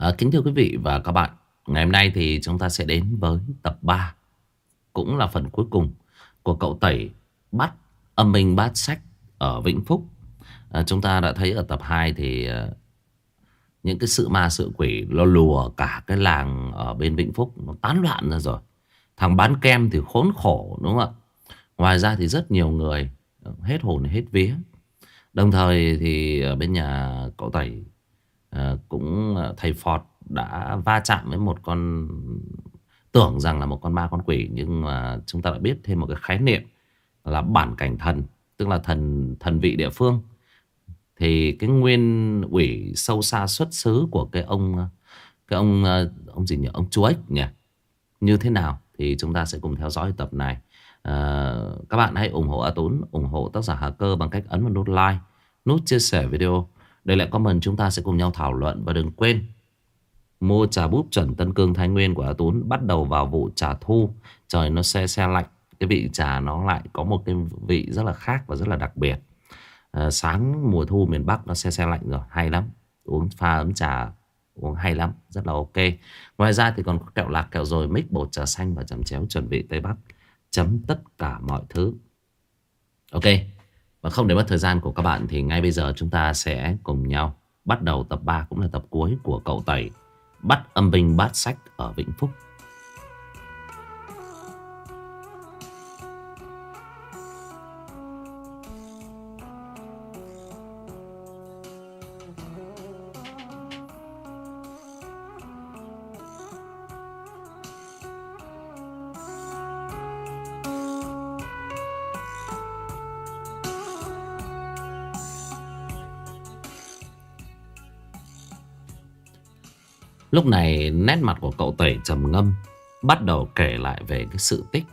Kính thưa quý vị và các bạn, ngày hôm nay thì chúng ta sẽ đến với tập 3, cũng là phần cuối cùng của cậu Tẩy bắt âm binh bát sách ở Vĩnh Phúc. Chúng ta đã thấy ở tập 2 thì những cái sự ma sự quỷ nó lùa cả cái làng ở bên Vĩnh Phúc, nó tán loạn ra rồi. Thằng bán kem thì khốn khổ, đúng không ạ? Ngoài ra thì rất nhiều người hết hồn hết vía. Đồng thời thì ở bên nhà cậu Tẩy cũng thầy Phọt đã va chạm với một con, tưởng rằng là một con ma con quỷ, nhưng mà chúng ta đã biết thêm một cái khái niệm là bản cảnh thần, tức là thần vị địa phương. Thì cái nguyên ủy sâu xa xuất xứ của ông gì nhỉ, ông chú ếch nhỉ, như thế nào thì chúng ta sẽ cùng theo dõi tập này. Các bạn hãy ủng hộ A Tún, ủng hộ tác giả Hà Cơ bằng cách ấn vào nút like, nút chia sẻ video, để lại comment. Chúng ta sẽ cùng nhau thảo luận. Và đừng quên mua trà búp chuẩn Tân Cương Thái Nguyên của A Tún. Bắt đầu vào vụ trà thu, trời nó se lạnh, cái vị trà nó lại có một cái vị rất là khác và rất là đặc biệt. Sáng mùa thu miền Bắc nó se lạnh rồi, hay lắm. Uống pha ấm trà uống hay lắm, rất là ok. Ngoài ra thì còn có kẹo lạc, kẹo dồi, mix, bột trà xanh và chấm chéo chuẩn vị Tây Bắc, chấm tất cả mọi thứ. Ok. Và không để mất thời gian của các bạn thì ngay bây giờ chúng ta sẽ cùng nhau bắt đầu tập 3, cũng là tập cuối của cậu Tẩy bắt âm binh bát sách ở Vĩnh Phúc. Lúc này nét mặt của cậu Tẩy trầm ngâm, bắt đầu kể lại về cái sự tích.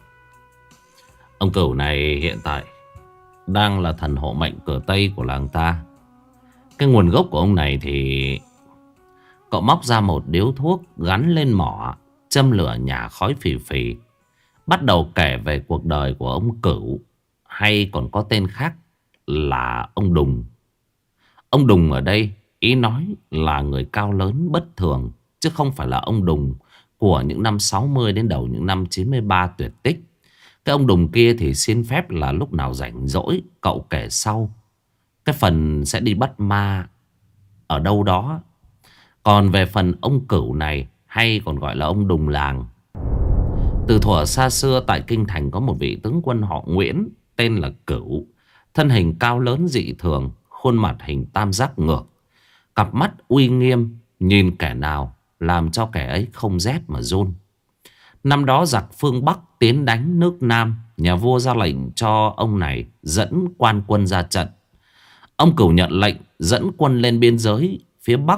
Ông Cửu này hiện tại đang là thần hộ mệnh cửa Tây của làng ta. Cái nguồn gốc của ông này thì cậu móc ra một điếu thuốc, gắn lên mỏ, châm lửa nhả khói phì phì, bắt đầu kể về cuộc đời của ông Cửu, hay còn có tên khác là ông Đùng. Ông Đùng ở đây ý nói là người cao lớn bất thường, chứ không phải là ông Đùng của những năm 60 đến đầu những năm 93 tuyệt tích. Cái ông Đùng kia thì xin phép là lúc nào rảnh rỗi cậu kể sau. Cái phần sẽ đi bắt ma ở đâu đó. Còn về phần ông Cửu này, hay còn gọi là ông Đùng làng, từ thuở xa xưa tại Kinh Thành có một vị tướng quân họ Nguyễn tên là Cửu. Thân hình cao lớn dị thường, khuôn mặt hình tam giác ngược, cặp mắt uy nghiêm, nhìn kẻ nào làm cho kẻ ấy không rét mà run. Năm đó giặc phương Bắc tiến đánh nước Nam, nhà vua ra lệnh cho ông này dẫn quan quân ra trận. Ông Cửu nhận lệnh dẫn quân lên biên giới phía Bắc,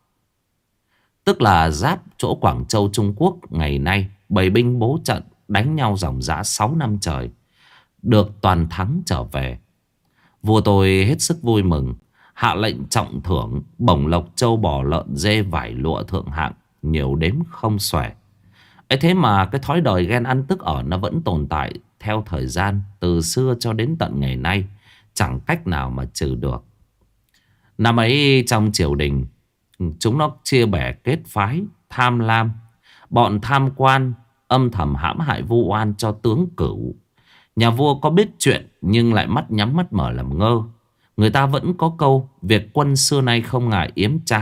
tức là giáp chỗ Quảng Châu Trung Quốc ngày nay, bày binh bố trận, đánh nhau ròng rã 6 năm trời, được toàn thắng trở về. Vua tôi hết sức vui mừng, hạ lệnh trọng thưởng bổng lộc châu bò lợn dê vải lụa thượng hạng, nhiều đếm không xuể. Ấy thế mà cái thói đời ghen ăn tức ở nó vẫn tồn tại theo thời gian, từ xưa cho đến tận ngày nay, chẳng cách nào mà trừ được. Năm ấy trong triều đình, chúng nó chia bè kết phái, tham lam. Bọn tham quan âm thầm hãm hại vu oan cho tướng Cửu. Nhà vua có biết chuyện nhưng lại mắt nhắm mắt mở làm ngơ. Người ta vẫn có câu việc quân xưa nay không ngại yếm trá.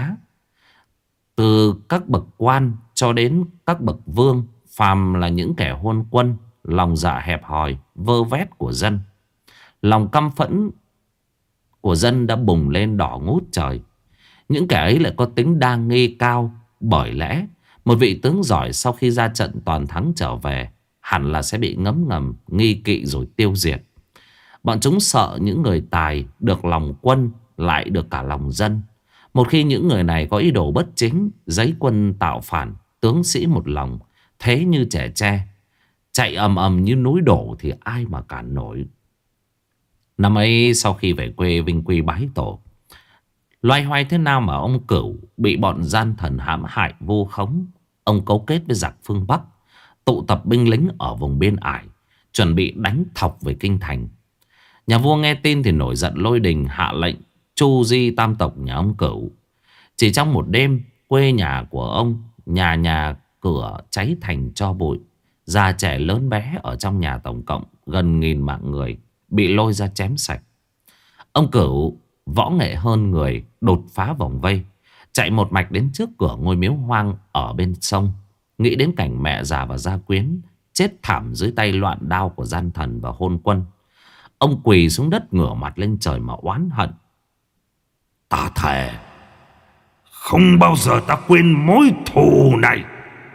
Từ các bậc quan cho đến các bậc vương, phàm là những kẻ hôn quân, lòng dạ hẹp hòi, vơ vét của dân. Lòng căm phẫn của dân đã bùng lên đỏ ngút trời. Những kẻ ấy lại có tính đa nghi cao. Bởi lẽ một vị tướng giỏi sau khi ra trận toàn thắng trở về, hẳn là sẽ bị ngấm ngầm, nghi kỵ rồi tiêu diệt. Bọn chúng sợ những người tài được lòng quân lại được cả lòng dân. Một khi những người này có ý đồ bất chính, giấy quân tạo phản, tướng sĩ một lòng, thế như trẻ tre, chạy ầm ầm như núi đổ thì ai mà cản nổi. Năm ấy sau khi về quê vinh quy bái tổ, loay hoay thế nào mà ông Cửu bị bọn gian thần hãm hại vu khống. Ông cấu kết với giặc phương Bắc, tụ tập binh lính ở vùng biên ải, chuẩn bị đánh thọc về kinh thành. Nhà vua nghe tin thì nổi giận lôi đình, hạ lệnh chu di tam tộc nhà ông Cửu. Chỉ trong một đêm, Quê nhà của ông, nhà nhà cửa cháy thành tro bụi. Già trẻ lớn bé ở trong nhà tổng cộng gần 1000 mạng người bị lôi ra chém sạch. Ông Cửu võ nghệ hơn người, đột phá vòng vây, chạy một mạch đến trước cửa ngôi miếu hoang ở bên sông. Nghĩ đến cảnh mẹ già và gia quyến chết thảm dưới tay loạn đao của gian thần và hôn quân, ông quỳ xuống đất ngửa mặt lên trời mà oán hận. Ta thề không bao giờ ta quên mối thù này.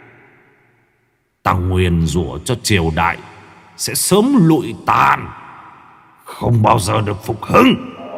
Ta nguyền rủa cho triều đại sẽ sớm lụi tàn, không bao giờ được phục hưng.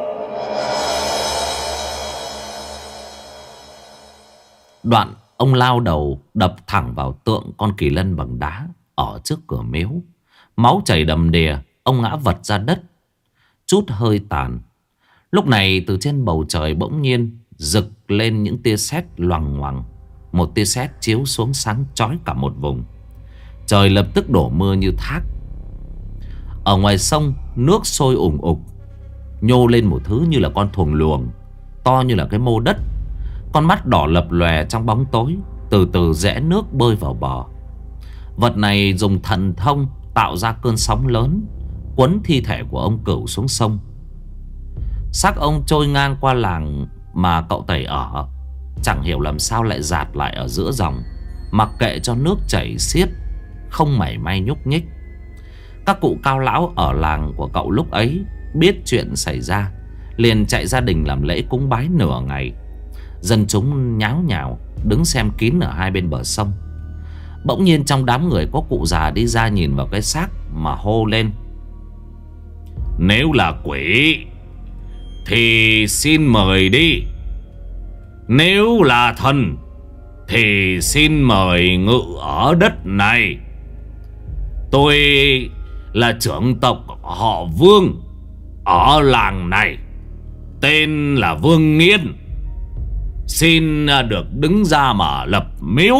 Đoạn ông lao đầu đập thẳng vào tượng con kỳ lân bằng đá ở trước cửa miếu. Máu chảy đầm đìa, ông ngã vật ra đất, chút hơi tàn. Lúc này từ trên bầu trời bỗng nhiên rực lên những tia sét loằng ngoằng. Một tia sét chiếu xuống sáng chói cả một vùng. Trời lập tức đổ mưa như thác. Ở ngoài sông, nước sôi ủng ục, nhô lên một thứ như là con thuồng luồng, to như là cái mô đất. Con mắt đỏ lập lòe trong bóng tối, từ từ rẽ nước bơi vào bờ. Vật này dùng thần thông tạo ra cơn sóng lớn, cuốn thi thể của ông Cửu xuống sông. Xác ông trôi ngang qua làng mà cậu Tẩy ở, chẳng hiểu làm sao lại dạt lại ở giữa dòng, mặc kệ cho nước chảy xiết, không mảy may nhúc nhích. Các cụ cao lão ở làng của cậu lúc ấy biết chuyện xảy ra, liền chạy gia đình làm lễ cúng bái nửa ngày. Dân chúng nháo nhào đứng xem kín ở hai bên bờ sông. Bỗng nhiên trong đám người có cụ già đi ra nhìn vào cái xác mà hô lên: Nếu là quỷ thì xin mời đi, nếu là thần thì xin mời ngự ở đất này. Tôi là trưởng tộc họ Vương ở làng này, tên là Vương Nghiên, xin được đứng ra mà lập miếu.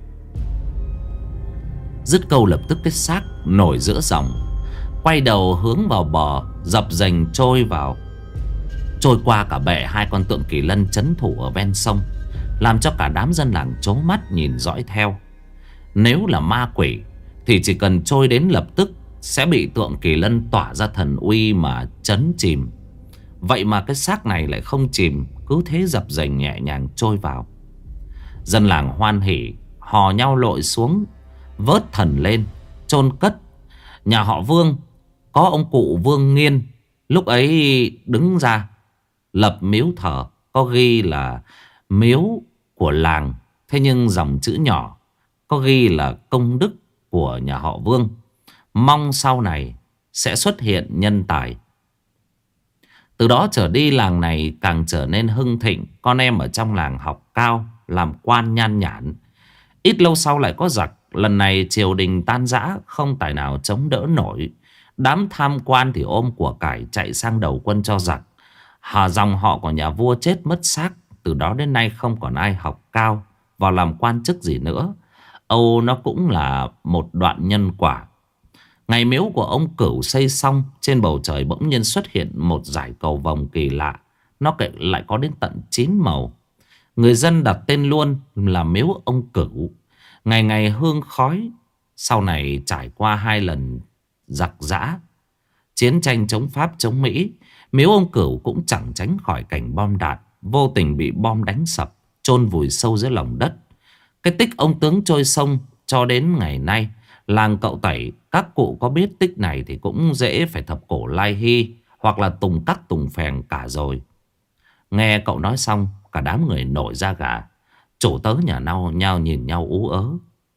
Dứt câu lập tức cái xác nổi giữa dòng, quay đầu hướng vào bờ, dập dềnh trôi vào, trôi qua cả bệ hai con tượng kỳ lân trấn thủ ở ven sông, làm cho cả đám dân làng trố mắt nhìn dõi theo. Nếu là ma quỷ thì chỉ cần trôi đến lập tức sẽ bị tượng kỳ lân tỏa ra thần uy mà chấn chìm. Vậy mà cái xác này lại không chìm, cứ thế dập dềnh nhẹ nhàng trôi vào. Dân làng hoan hỉ, hò nhau lội xuống vớt thần lên chôn cất. Nhà họ Vương có ông cụ Vương Nghiên lúc ấy đứng ra lập miếu thờ, có ghi là miếu của làng, thế nhưng dòng chữ nhỏ, có ghi là công đức của nhà họ Vương, mong sau này sẽ xuất hiện nhân tài. Từ đó trở đi làng này càng trở nên hưng thịnh. Con em ở trong làng học cao, làm quan nhan nhản. Ít lâu sau lại có giặc. Lần này triều đình tan rã, không tài nào chống đỡ nổi. Đám tham quan thì ôm của cải chạy sang đầu quân cho giặc. Dòng họ của nhà vua chết mất xác. Từ đó đến nay không còn ai học cao vào làm quan chức gì nữa. Âu nó cũng là một đoạn nhân quả. Ngày miếu của ông Cửu xây xong, trên bầu trời bỗng nhiên xuất hiện một dải cầu vồng kỳ lạ. Nó lại có đến tận 9 màu. Người dân đặt tên luôn là miếu ông Cửu. Ngày ngày hương khói. Sau này trải qua 2 lần giặc giã, chiến tranh chống Pháp chống Mỹ, miếu ông Cửu cũng chẳng tránh khỏi cảnh bom đạn, vô tình bị bom đánh sập, chôn vùi sâu dưới lòng đất. Cái tích ông tướng trôi sông cho đến ngày nay, làng cậu Tẩy, các cụ có biết tích này thì cũng dễ phải thập cổ lai hy hoặc là tùng cắt tùng phèn cả rồi. Nghe cậu nói xong, cả đám người nổi da gà. Chủ tớ nhà nhau nhìn nhau ú ớ.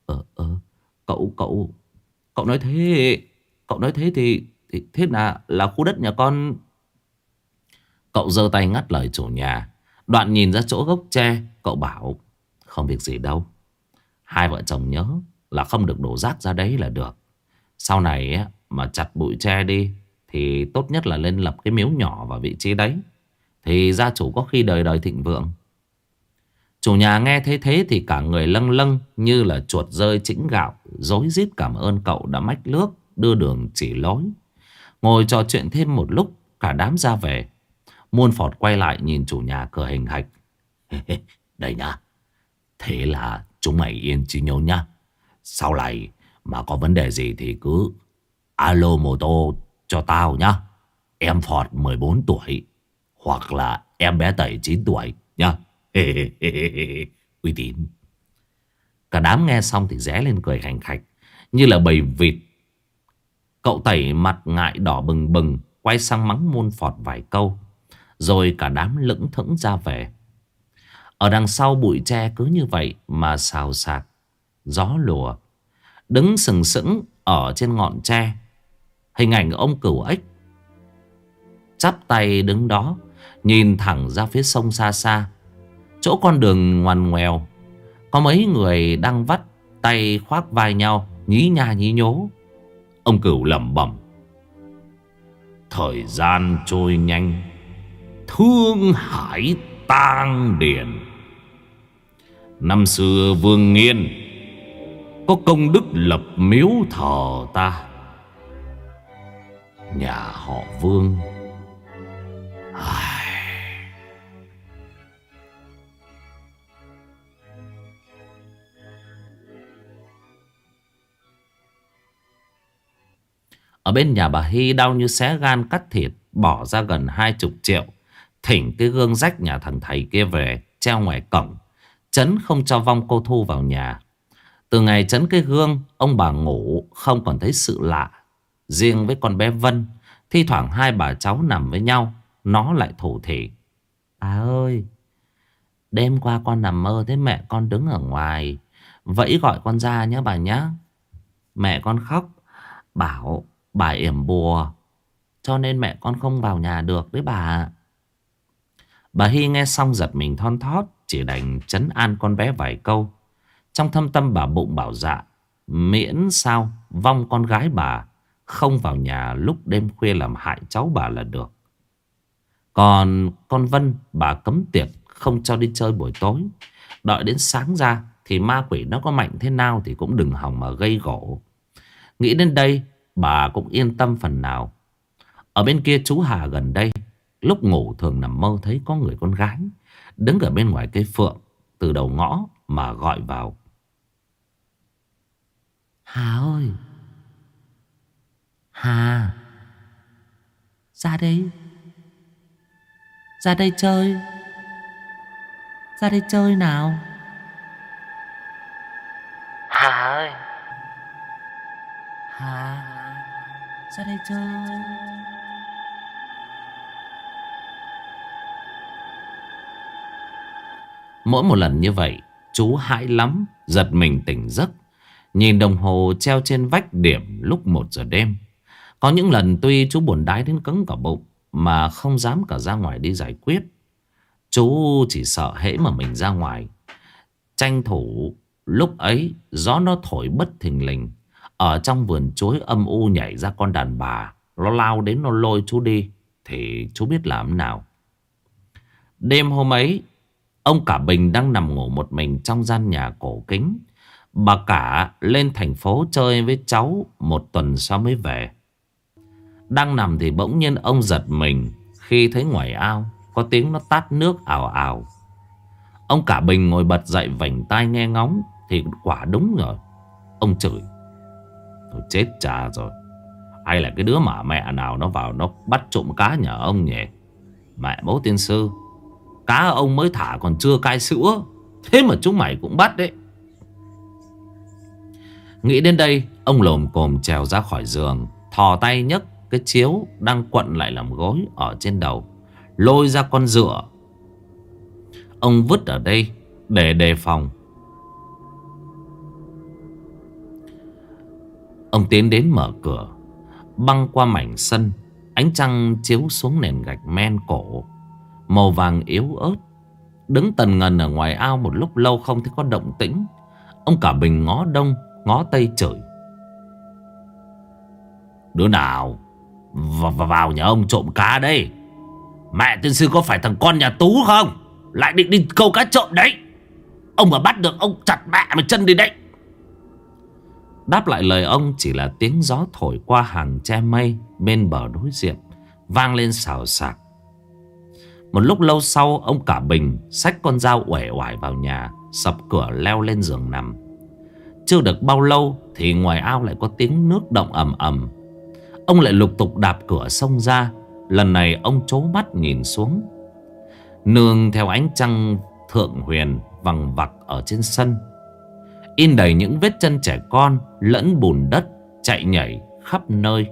Cậu nói thế, thì thế là khu đất nhà con. Cậu giơ tay ngắt lời chủ nhà. Đoạn nhìn ra chỗ gốc tre, cậu bảo: Không việc gì đâu, hai vợ chồng nhớ là không được đổ rác ra đấy là được. Sau này mà chặt bụi tre đi thì tốt nhất là lên lập cái miếu nhỏ vào vị trí đấy, thì gia chủ có khi đời đời thịnh vượng. Chủ nhà nghe thấy thế thì cả người lâng lâng như là chuột rơi chĩnh gạo, rối rít cảm ơn cậu đã mách nước đưa đường chỉ lối. Ngồi trò chuyện thêm một lúc, cả đám ra về. Muôn Phọt quay lại nhìn chủ nhà cười hình hạch. Đây nhá, Thế là chúng mày yên trí nhớ nhá. Sau này mà có vấn đề gì thì cứ alo mô tô cho tao nhá. Em Ford 14 tuổi hoặc là em bé Tẩy 9 tuổi nhá. Uy tín. Cả đám nghe xong thì ré lên cười khành khạch như là bầy vịt. Cậu Tẩy mặt ngại đỏ bừng bừng, quay sang mắng Môn Phọt vài câu, rồi cả đám lững thững ra về. Ở đằng sau bụi tre cứ như vậy mà xào xạc gió lùa. Đứng sừng sững ở trên ngọn tre, hình ảnh ông Cửu Ếch chắp tay đứng đó, nhìn thẳng ra phía sông xa xa. Chỗ con đường ngoằn ngoèo, có mấy người đang vắt tay khoác vai nhau, nhí nha nhí nhố. Ông Cửu lẩm bẩm: thời gian trôi nhanh, thương hải tang điền. Năm xưa Vương Nghiên có công đức lập miếu thờ ta. Nhà họ Vương ở bên nhà bà Hy đau như xé gan cắt thịt, bỏ ra gần 20 triệu thỉnh cái gương rách nhà thằng thầy kia về treo ngoài cổng, trấn không cho vong cô Thu vào nhà. Từ ngày trấn cái gương, ông bà ngủ không còn thấy sự lạ. Riêng với con bé Vân, thi thoảng hai bà cháu nằm với nhau, nó lại thủ thỉ: bà ơi, đêm qua con nằm mơ thấy mẹ con đứng ở ngoài, vẫy gọi con ra nhé bà nhé. Mẹ con khóc, bảo bà yểm bùa, cho nên mẹ con không vào nhà được đấy bà. Bà Hy nghe xong giật mình thon thót, chỉ đành trấn an con bé vài câu. Trong thâm tâm bà bụng bảo dạ, miễn sao vong con gái bà không vào nhà lúc đêm khuya làm hại cháu bà là được. Còn con Vân bà cấm tiệc, không cho đi chơi buổi tối. Đợi đến sáng ra thì ma quỷ nó có mạnh thế nào thì cũng đừng hòng mà gây gổ. Nghĩ đến đây bà cũng yên tâm phần nào. Ở bên kia chú Hà gần đây, lúc ngủ thường nằm mơ thấy có người con gái đứng ở bên ngoài cây phượng từ đầu ngõ mà gọi vào: Hà ơi, Hà, ra đây, ra đây chơi, ra đây chơi nào. Hà ơi, Hà, ra đây chơi. Mỗi một lần như vậy, chú hãi lắm, giật mình tỉnh giấc, nhìn đồng hồ treo trên vách điểm lúc 1 giờ đêm. Có những lần tuy chú buồn đái đến cứng cả bụng mà không dám cả ra ngoài đi giải quyết. Chú chỉ sợ hễ mà mình ra ngoài, tranh thủ lúc ấy gió nó thổi bất thình lình, ở trong vườn chuối âm u nhảy ra con đàn bà, nó lao đến nó lôi chú đi, thì chú biết làm nào. Đêm hôm ấy, ông Cả Bình đang nằm ngủ một mình trong gian nhà cổ kính. Bà Cả lên thành phố chơi với cháu 1 tuần sau mới về. Đang nằm thì bỗng nhiên ông giật mình khi thấy ngoài ao có tiếng nó tát nước ào ào. Ông Cả Bình ngồi bật dậy vành tai nghe ngóng thì quả đúng rồi. Ông chửi: thôi chết cha rồi, hay là cái đứa mà mẹ nào nó vào nó bắt trộm cá nhà ông nhỉ? Mẹ bố tiên sư, cá ông mới thả còn chưa cai sữa, thế mà chúng mày cũng bắt đấy. Nghĩ đến đây, ông lồm cồm trèo ra khỏi giường, thò tay nhấc cái chiếu đang quặn lại làm gối ở trên đầu, lôi ra con dựa. Ông vứt ở đây để đề phòng. Ông tiến đến mở cửa, băng qua mảnh sân. Ánh trăng chiếu xuống nền gạch men cổ màu vàng yếu ớt. Đứng tần ngần ở ngoài ao một lúc lâu không thấy có động tĩnh. Ông Cả Bình ngó đông ngó tây chửi: đứa nào vào nhà ông trộm cá đây? Mẹ tiên sư có phải thằng con nhà Tú không? Lại định đi câu cá trộm đấy. Ông mà bắt được ông chặt mẹ mày chân đi đấy. Đáp lại lời ông chỉ là tiếng gió thổi qua hàng tre mây bên bờ đối diện, vang lên xào xạc. Một lúc lâu sau, ông cả Bình xách con dao uể oải vào nhà, sập cửa leo lên giường nằm. Chưa được bao lâu thì ngoài ao lại có tiếng nước động ầm ầm. Ông lại lục tục đạp cửa xông ra. Lần này ông trố mắt nhìn xuống. Nương theo ánh trăng thượng huyền vằng vặc ở trên sân, in đầy những vết chân trẻ con lẫn bùn đất chạy nhảy khắp nơi.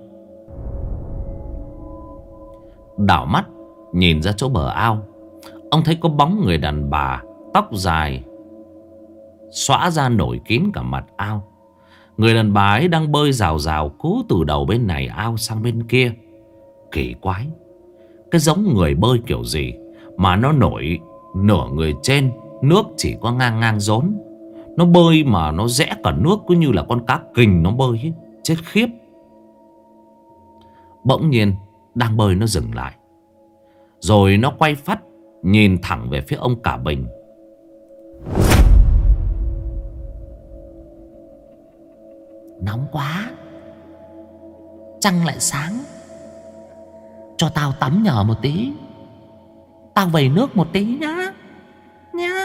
Đảo mắt nhìn ra chỗ bờ ao, ông thấy có bóng người đàn bà, tóc dài xõa ra nổi kín cả mặt ao. Người đàn bà ấy đang bơi rào rào cố từ đầu bên này ao sang bên kia. Kỳ quái, cái giống người bơi kiểu gì mà nó nổi nửa người trên, nước chỉ có ngang ngang rốn. Nó bơi mà nó rẽ cả nước, cứ như là con cá kình nó bơi ấy. Chết khiếp. Bỗng nhiên đang bơi nó dừng lại, rồi nó quay phắt nhìn thẳng về phía ông cả Bình. Nóng quá, trăng lại sáng, cho tao tắm nhờ một tí. Tao vẩy nước một tí nhá. Nhá.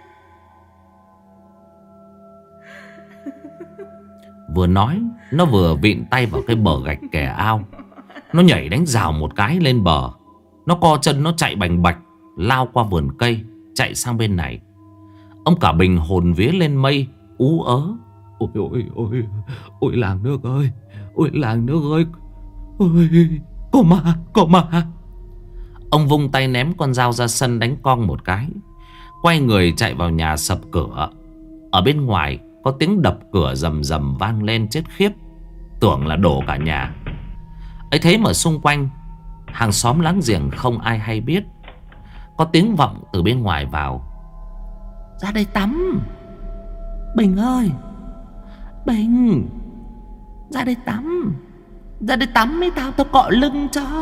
Vừa nói, nó vừa vịn tay vào cái bờ gạch kè ao. Nó nhảy đánh rào một cái lên bờ. Nó co chân nó chạy bành bạch, lao qua vườn cây, chạy sang bên này. Ông cả Bình hồn vía lên mây, ú ớ. Ôi ôi ôi, ôi làng nước ơi, ôi làng nước ơi, ôi có ma. Ông vung tay ném con dao ra sân đánh cong một cái, quay người chạy vào nhà sập cửa. Ở bên ngoài có tiếng đập cửa rầm rầm vang lên, chết khiếp, tưởng là đổ cả nhà. Ấy thế mà xung quanh hàng xóm láng giềng không ai hay biết. Có tiếng vọng từ bên ngoài vào. Ra đây tắm, Bình ơi, Bình, ra đây tắm. Ra đây tắm với tao cọ lưng cho.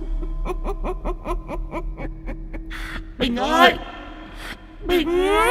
Bình ơi, Bình.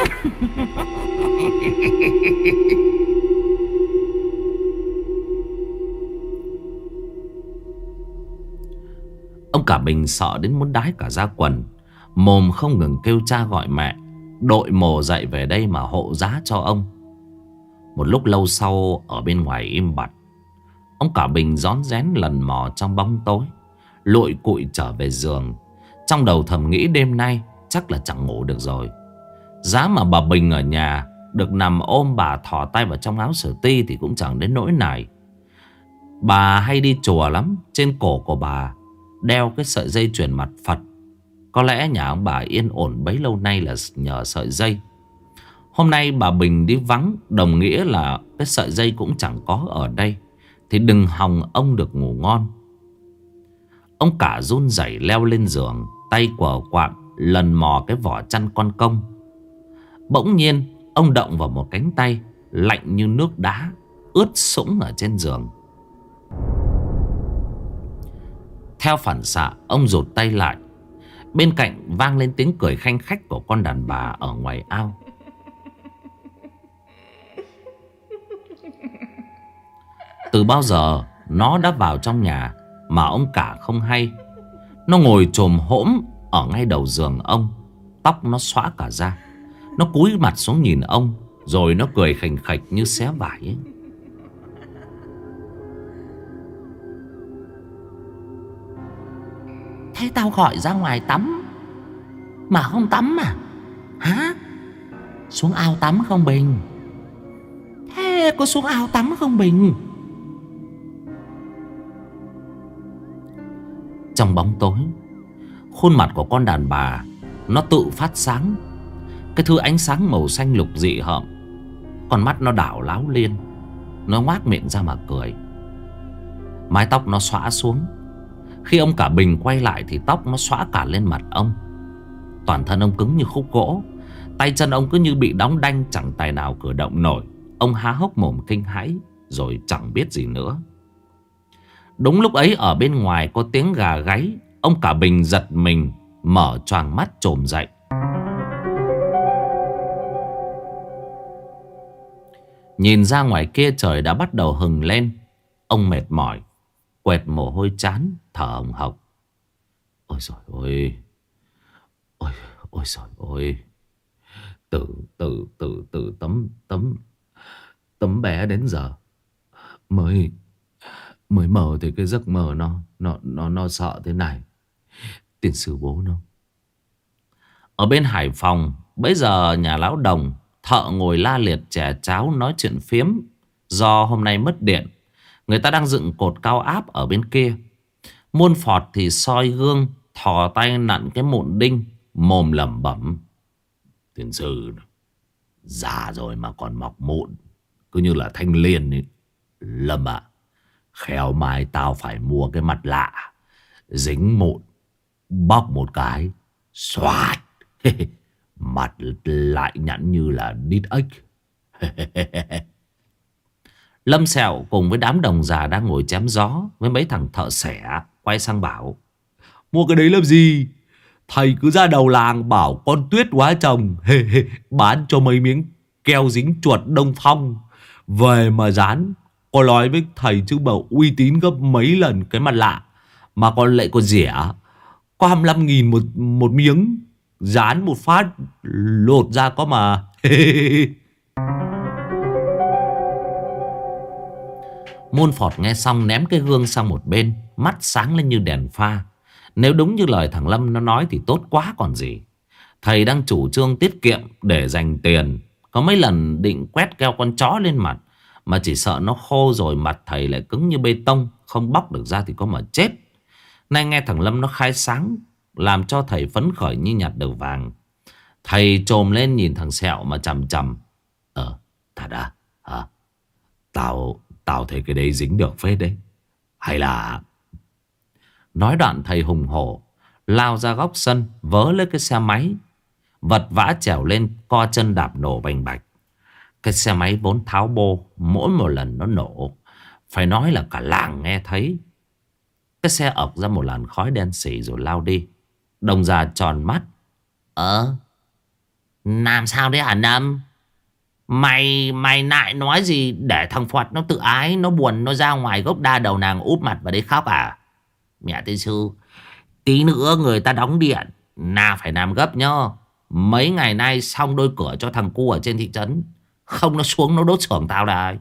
Ông cả Bình sợ đến muốn đái cả da quần, mồm không ngừng kêu cha gọi mẹ, đội mồ dậy về đây mà hộ giá cho ông. Một lúc lâu sau, ở bên ngoài im bặt, ông cả Bình rón rén lần mò trong bóng tối, lụi cụi trở về giường. Trong đầu thầm nghĩ đêm nay chắc là chẳng ngủ được rồi. Giá mà bà Bình ở nhà được nằm ôm bà thò tay vào trong áo sơ ti thì cũng chẳng đến nỗi này. Bà hay đi chùa lắm. Trên cổ của bà đeo cái sợi dây chuyền mặt Phật. Có lẽ nhà ông bà yên ổn bấy lâu nay là nhờ sợi dây. Hôm nay bà Bình đi vắng, đồng nghĩa là cái sợi dây cũng chẳng có ở đây, thì đừng hòng ông được ngủ ngon. Ông cả run rẩy leo lên giường, tay quờ quạng lần mò cái vỏ chăn con công. Bỗng nhiên ông động vào một cánh tay lạnh như nước đá, ướt sũng ở trên giường. Theo phản xạ, ông rụt tay lại. Bên cạnh vang lên tiếng cười khanh khách của con đàn bà ở ngoài ao. Từ bao giờ nó đã vào trong nhà mà ông cả không hay. Nó ngồi chồm hỗm ở ngay đầu giường ông, tóc nó xõa cả ra. Nó cúi mặt xuống nhìn ông, rồi nó cười khành khạch như xé vải ấy. Thế tao gọi ra ngoài tắm mà không tắm à? Hả? Xuống ao tắm không Bình? Thế có xuống ao tắm không Bình? Trong bóng tối, khuôn mặt của con đàn bà nó tự phát sáng. Cái thứ ánh sáng màu xanh lục dị hợm. Con mắt nó đảo láo liên. Nó ngoác miệng ra mà cười. Mái tóc nó xõa xuống. Khi ông cả Bình quay lại thì tóc nó xõa cả lên mặt ông. Toàn thân ông cứng như khúc gỗ. Tay chân ông cứ như bị đóng đanh, chẳng tài nào cử động nổi. Ông há hốc mồm kinh hãi, rồi chẳng biết gì nữa. Đúng lúc ấy ở bên ngoài có tiếng gà gáy. Ông cả Bình giật mình, mở choàng mắt chồm dậy. Nhìn ra ngoài kia trời đã bắt đầu hừng lên. Ông mệt mỏi, quệt mồ hôi trán, thở hồng hộc. Ôi dồi ôi, Ôi, ôi trời ơi. Từ từ từ từ tấm tấm tấm bé đến giờ mới mới mơ thì cái giấc mơ nó sợ thế này. Tiền sử bố nó. Ở bên Hải Phòng, bây giờ nhà lão Đồng, thợ ngồi la liệt chè cháo nói chuyện phiếm. Do hôm nay mất điện, người ta đang dựng cột cao áp ở bên kia. Muôn Phọt thì soi gương, thò tay nặn cái mụn đinh, mồm lẩm bẩm: Tiền sư già rồi mà còn mọc mụn, cứ như là thanh liên ấy. Lâm ạ, khéo mai tao phải mua cái mặt lạ, dính mụn, bóc một cái, xoạt, mặt lại nhẵn như là đít ếch. Lâm Sẹo cùng với đám đồng già đang ngồi chém gió với mấy thằng thợ xẻ quay sang bảo: Mua cái đấy làm gì? Thầy cứ ra đầu làng bảo con Tuyết quá chồng, bán cho mấy miếng keo dính chuột Đông Phong. Về mà dán, con nói với thầy chứ bảo uy tín gấp mấy lần cái mặt lạ. Mà con lại còn rẻ, có 25.000 một miếng. Dán một phát lột ra có mà. Muôn Phọt nghe xong ném cái gương sang một bên, mắt sáng lên như đèn pha. Nếu đúng như lời thằng Lâm nó nói thì tốt quá còn gì. Thầy đang chủ trương tiết kiệm để dành tiền. Có mấy lần định quét keo con chó lên mặt, mà chỉ sợ nó khô rồi mặt thầy lại cứng như bê tông, không bóc được ra thì có mà chết. Nay nghe thằng Lâm nó khai sáng, làm cho thầy phấn khởi như nhặt được vàng. Thầy trồm lên nhìn thằng Sẹo mà chằm chằm: Thật à? Hả? Tao thấy cái đấy dính được phết đấy. Hay là... Nói đoạn thầy hùng hổ lao ra góc sân, vớ lấy cái xe máy, vật vã trèo lên, co chân đạp nổ bành bạch. Cái xe máy vốn tháo bô, mỗi một lần nó nổ phải nói là cả làng nghe thấy. Cái xe ọc ra một làn khói đen xỉ rồi lao đi. Đồng già tròn mắt: Làm sao đấy hả Năm? Mày lại nói gì để thằng Phọt nó tự ái, nó buồn, nó ra ngoài gốc đa đầu nàng úp mặt vào đấy khóc à? Mẹ tiên sư, tí nữa người ta đóng điện, nào phải làm gấp nhá. Mấy ngày nay xong đôi cửa cho thằng cu ở trên thị trấn, không nó xuống nó đốt xưởng tao đây.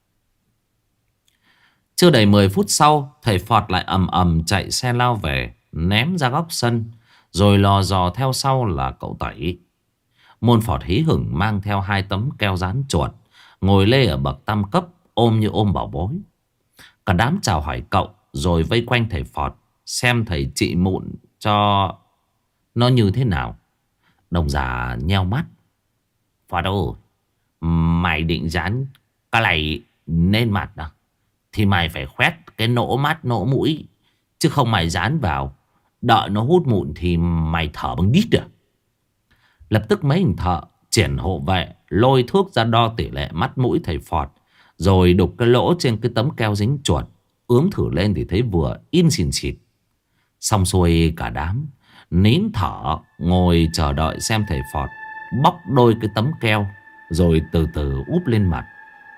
Chưa đầy 10 phút sau, thầy Phọt lại ầm ầm chạy xe lao về, ném ra góc sân, rồi lò dò theo sau là cậu Tẩy. Muôn Phọt hí hửng mang theo 2 tấm keo dán chuột, ngồi lê ở bậc tam cấp, ôm như ôm bảo bối. Cả đám chào hỏi cậu, rồi vây quanh thầy Phọt, xem thầy trị mụn cho nó như thế nào. Đồng già nheo mắt: Phọt ơi, mày định dán cái này lên mặt à? Thì mày phải khoét cái nỗ mắt nỗ mũi, chứ không mày dán vào, đợi nó hút mụn thì mày thở bằng đít à? Lập tức mấy hình thợ triển hộ vệ lôi thước ra đo tỷ lệ mắt mũi thầy Phọt, rồi đục cái lỗ trên cái tấm keo dính chuột, ướm thử lên thì thấy vừa in xìn xịt. Xong xuôi cả đám nín thở ngồi chờ đợi xem thầy Phọt bóc đôi cái tấm keo, rồi từ từ úp lên mặt.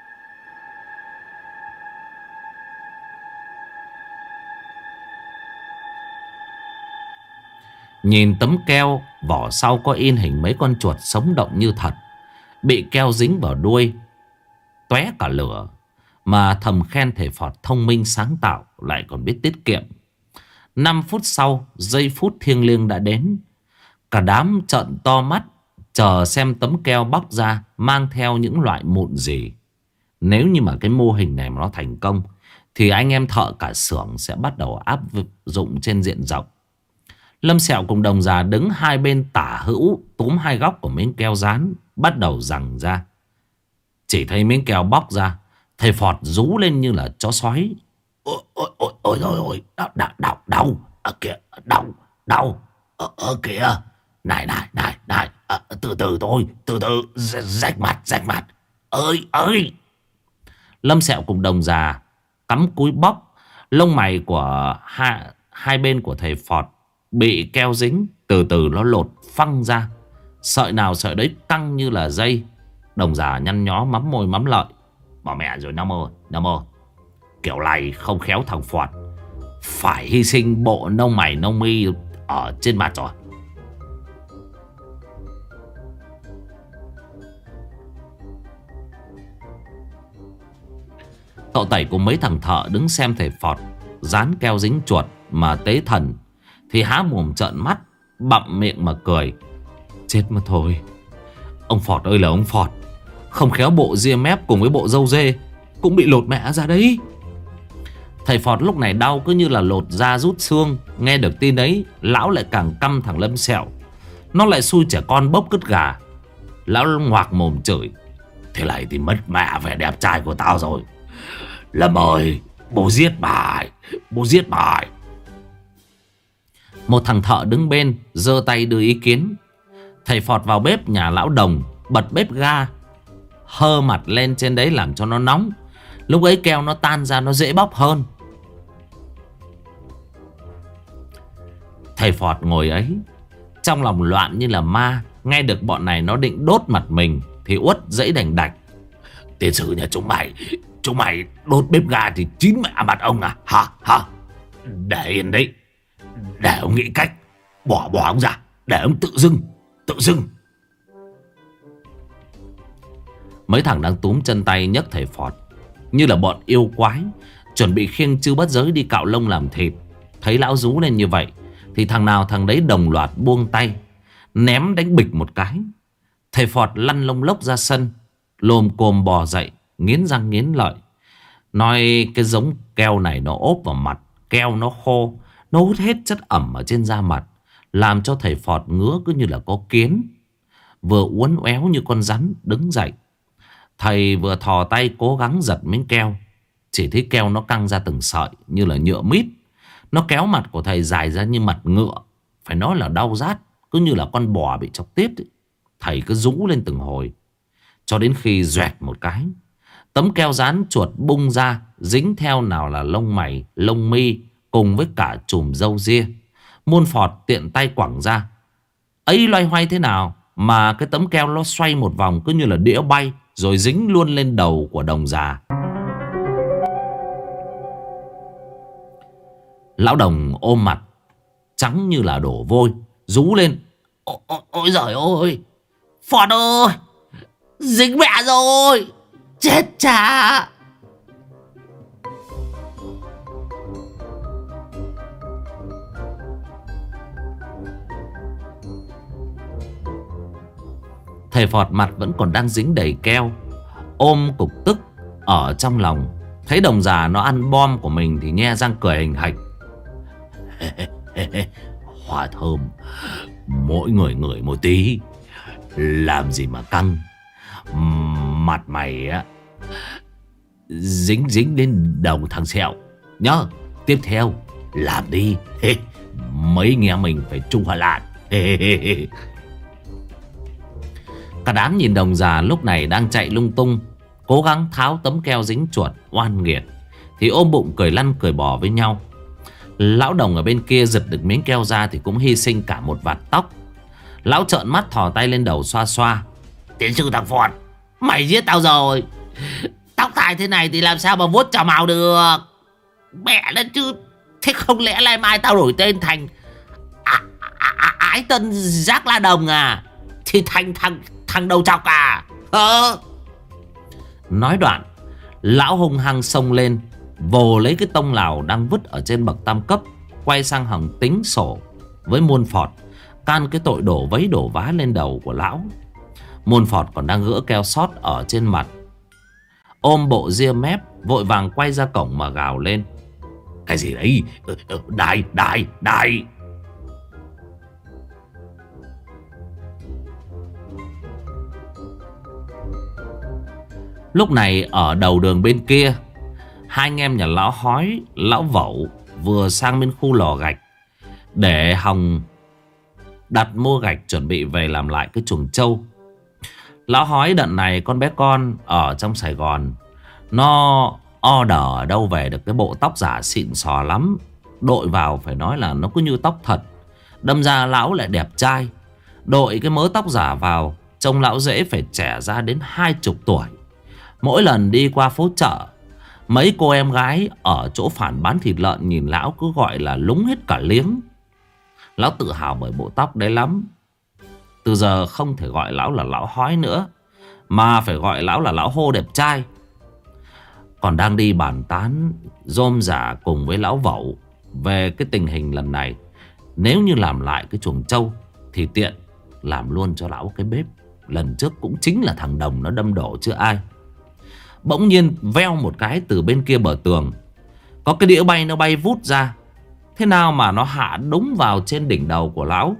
Nhìn tấm keo, vỏ sau có in hình mấy con chuột sống động như thật, bị keo dính vào đuôi tóe cả lửa. Mà thầm khen thầy Phọt thông minh sáng tạo, lại còn biết tiết kiệm. 5 phút sau, giây phút thiêng liêng đã đến. Cả đám trợn to mắt chờ xem tấm keo bóc ra mang theo những loại mụn gì. Nếu như mà cái mô hình này mà nó thành công, thì anh em thợ cả xưởng sẽ bắt đầu áp dụng trên diện rộng. Lâm Sẹo cùng đồng già đứng hai bên tả hữu, túm 2 góc của miếng keo dán, bắt đầu giằng ra. Chỉ thấy miếng keo bóc ra, thầy Phọt rú lên như là chó sói: Ôi ôi, đau kìa, đau kìa, này, từ từ thôi, từ từ, rách mặt, ơi. Lâm Sẹo cùng đồng già cắm cúi bóc. Lông mày của hai bên của thầy Phọt bị keo dính, từ từ nó lột phăng ra, sợi nào sợi đấy căng như là dây. Đồng già nhăn nhó mắm môi mắm lợi: Bỏ mẹ rồi Năm ơi, kiểu này không khéo thằng Phọt phải hy sinh bộ nông mày nông mi ở trên mặt rồi. Cậu Tẩy cùng mấy thằng thợ đứng xem thầy Phọt dán keo dính chuột mà tế thần thì há mồm trợn mắt, bặm miệng mà cười. Chết mà thôi. Ông Phọt ơi là ông Phọt, không khéo bộ ria mép cùng với bộ râu dê cũng bị lột mẹ ra đấy. Thầy Phọt lúc này đau cứ như là lột da rút xương. Nghe được tin ấy, lão lại càng căm thằng Lâm Sẹo. Nó lại xui trẻ con bốc cứt gà. Lão ngoạc mồm chửi. Thế này thì mất mẹ vẻ đẹp trai của tao rồi. Lâm ơi, bố giết mày, bố giết mày. Một thằng thợ đứng bên giơ tay đưa ý kiến. Thầy Phọt vào bếp nhà lão Đồng, bật bếp ga, hơ mặt lên trên đấy làm cho nó nóng. Lúc ấy keo nó tan ra, nó dễ bóc hơn. Thầy Phọt ngồi ấy trong lòng loạn như là ma. Nghe được bọn này nó định đốt mặt mình thì uất dãy đành đạch. Tiền sử nhà chúng mày đốt bếp ga thì chín mẹ mặt ông à? Hả? Để yên đấy, để ông nghĩ cách bỏ ông ra, để ông tự dưng. Mấy thằng đang túm chân tay nhấc thầy Phọt như là bọn yêu quái, chuẩn bị khiêng Chư Bắt Giới đi cạo lông làm thịt. Thấy lão rú lên như vậy thì thằng nào thằng đấy đồng loạt buông tay, ném đánh bịch một cái. Thầy Phọt lăn lông lốc ra sân, lồm cồm bò dậy, nghiến răng nghiến lợi. Nói cái giống keo này nó ốp vào mặt, keo nó khô, nó hút hết chất ẩm ở trên da mặt, làm cho thầy Phọt ngứa cứ như là có kiến. Vừa uốn éo như con rắn đứng dậy. Thầy vừa thò tay cố gắng giật miếng keo, chỉ thấy keo nó căng ra từng sợi như là nhựa mít. Nó kéo mặt của thầy dài ra như mặt ngựa. Phải nói là đau rát, cứ như là con bò bị chọc tiết ấy. Thầy cứ rú lên từng hồi, cho đến khi doẹt một cái, tấm keo dán chuột bung ra, dính theo nào là lông mày, lông mi cùng với cả chùm râu ria. Muôn Phọt tiện tay quẳng ra. Ấy loay hoay thế nào mà cái tấm keo nó xoay một vòng cứ như là đĩa bay, rồi dính luôn lên đầu của Đồng già. Lão Đồng ôm mặt trắng như là đổ vôi, rú lên. Ôi giời ơi, Phọt ơi, dính mẹ rồi, chết cha. Thầy Phọt mặt vẫn còn đang dính đầy keo, ôm cục tức ở trong lòng. Thấy Đồng già nó ăn bom của mình thì nhe răng cười hình hạch. Hoa thơm, mỗi người ngửi một tí, làm gì mà căng. Mặt mày á dính đến đầu thằng Sẹo nhớ. Tiếp theo làm đi, mấy nghe mình phải trung hòa lại. Cả đám nhìn Đồng già lúc này đang chạy lung tung, cố gắng tháo tấm keo dính chuột oan nghiệt, thì ôm bụng cười lăn cười bò với nhau. Lão Đồng ở bên kia giật được miếng keo ra thì cũng hy sinh cả một vạt tóc. Lão trợn mắt thò tay lên đầu xoa xoa. Tiến sư thằng Phọt, mày giết tao rồi. Tóc dài thế này thì làm sao mà vuốt trà màu được. Mẹ nó chứ. Thế không lẽ nay mai tao đổi tên thành Ái Tân Giác La Đồng à? Thì thành thằng đầu chọc à? Nói đoạn, lão hung hăng xông lên, vồ lấy cái tông lào đang vứt ở trên bậc tam cấp, quay sang Hằng tính sổ với Muôn Phọt, can cái tội đổ vấy đổ vá lên đầu của lão. Muôn Phọt còn đang gỡ keo sót ở trên mặt, ôm bộ ria mép vội vàng quay ra cổng mà gào lên. Cái gì đấy? Đài. Lúc này ở đầu đường bên kia, hai anh em nhà lão Hói, lão Vẩu vừa sang bên khu lò gạch để Hồng đặt mua gạch chuẩn bị về làm lại cái chuồng trâu. Lão Hói đợt này con bé con ở trong Sài Gòn, nó order ở đâu về được cái bộ tóc giả xịn sò lắm. Đội vào phải nói là nó cứ như tóc thật, đâm ra lão lại đẹp trai. Đội cái mớ tóc giả vào, trông lão dễ phải trẻ ra đến 20 tuổi. Mỗi lần đi qua phố chợ, mấy cô em gái ở chỗ phản bán thịt lợn nhìn lão cứ gọi là lúng hết cả liếng. Lão tự hào bởi bộ tóc đấy lắm. Từ giờ không thể gọi lão là lão Hói nữa, mà phải gọi lão là lão Hô đẹp trai. còn đang đi bàn tán rôm rả cùng với lão Vẩu về cái tình hình lần này. Nếu như làm lại cái chuồng trâu thì tiện làm luôn cho lão cái bếp. Lần trước cũng chính là thằng Đồng nó đâm đổ chứ ai. Bỗng nhiên veo một cái từ bên kia bờ tường, có cái đĩa bay nó bay vút ra. Thế nào mà nó hạ đúng vào trên đỉnh đầu của lão.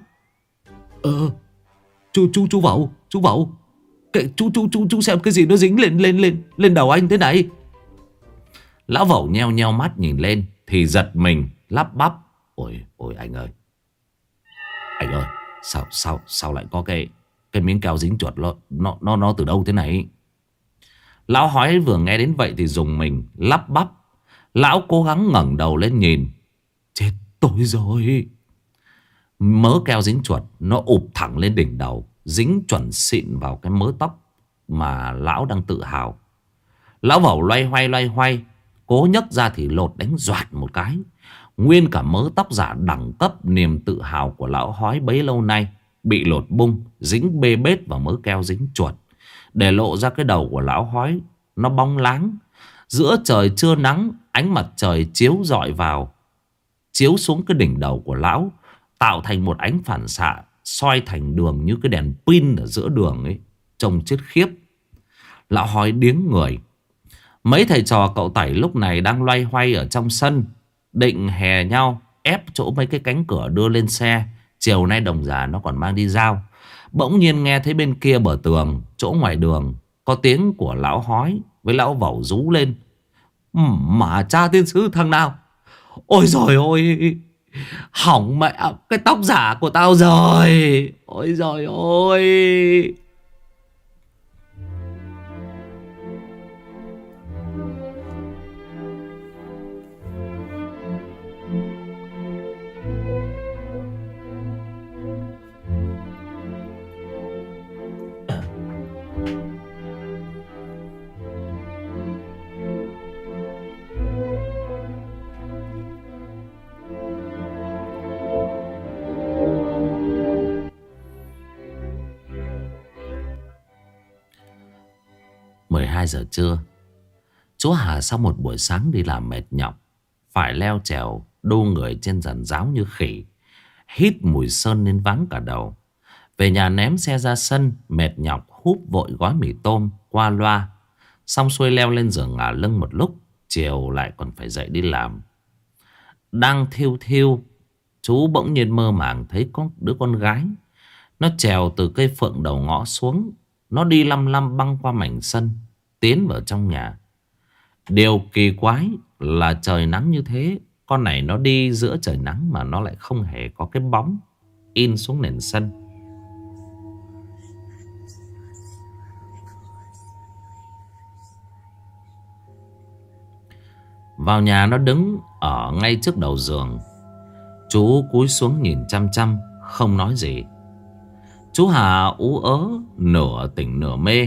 Chú Vẩu, chú xem cái gì nó dính lên đầu anh thế này. Lão Vẩu nheo nheo mắt nhìn lên thì giật mình lắp bắp: Ôi anh ơi, sao lại có cái miếng keo dính chuột nó từ đâu thế này? Lão Hói vừa nghe đến vậy thì rùng mình lắp bắp. Lão cố gắng ngẩng đầu lên nhìn. Chết tôi rồi. Mớ keo dính chuột nó ụp thẳng lên đỉnh đầu, dính chuẩn xịn vào cái mớ tóc mà lão đang tự hào. Lão Vẩu loay hoay, cố nhấc ra thì lột đánh doạt một cái. Nguyên cả mớ tóc giả đẳng cấp niềm tự hào của lão Hói bấy lâu nay bị lột bung, dính bê bết vào mớ keo dính chuột, để lộ ra cái đầu của lão Hói nó bóng láng. Giữa trời trưa nắng, ánh mặt trời chiếu rọi vào, chiếu xuống cái đỉnh đầu của lão, tạo thành một ánh phản xạ soi thành đường như cái đèn pin ở giữa đường ấy, trông chết khiếp. Lão Hói điếng người. Mấy thầy trò cậu Tẩy lúc này đang loay hoay ở trong sân, định hè nhau ép chỗ mấy cái cánh cửa đưa lên xe. Chiều nay Đồng già nó còn mang đi giao. Bỗng nhiên nghe thấy bên kia bờ tường, chỗ ngoài đường, có tiếng của lão Hói với lão Vẩu rú lên: Mà cha tiên sư thằng nào? Ôi giời ơi, hỏng mẹ cái tóc giả của tao rồi. Ôi giời ơi. Hai giờ trưa, chú Hà sau một buổi sáng đi làm mệt nhọc, phải leo trèo đu người trên giàn giáo như khỉ, hít mùi sơn nên váng cả đầu. Về nhà ném xe ra sân, mệt nhọc húp vội gói mì tôm qua loa, xong xuôi leo lên giường ngả lưng một lúc. Chiều lại còn phải dậy đi làm. Đang thiêu thiêu, chú bỗng nhiên mơ màng thấy có đứa con gái. Nó trèo từ cây phượng đầu ngõ xuống. Nó đi lăm lăm băng qua mảnh sân, tiến vào trong nhà. Điều kỳ quái là trời nắng như thế, con này nó đi giữa trời nắng mà nó lại không hề có cái bóng in xuống nền sân. Vào nhà nó đứng ở ngay trước đầu giường. Chú cúi xuống nhìn chăm chăm, không nói gì. Chú Hà ú ớ, nửa tỉnh nửa mê.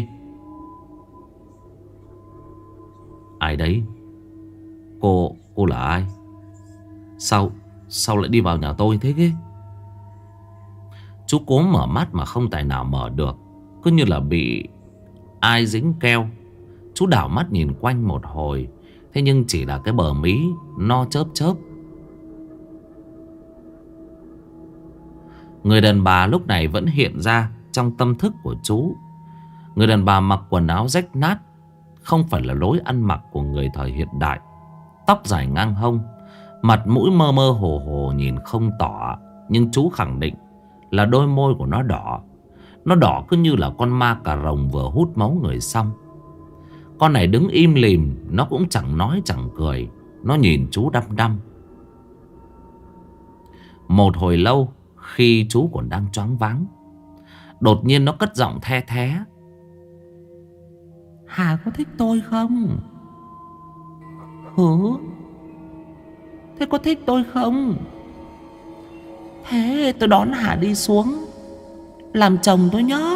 Ai đấy? Cô là ai? Sao lại đi vào nhà tôi thế ghê? Chú cố mở mắt mà không tài nào mở được, cứ như là bị ai dính keo. Chú đảo mắt nhìn quanh một hồi, thế nhưng chỉ là cái bờ mí nó chớp chớp. Người đàn bà lúc này vẫn hiện ra trong tâm thức của chú. Người đàn bà mặc quần áo rách nát, không phải là lối ăn mặc của người thời hiện đại. Tóc dài ngang hông, mặt mũi mơ mơ hồ hồ nhìn không tỏ, nhưng chú khẳng định là đôi môi của nó đỏ. Nó đỏ cứ như là con ma cà rồng vừa hút máu người xong. Con này đứng im lìm, nó cũng chẳng nói chẳng cười. Nó nhìn chú đăm đăm. Một hồi lâu, khi chú còn đang choáng váng, đột nhiên nó cất giọng the thé: Hà có thích tôi không? Hử? Thế có thích tôi không? Thế tôi đón Hà đi xuống làm chồng tôi nhá.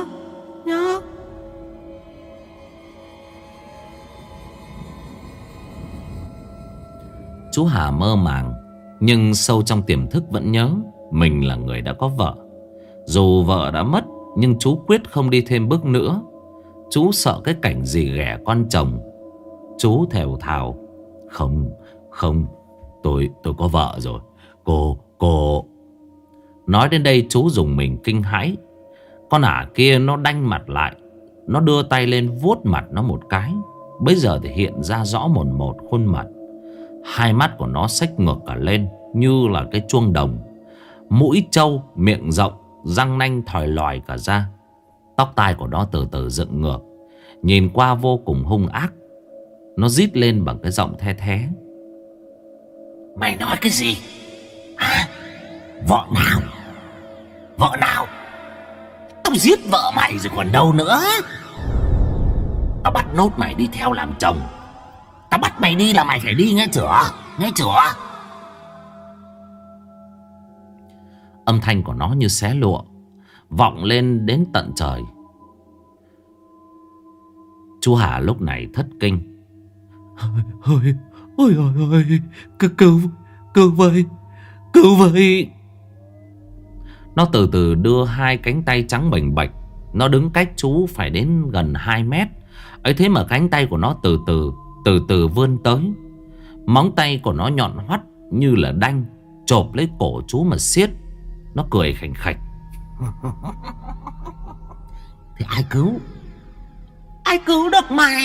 Chú Hà mơ màng, nhưng sâu trong tiềm thức vẫn nhớ mình là người đã có vợ. Dù vợ đã mất, nhưng chú quyết không đi thêm bước nữa. Chú sợ cái cảnh gì ghẻ con chồng Chú thều thào: Không, không, tôi có vợ rồi. Cô. Nói đến đây chú dùng mình kinh hãi. Con ả kia nó đanh mặt lại. Nó đưa tay lên vuốt mặt nó một cái. Bây giờ thì hiện ra rõ một khuôn mặt. Hai mắt của nó xếch ngược cả lên như là cái chuông đồng. Mũi trâu, miệng rộng, răng nanh thòi lòi cả ra. Tóc tai của nó từ từ dựng ngược, nhìn qua vô cùng hung ác. Nó rít lên bằng cái giọng the thé: Mày nói cái gì hả? Vợ nào? Vợ nào? Tao giết vợ mày rồi còn đâu nữa. Tao bắt nốt mày đi theo làm chồng. Tao bắt mày đi là mày phải đi, nghe chưa? Nghe chưa? Âm thanh của nó như xé lụa, vọng lên đến tận trời. Chú Hà lúc này thất kinh: Ôi, cứu với. Nó từ từ đưa hai cánh tay trắng bềnh bạch. Nó đứng cách chú phải đến gần 2 mét. Ấy thế mà cánh tay của nó từ từ vươn tới. Móng tay của nó nhọn hoắt như là đanh, chộp lấy cổ chú mà siết. Nó cười khành khạch: Thì ai cứu? Ai cứu được mày?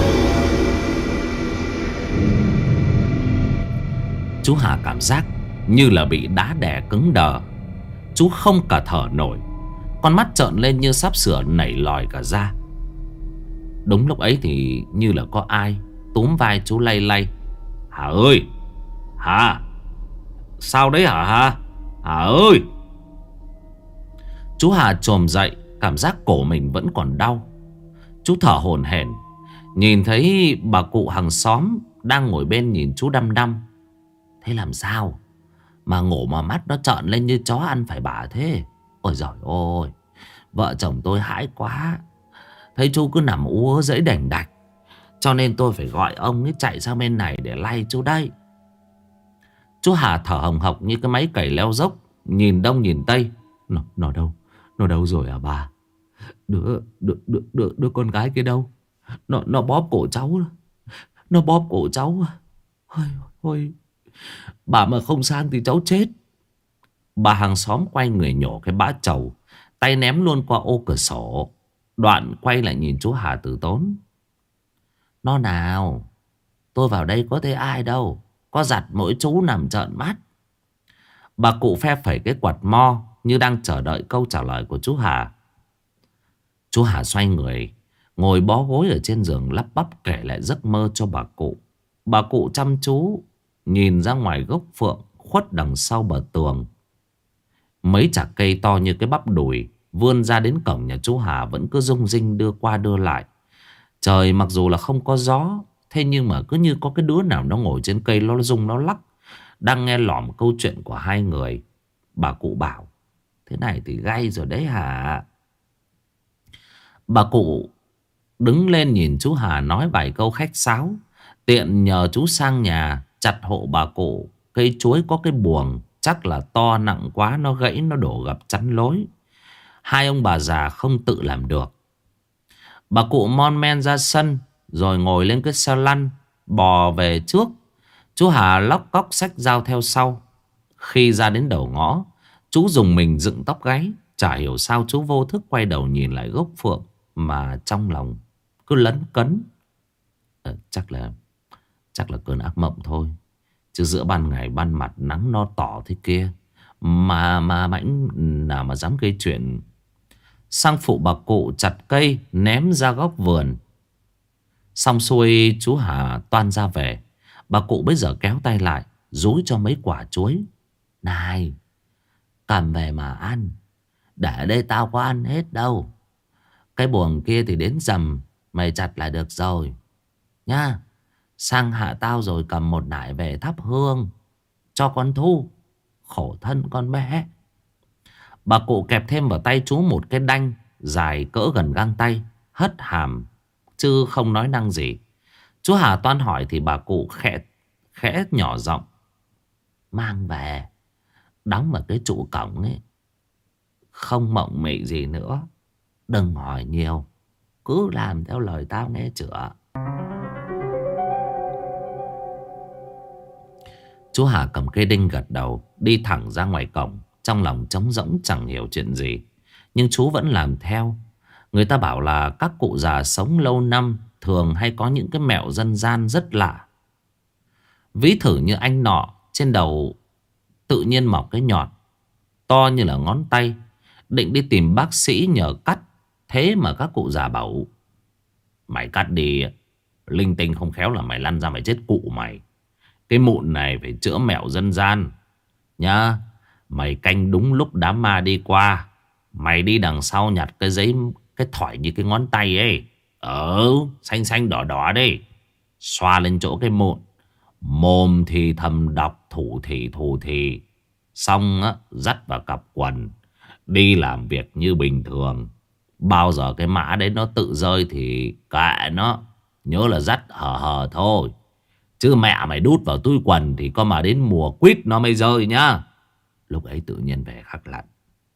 Chú Hà cảm giác như là bị đá đè cứng đờ. Chú không cả thở nổi. Con mắt trợn lên như sắp sửa nảy lòi cả ra. Đúng lúc ấy thì như là có ai túm vai chú lay lay: Hà ơi! Hà! Sao đấy hả Hà? Hà ơi! Chú Hà chồm dậy, cảm giác cổ mình vẫn còn đau. Chú thở hổn hển, nhìn thấy bà cụ hàng xóm đang ngồi bên nhìn chú đăm đăm. Thế làm sao mà ngủ mà mắt nó trợn lên như chó ăn phải bả thế? Ôi giời ơi! Vợ chồng tôi hãi quá. Thấy chú cứ nằm ú ớ dẫy đành đạch, cho nên tôi phải gọi ông ấy chạy sang bên này để lay chú đây. Chú Hà thở hồng hộc như cái máy cày leo dốc, nhìn đông nhìn tây. Nó đâu? Nó đâu rồi à bà? Đứa con gái kia đâu? Nó bóp cổ cháu. Nó bóp cổ cháu. Ôi, bà mà không sang thì cháu chết. Bà hàng xóm quay người nhổ cái bã trầu, tay ném luôn qua ô cửa sổ. Đoạn quay lại nhìn chú Hà từ tốn: Nó nào? Tôi vào đây có thấy ai đâu. Có giặt mỗi chú nằm trợn mắt. Bà cụ phe phẩy cái quạt mo như đang chờ đợi câu trả lời của chú Hà. Chú Hà xoay người, ngồi bó gối ở trên giường, lắp bắp kể lại giấc mơ cho bà cụ. Bà cụ chăm chú nhìn ra ngoài gốc phượng khuất đằng sau bờ tường. Mấy chạc cây to như cái bắp đùi vươn ra đến cổng nhà chú Hà vẫn cứ rung rinh đưa qua đưa lại. Trời mặc dù là không có gió, thế nhưng mà cứ như có cái đứa nào nó ngồi trên cây nó rung nó lắc, đang nghe lỏm câu chuyện của hai người. Bà cụ bảo: Thế này thì gay rồi đấy hả? Bà cụ đứng lên nhìn chú Hà nói vài câu khách sáo, tiện nhờ chú sang nhà chặt hộ bà cụ. Cây chuối có cái buồng chắc là to nặng quá, nó gãy nó đổ gập chắn lối. Hai ông bà già không tự làm được. Bà cụ mon men ra sân, rồi ngồi lên cái xe lăn bò về trước. Chú Hà lóc cóc xách dao theo sau. Khi ra đến đầu ngõ, chú dùng mình dựng tóc gáy. Chả hiểu sao chú vô thức quay đầu nhìn lại gốc phượng, mà trong lòng cứ lấn cấn. Chắc là cơn ác mộng thôi. Chứ giữa ban ngày ban mặt nắng no tỏ thế kia mà mãnh nào mà dám gây chuyện. Sang phụ bà cụ chặt cây ném ra góc vườn. Xong xuôi chú Hà toan ra về. Bà cụ bây giờ kéo tay lại, dúi cho mấy quả chuối: Này, cầm về mà ăn. Để đây tao có ăn hết đâu. Cái buồng kia thì đến rằm mày chặt là được rồi nhá. Sang hạ tao rồi cầm một nải về thắp hương cho con Thu, khổ thân con bé. Bà cụ kẹp thêm vào tay chú một cái đanh dài cỡ gần găng tay, hất hàm chứ không nói năng gì. Chú Hà toan hỏi thì bà cụ khẽ nhỏ giọng: Mang về đóng vào cái trụ cổng ấy. Không mộng mị gì nữa. Đừng hỏi nhiều, cứ làm theo lời tao nghe chưa? Chú Hà cầm cây đinh gật đầu, đi thẳng ra ngoài cổng. Trong lòng trống rỗng chẳng hiểu chuyện gì, nhưng chú vẫn làm theo. Người ta bảo là các cụ già sống lâu năm thường hay có những cái mẹo dân gian rất lạ. Ví thử như anh nọ, trên đầu tự nhiên mọc cái nhọt to như là ngón tay, định đi tìm bác sĩ nhờ cắt. Thế mà các cụ già bảo: mày cắt đi, linh tinh không khéo là mày lăn ra mày chết cụ mày. Cái mụn này phải chữa mẹo dân gian nhá. Mày canh đúng lúc đám ma đi qua, mày đi đằng sau nhặt cái giấy, cái thỏi như cái ngón tay ấy, xanh xanh đỏ đỏ đi, xoa lên chỗ cái mụn. Mồm thì thầm đọc, thủ thì xong á, dắt vào cặp quần, đi làm việc như bình thường. Bao giờ cái mã đấy nó tự rơi thì kệ nó, nhớ là dắt hờ hờ thôi. Chứ mẹ mày đút vào túi quần thì có mà đến mùa quýt nó mới rơi nhá. Lúc ấy tự nhiên về khắc lặn.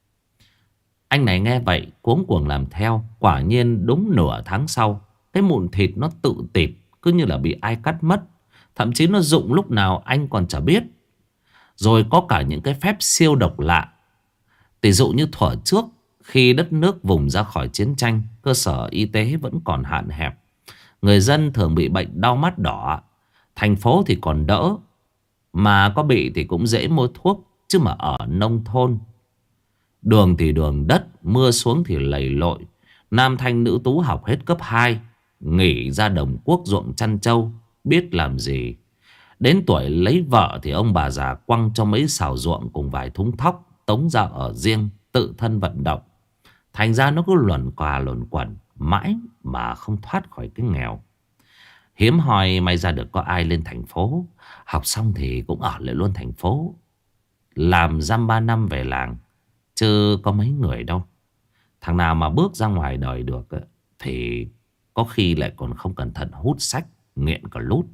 Anh này nghe vậy cuống cuồng làm theo. Quả nhiên đúng nửa tháng sau, cái mụn thịt nó tự tịt, cứ như là bị ai cắt mất. Thậm chí nó rụng lúc nào anh còn chả biết. Rồi có cả những cái phép siêu độc lạ. Tỷ dụ như thuở trước, khi đất nước vùng ra khỏi chiến tranh, cơ sở y tế vẫn còn hạn hẹp, người dân thường bị bệnh đau mắt đỏ. Thành phố thì còn đỡ, mà có bị thì cũng dễ mua thuốc. Chứ mà ở nông thôn, đường thì đường đất, mưa xuống thì lầy lội. Nam thanh nữ tú học hết cấp 2, nghỉ ra đồng quốc ruộng chăn trâu, biết làm gì. Đến tuổi lấy vợ thì ông bà già quăng cho mấy xào ruộng cùng vài thúng thóc, tống ra ở riêng, tự thân vận động. Thành ra nó cứ luẩn quẩn mãi mà không thoát khỏi cái nghèo. Hiếm hoi may ra được có ai lên thành phố. Học xong thì cũng ở lại luôn thành phố, làm dăm 3 năm về làng, chứ có mấy người đâu. Thằng nào mà bước ra ngoài đời được thì có khi lại còn không cẩn thận hút sách, nghiện cả lút.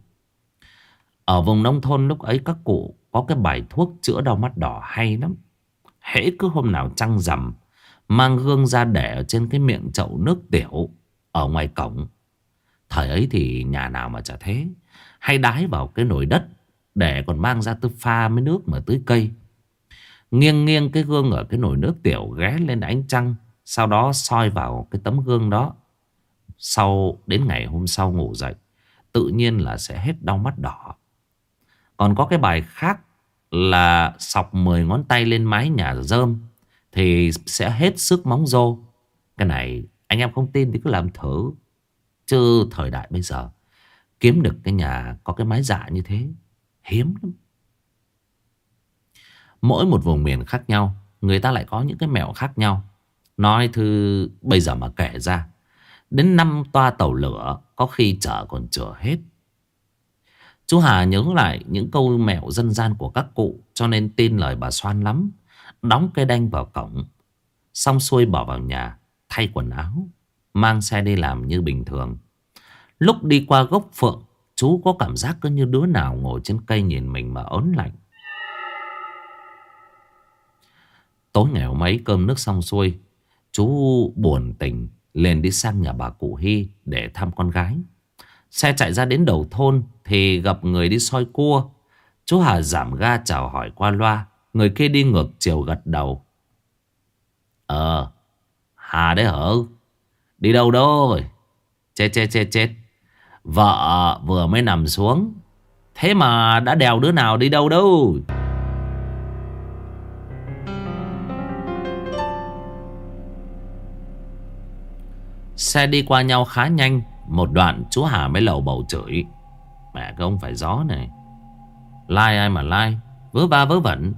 Ở vùng nông thôn lúc ấy các cụ có cái bài thuốc chữa đau mắt đỏ hay lắm. Hễ cứ hôm nào trăng rằm, mang gương ra để ở trên cái miệng chậu nước tiểu ở ngoài cổng. Thời ấy thì nhà nào mà chả thế. Hay đái vào cái nồi đất, để còn mang ra tôi pha với nước mà tưới cây. Nghiêng nghiêng cái gương ở cái nồi nước tiểu ghé lên ánh trăng, sau đó soi vào cái tấm gương đó. Sau đến ngày hôm sau ngủ dậy, tự nhiên là sẽ hết đau mắt đỏ. Còn có cái bài khác là sọc 10 ngón tay lên mái nhà rơm thì sẽ hết sức móng rô. Cái này anh em không tin thì cứ làm thử. Chứ thời đại bây giờ kiếm được cái nhà có cái mái dạ như thế hiếm lắm. Mỗi một vùng miền khác nhau, người ta lại có những cái mẹo khác nhau. Nói thư bây giờ mà kể ra, đến 5 toa tàu lửa có khi chở còn chở hết. Chú Hà nhớ lại những câu mẹo dân gian của các cụ, cho nên tin lời bà Xoan lắm. Đóng cây đanh vào cổng, xong xuôi bỏ vào nhà, thay quần áo, mang xe đi làm như bình thường. Lúc đi qua gốc phượng, chú có cảm giác cứ như đứa nào ngồi trên cây nhìn mình mà ớn lạnh. Tối ngày hôm ấy cơm nước xong xuôi, chú buồn tỉnh lên đi sang nhà bà cụ Hy để thăm con gái. Xe chạy ra đến đầu thôn thì gặp người đi soi cua. Chú Hà giảm ga chào hỏi qua loa. Người kia đi ngược chiều gật đầu. Hà đấy hả? Đi đâu rồi? Chết. Vợ vừa mới nằm xuống, thế mà đã đèo đứa nào đi đâu đâu. Xe đi qua nhau khá nhanh. Một đoạn chú Hà mới lầu bầu chửi: mẹ cái ông phải gió này, lai ai mà lai, vớ va vớ vẩn.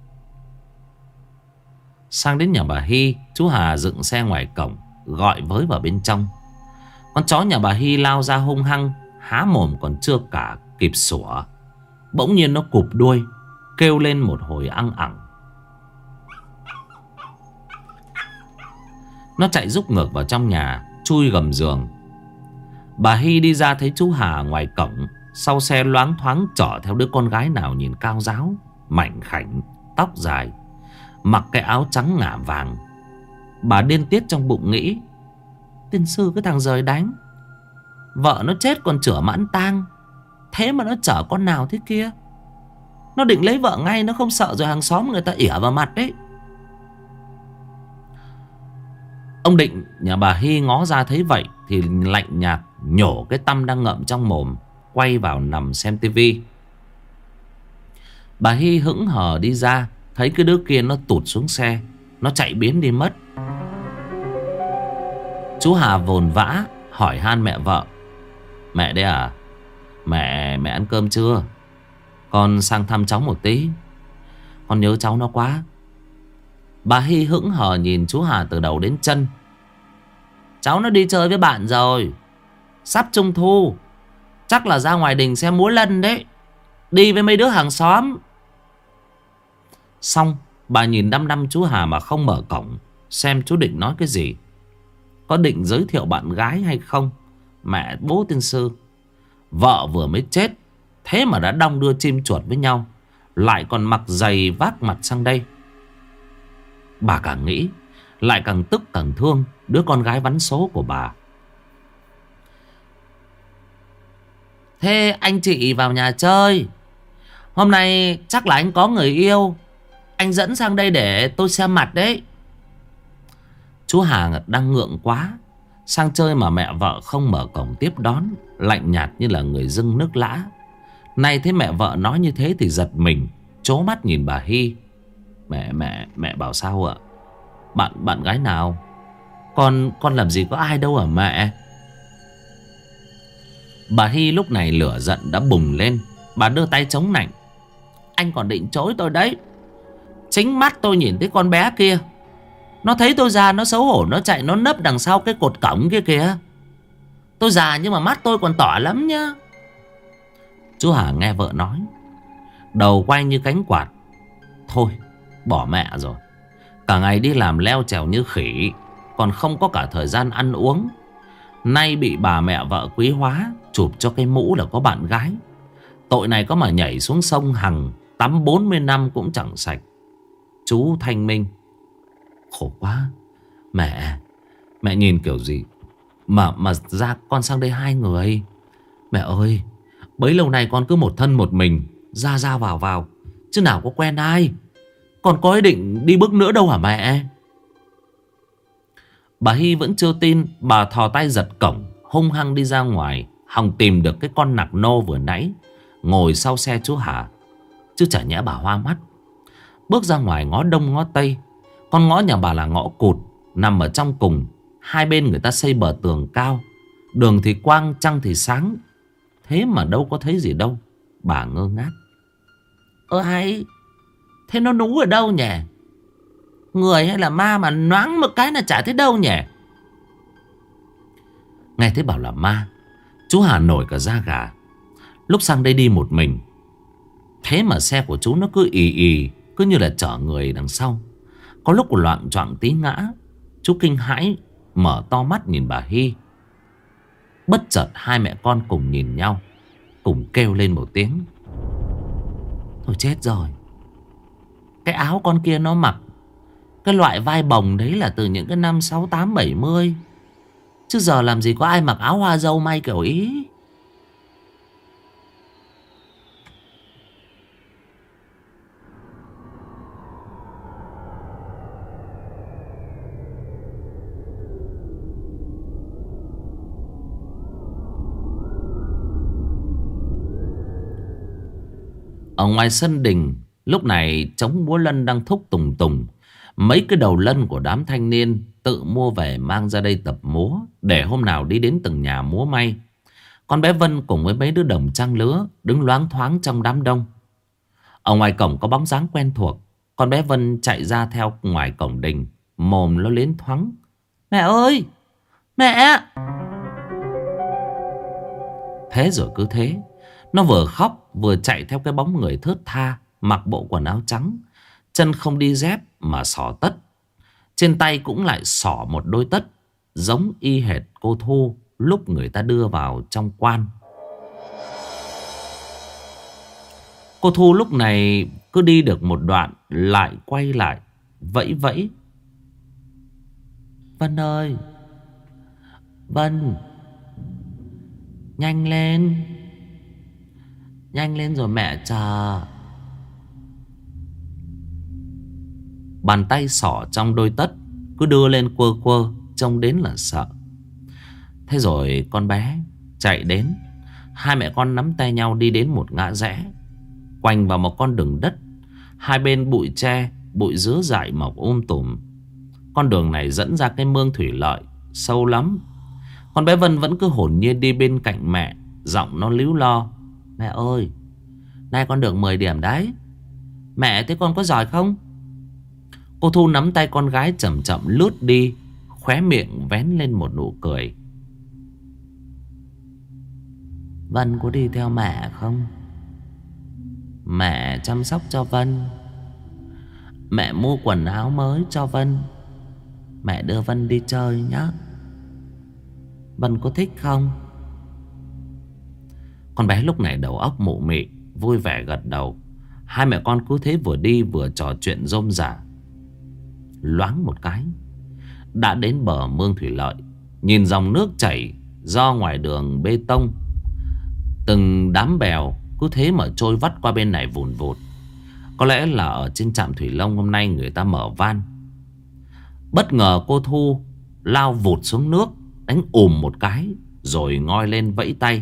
Sang đến nhà bà Hy, chú Hà dựng xe ngoài cổng, gọi với vào bên trong. Con chó nhà bà Hy lao ra hung hăng, há mồm còn chưa cả kịp sủa, bỗng nhiên nó cụp đuôi, kêu lên một hồi ăng ẳng. Nó chạy rúc ngược vào trong nhà, chui gầm giường. Bà Hy đi ra thấy chú Hà ngoài cổng. Sau xe loáng thoáng chở theo đứa con gái nào nhìn cao ráo, mảnh khảnh, tóc dài, mặc cái áo trắng ngả vàng. Bà điên tiết trong bụng nghĩ: tiên sư cái thằng rời đánh, vợ nó chết còn chửa mãn tang, thế mà nó chở con nào thế kia. Nó định lấy vợ ngay, nó không sợ rồi hàng xóm người ta ỉa vào mặt đấy. Ông Định nhà bà Hy ngó ra thấy vậy thì lạnh nhạt nhổ cái tăm đang ngậm trong mồm, quay vào nằm xem tivi. Bà Hy hững hờ đi ra, thấy cái đứa kia nó tụt xuống xe, nó chạy biến đi mất. Chú Hà vồn vã hỏi han mẹ vợ: "Mẹ đấy à? Mẹ ăn cơm chưa? Con sang thăm cháu một tí, con nhớ cháu nó quá." Bà Hy hững hờ nhìn chú Hà từ đầu đến chân. "Cháu nó đi chơi với bạn rồi. Sắp trung thu, chắc là ra ngoài đình xem múa lân đấy. Đi với mấy đứa hàng xóm." Xong bà nhìn đăm đăm chú Hà mà không mở cổng, xem chú định nói cái gì. Có định giới thiệu bạn gái hay không? Mẹ bố tiên sư, vợ vừa mới chết, thế mà đã đong đưa chim chuột với nhau, lại còn mặc giày vác mặt sang đây. Bà càng nghĩ lại càng tức càng thương đứa con gái vắn số của bà. "Thế anh chị vào nhà chơi. Hôm nay chắc là anh có người yêu. Anh dẫn sang đây để tôi xem mặt đấy." Chú Hà đang ngượng quá, sang chơi mà mẹ vợ không mở cổng tiếp đón, lạnh nhạt như là người dưng nước lã. Nay thấy mẹ vợ nói như thế thì giật mình, trố mắt nhìn bà Hy. Mẹ bảo sao ạ? Bạn gái nào? Con làm gì có ai đâu hả mẹ? Bà Hy lúc này lửa giận đã bùng lên. Bà đưa tay chống nạnh: "Anh còn định chối tôi đấy. Chính mắt tôi nhìn thấy con bé kia. Nó thấy tôi già nó xấu hổ, nó chạy nó nấp đằng sau cái cột cổng kia kìa. Tôi già nhưng mà mắt tôi còn tỏ lắm nhá." Chú Hà nghe vợ nói, đầu quay như cánh quạt. Thôi bỏ mẹ rồi. Cả ngày đi làm leo trèo như khỉ, còn không có cả thời gian ăn uống. Nay bị bà mẹ vợ quý hóa chụp cho cái mũ là có bạn gái. Tội này có mà nhảy xuống sông Hằng tắm 40 năm cũng chẳng sạch. Chú thanh minh: "Khổ quá. Mẹ nhìn kiểu gì mà ra con sang đây 2 người. Mẹ ơi, bấy lâu nay con cứ một thân một mình, ra vào, chứ nào có quen ai. Con có ý định đi bước nữa đâu hả mẹ?" Bà Hy vẫn chưa tin. Bà thò tay giật cổng, hung hăng đi ra ngoài, hòng tìm được cái con nạc nô vừa nãy ngồi sau xe chú Hà. Chứ chả nhẽ bà hoa mắt. Bước ra ngoài ngó đông ngó tây. Con ngõ nhà bà là ngõ cụt, nằm ở trong cùng. Hai bên người ta xây bờ tường cao, đường thì quang, trăng thì sáng. Thế mà đâu có thấy gì đâu. Bà ngơ ngác: Hay, thế nó nú ở đâu nhỉ? Người hay là ma mà nhoáng một cái là chả thấy đâu nhỉ?" Nghe thấy bảo là ma, chú Hà nổi cả da gà. Lúc sang đây đi một mình, thế mà xe của chú nó cứ ì ì, cứ như là chở người đằng sau. Có lúc loạng choạng tí ngã. Chú kinh hãi mở to mắt nhìn bà Hy. Bất chợt hai mẹ con cùng nhìn nhau, cùng kêu lên một tiếng: "Thôi chết rồi. Cái áo con kia nó mặc, cái loại vai bồng đấy là từ những cái năm 68, 70. Chứ giờ làm gì có ai mặc áo hoa dâu may kiểu Ý." Ở ngoài sân đình, lúc này trống múa lân đang thúc tùng tùng. Mấy cái đầu lân của đám thanh niên tự mua về mang ra đây tập múa, để hôm nào đi đến từng nhà múa may. Con bé Vân cùng với mấy đứa đồng trang lứa đứng loáng thoáng trong đám đông. Ở ngoài cổng có bóng dáng quen thuộc. Con bé Vân chạy ra theo ngoài cổng đình, mồm nó liến thoáng: "Mẹ ơi, mẹ!" Thế rồi cứ thế, nó vừa khóc vừa chạy theo cái bóng người thướt tha, mặc bộ quần áo trắng, chân không đi dép mà xỏ tất. Trên tay cũng lại xỏ một đôi tất giống y hệt cô Thu lúc người ta đưa vào trong quan. Cô Thu lúc này cứ đi được một đoạn lại quay lại vẫy vẫy: "Vân ơi, Vân, nhanh lên. Nhanh lên rồi mẹ chờ." Bàn tay xỏ trong đôi tất cứ đưa lên quơ quơ, trông đến là sợ. Thế rồi con bé chạy đến. Hai mẹ con nắm tay nhau đi đến một ngã rẽ, quanh vào một con đường đất. Hai bên bụi tre, bụi dứa dại mọc tùm. Con đường này dẫn ra cái mương thủy lợi sâu lắm. Con bé Vân vẫn cứ hồn nhiên đi bên cạnh mẹ, giọng nó líu lo: "Mẹ ơi, nay con được 10 điểm đấy. Mẹ thấy con có giỏi không?" Cô Thu nắm tay con gái chậm chậm lướt đi, khóe miệng vén lên một nụ cười. "Vân có đi theo mẹ không? Mẹ chăm sóc cho Vân. Mẹ mua quần áo mới cho Vân. Mẹ đưa Vân đi chơi nhé. Vân có thích không?" Con bé lúc này đầu óc mụ mị, vui vẻ gật đầu. Hai mẹ con cứ thế vừa đi vừa trò chuyện rôm rả. Loáng một cái đã đến bờ mương thủy lợi. Nhìn dòng nước chảy do ngoài đường bê tông, từng đám bèo cứ thế mà trôi vắt qua bên này vùn vụt. Có lẽ là ở trên trạm thủy nông hôm nay người ta mở van. Bất ngờ cô Thu lao vụt xuống nước, đánh một cái rồi ngoi lên vẫy tay: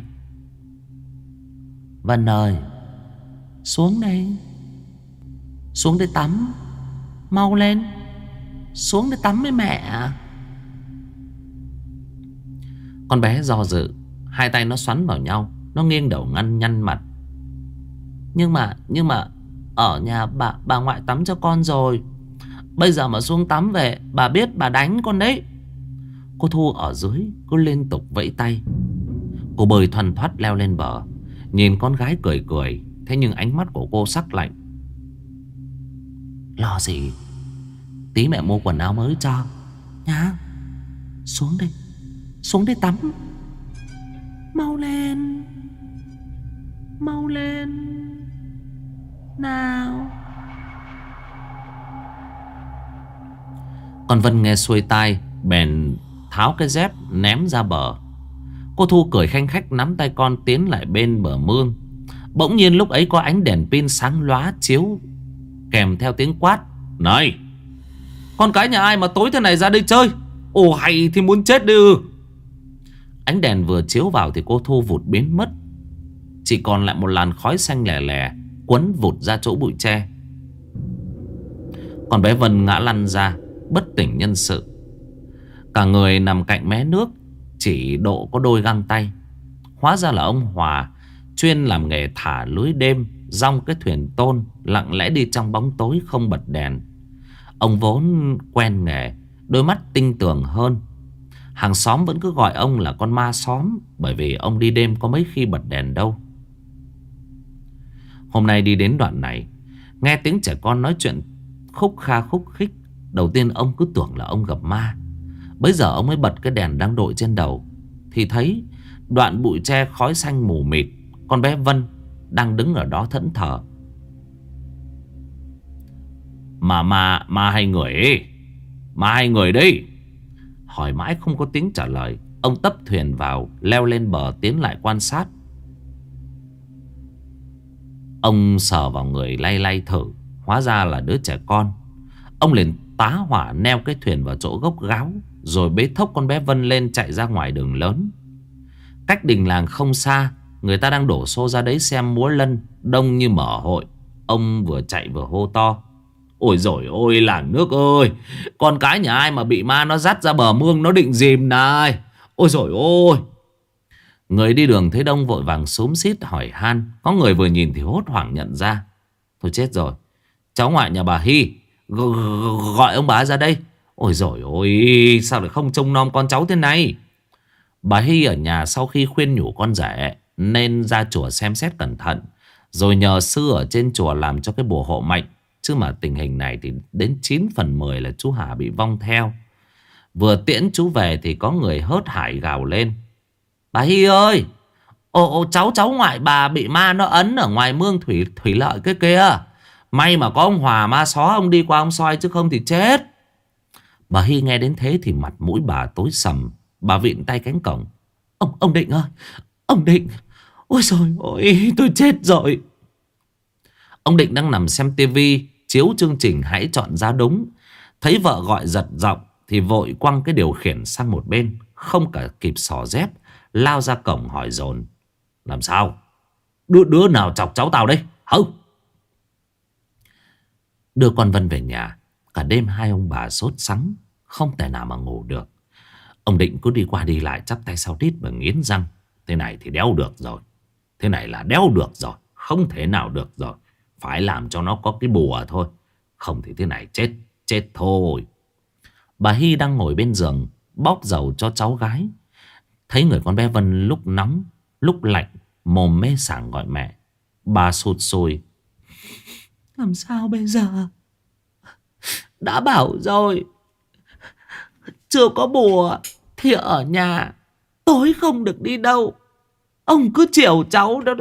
"Vân ơi, xuống đây. Xuống để tắm. Mau lên. Xuống để tắm với mẹ." Con bé do dự, hai tay nó xoắn vào nhau, nó nghiêng đầu nhăn mặt. Nhưng mà ở nhà bà ngoại tắm cho con rồi. Bây giờ mà xuống tắm về, bà biết bà đánh con đấy." Cô Thu ở dưới cứ liên tục vẫy tay. Cô bơi thoăn thoắt leo lên bờ, nhìn con gái cười cười. Thế nhưng ánh mắt của cô sắc lạnh: "Lo gì, tí mẹ mua quần áo mới cho nhá. Xuống đây. Xuống đây tắm. Mau lên. Mau lên nào." Con Vân nghe xuôi tai, bèn tháo cái dép ném ra bờ. Cô Thu cười khanh khách nắm tay con tiến lại bên bờ mương. Bỗng nhiên lúc ấy có ánh đèn pin sáng lóa chiếu, kèm theo tiếng quát: "Này, con cái nhà ai mà tối thế này ra đây chơi? Ồ hay thì muốn chết đi ư?" Ánh đèn vừa chiếu vào thì cô Thu vụt biến mất. Chỉ còn lại một làn khói xanh lè lè quấn vụt ra chỗ bụi tre. Còn bé Vân ngã lăn ra, bất tỉnh nhân sự. Cả người nằm cạnh mé nước, chỉ độ có đôi găng tay. Hóa ra là ông Hòa chuyên làm nghề thả lưới đêm, dong cái thuyền tôn, lặng lẽ đi trong bóng tối không bật đèn. Ông vốn quen nghề, đôi mắt tinh tường hơn. Hàng xóm vẫn cứ gọi ông là con ma xóm, bởi vì ông đi đêm có mấy khi bật đèn đâu. Hôm nay đi đến đoạn này, nghe tiếng trẻ con nói chuyện khúc kha khúc khích, đầu tiên ông cứ tưởng là ông gặp ma. Bấy giờ ông mới bật cái đèn đang đội trên đầu, thì thấy đoạn bụi tre khói xanh mù mịt, con bé Vân đang đứng ở đó thẫn thờ. Mà hai người ấy. Mà hai người đấy. Hỏi mãi không có tiếng trả lời. Ông tấp thuyền vào, leo lên bờ tiến lại quan sát. Ông sờ vào người lay lay thử, hóa ra là đứa trẻ con. Ông liền tá hỏa neo cái thuyền vào chỗ gốc gáo, rồi bế thốc con bé Vân lên chạy ra ngoài đường lớn. Cách đình làng không xa, người ta đang đổ xô ra đấy xem múa lân, đông như mở hội. Ông vừa chạy vừa hô to: "Ôi dồi ôi làng nước ơi, con cái nhà ai mà bị ma nó dắt ra bờ mương nó định dìm này. Ôi dồi ôi." Người đi đường thấy đông vội vàng xúm xít hỏi han. Có người vừa nhìn thì hốt hoảng nhận ra: "Thôi chết rồi, cháu ngoại nhà bà Hy, gọi ông bà ra đây." "Ôi dồi ôi, sao lại không trông nom con cháu thế này?" Bà Hy ở nhà sau khi khuyên nhủ con rể nên ra chùa xem xét cẩn thận, rồi nhờ sư ở trên chùa làm cho cái bùa hộ mệnh. Chứ mà tình hình này thì đến 9 phần 10 là chú Hà bị vong theo. Vừa tiễn chú về thì có người hớt hải gào lên: "Bà Hy ơi, cháu ngoại bà bị ma nó ấn ở ngoài mương thủy lợi cái kia. May mà có ông Hòa ma xó ông đi qua ông soi, chứ không thì chết." Bà Hy nghe đến thế thì mặt mũi bà tối sầm. Bà vịn tay cánh cổng: Ông Định ơi, ông Định, ôi trời ơi tôi chết rồi." Ông Định đang nằm xem tivi, chiếu chương trình hãy chọn giá đúng. Thấy vợ gọi giật giọng thì vội quăng cái điều khiển sang một bên, không cả kịp xỏ dép, lao ra cổng hỏi dồn: làm sao? Đứa nào chọc cháu tao đấy? Không. Đưa con Vân về nhà, cả đêm hai ông bà sốt sắng, không thể nào mà ngủ được. Ông Định cứ đi qua đi lại chắp tay sau đít và nghiến răng. Thế này thì đéo được rồi. Thế này là đéo được rồi. Không thể nào được rồi. Phải làm cho nó có cái bùa thôi. Không thì thế này chết thôi. Bà Hy đang ngồi bên giường bóp dầu cho cháu gái. Thấy người con bé Vân lúc nóng lúc lạnh, mồm mê sảng gọi mẹ. Bà sụt sùi: làm sao bây giờ? Đã bảo rồi, chưa có bùa thì ở nhà, tối không được đi đâu. Ông cứ chiều cháu đó.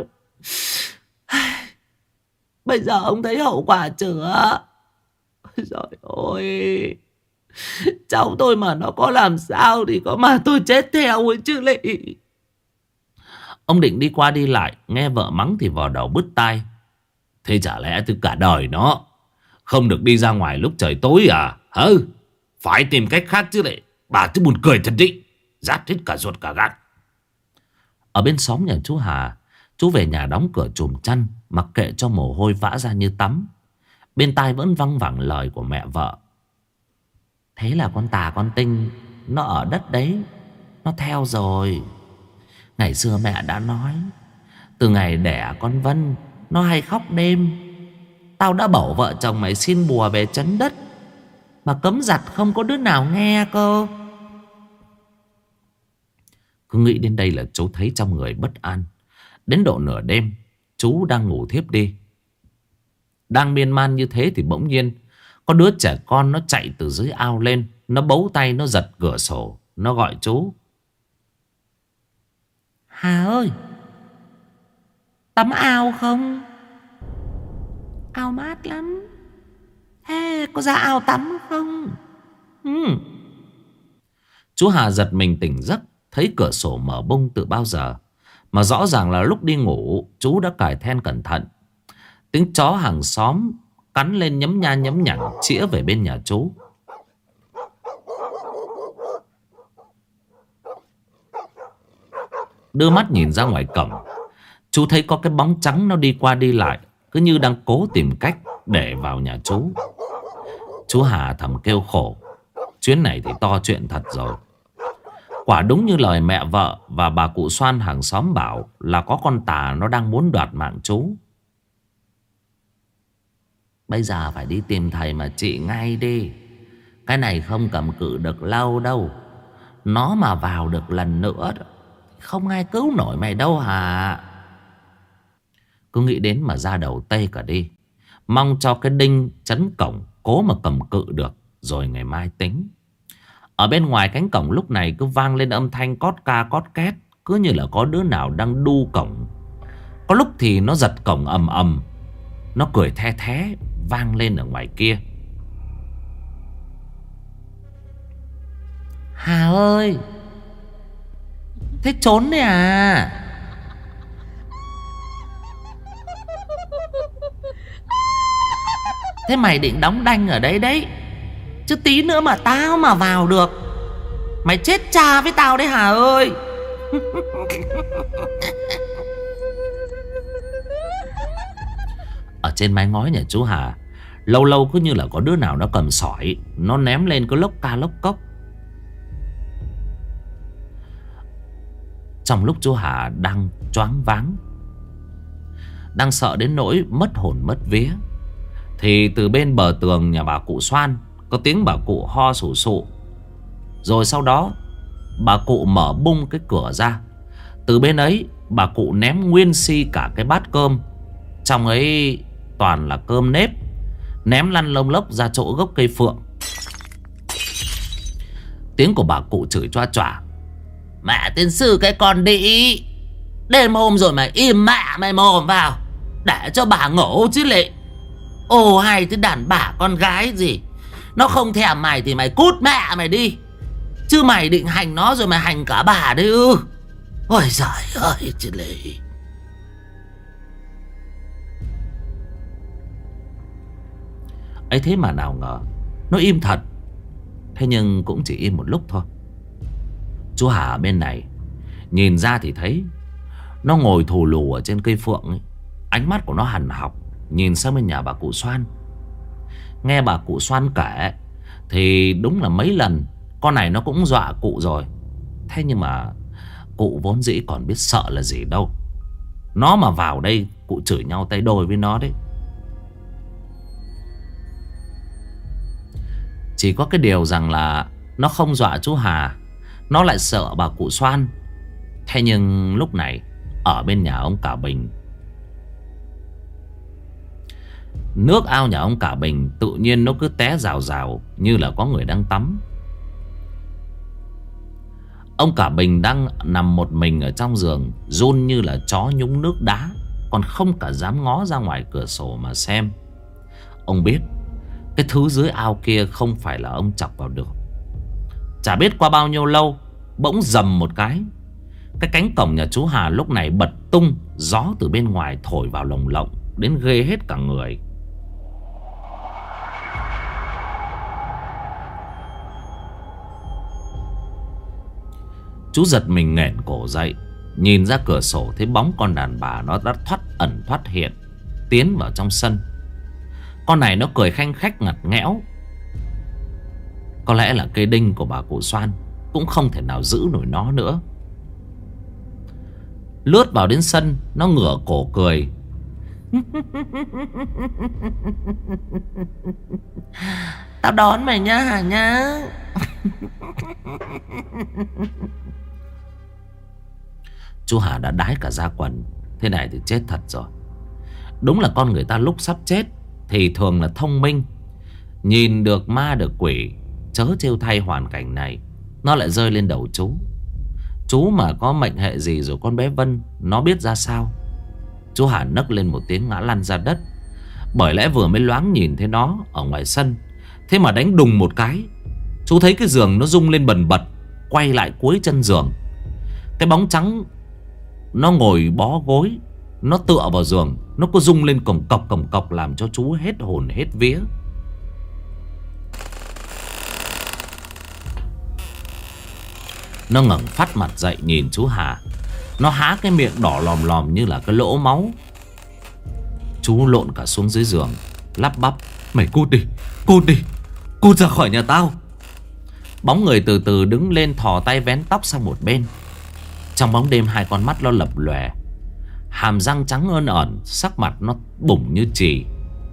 Bây giờ ông thấy hậu quả chưa? Trời ơi, cháu tôi mà nó có làm sao thì có mà tôi chết theo ấy chứ lị. Ông Định đi qua đi lại, nghe vợ mắng thì vò đầu bứt tai. Thế chả lẽ từ cả đời nó không được đi ra ngoài lúc trời tối à? Phải tìm cách khác chứ lị. Bà chứ buồn cười thật đi, rát hết cả ruột cả gan. Ở bên xóm nhà chú Hà, chú về nhà đóng cửa chùm chăn, mặc kệ cho mồ hôi vã ra như tắm. Bên tai vẫn văng vẳng lời của mẹ vợ: thế là con Tà con Tinh nó ở đất đấy, nó theo rồi. Ngày xưa mẹ đã nói, từ ngày đẻ con Vân nó hay khóc đêm. Tao đã bảo vợ chồng mày xin bùa về trấn đất, mà cấm giặt không có đứa nào nghe cơ. Cứ nghĩ đến đây là chú thấy trong người bất an. Đến độ nửa đêm, chú đang ngủ thiếp đi. Đang miên man như thế thì bỗng nhiên có đứa trẻ con nó chạy từ dưới ao lên. Nó bấu tay, nó giật cửa sổ, nó gọi chú: Hà ơi, tắm ao không? Ao mát lắm. Thế có ra ao tắm không? Chú Hà giật mình tỉnh giấc, thấy cửa sổ mở bung từ bao giờ. Mà rõ ràng là lúc đi ngủ chú đã cài then cẩn thận. Tiếng chó hàng xóm cắn lên nhấm nha nhấm nhẳng chĩa về bên nhà chú. Đưa mắt nhìn ra ngoài cổng, chú thấy có cái bóng trắng nó đi qua đi lại, cứ như đang cố tìm cách để vào nhà chú. Chú Hà thầm kêu khổ. Chuyến này thì to chuyện thật rồi. Quả đúng như lời mẹ vợ và bà cụ Xoan hàng xóm bảo, là có con Tà nó đang muốn đoạt mạng chú. Bây giờ phải đi tìm thầy mà trị ngay đi. Cái này không cầm cự được lâu đâu. Nó mà vào được lần nữa không ai cứu nổi mày đâu hả? Cứ nghĩ đến mà da đầu tê cả đi. Mong cho cái đinh chấn cổng cố mà cầm cự được, rồi ngày mai tính. Ở bên ngoài cánh cổng lúc này cứ vang lên âm thanh cót ca cót két, cứ như là có đứa nào đang đu cổng. Có lúc thì nó giật cổng ầm ầm, nó cười the thé vang lên ở ngoài kia: Hà ơi, thế trốn đấy à? Thế mày định đóng đanh ở đấy đấy, chứ tí nữa mà tao mà vào được, mày chết cha với tao đấy Hà ơi. Ở trên mái ngói nhà chú Hà, lâu lâu cứ như là có đứa nào nó cầm sỏi, nó ném lên cứ lốc ca lốc cốc. Trong lúc chú Hà đang choáng váng, đang sợ đến nỗi mất hồn mất vía, thì từ bên bờ tường nhà bà cụ Xoan có tiếng bà cụ ho sù sụ. Rồi sau đó bà cụ mở bung cái cửa ra. Từ bên ấy bà cụ ném nguyên si cả cái bát cơm, trong ấy toàn là cơm nếp, ném lăn lông lốc ra chỗ gốc cây phượng. Tiếng của bà cụ chửi choa choa: Mẹ tiên sư cái con đĩ, đêm hôm rồi mày im mẹ mày mồm vào, để cho bà ngủ chứ lệ. Ồ hay thế đàn bà con gái gì, nó không thèm mày thì mày cút mẹ mày đi, chứ mày định hành nó rồi mày hành cả bà đấy ư? Ôi giời ơi chứ lệ. Ấy thế mà nào ngờ nó im thật. Thế nhưng cũng chỉ im một lúc thôi. Chú Hà ở bên này nhìn ra thì thấy nó ngồi thù lù ở trên cây phượng ấy. Ánh mắt của nó hằn học nhìn sang bên nhà bà cụ Xoan. Nghe bà cụ Xoan kể thì đúng là mấy lần con này nó cũng dọa cụ rồi. Thế nhưng mà cụ vốn dĩ còn biết sợ là gì đâu. Nó mà vào đây cụ chửi nhau tay đôi với nó đấy. Chỉ có cái điều rằng là nó không dọa chú Hà, nó lại sợ bà cụ Xoan. Thế nhưng lúc này ở bên nhà ông Cả Bình, nước ao nhà ông Cả Bình tự nhiên nó cứ té rào rào như là có người đang tắm. Ông Cả Bình đang nằm một mình ở trong giường, run như là chó nhúng nước đá, còn không cả dám ngó ra ngoài cửa sổ mà xem. Ông biết cái thứ dưới ao kia không phải là ông chọc vào được. Chả biết qua bao nhiêu lâu, bỗng rầm một cái cánh cổng nhà chú Hà lúc này bật tung. Gió từ bên ngoài thổi vào lồng lộng đến ghê hết cả người. Chú giật mình nghẹn cổ dậy, nhìn ra cửa sổ thấy bóng con đàn bà nó đã thoát ẩn thoát hiện tiến vào trong sân. Con này nó cười khanh khách ngặt nghẽo. Có lẽ là cây đinh của bà cụ Xoan cũng không thể nào giữ nổi nó nữa. Lướt vào đến sân, nó ngửa cổ cười. Tao đón mày nhá Hà nhá. Chú Hà đã đái cả da quần. Thế này thì chết thật rồi. Đúng là con người ta lúc sắp chết thì thường là thông minh, nhìn được ma được quỷ. Chớ trêu thay hoàn cảnh này nó lại rơi lên đầu chú. Chú mà có mệnh hệ gì rồi con bé Vân nó biết ra sao. Chú Hà nấc lên một tiếng ngã lăn ra đất. Bởi lẽ vừa mới loáng nhìn thấy nó ở ngoài sân, thế mà đánh đùng một cái, chú thấy cái giường nó rung lên bần bật. Quay lại cuối chân giường, cái bóng trắng nó ngồi bó gối, nó tựa vào giường, nó cứ rung lên cồng cọc làm cho chú hết hồn hết vía. Nó ngẩng phát mặt dậy nhìn chú Hà. Nó há cái miệng đỏ lòm lòm như là cái lỗ máu. Chú lộn cả xuống dưới giường, lắp bắp: "Mày cút đi, cút đi, cút ra khỏi nhà tao." Bóng người từ từ đứng lên, thò tay vén tóc sang một bên. Trong bóng đêm hai con mắt nó lập lòe, hàm răng trắng ơn ẩn, sắc mặt nó bủng như chì.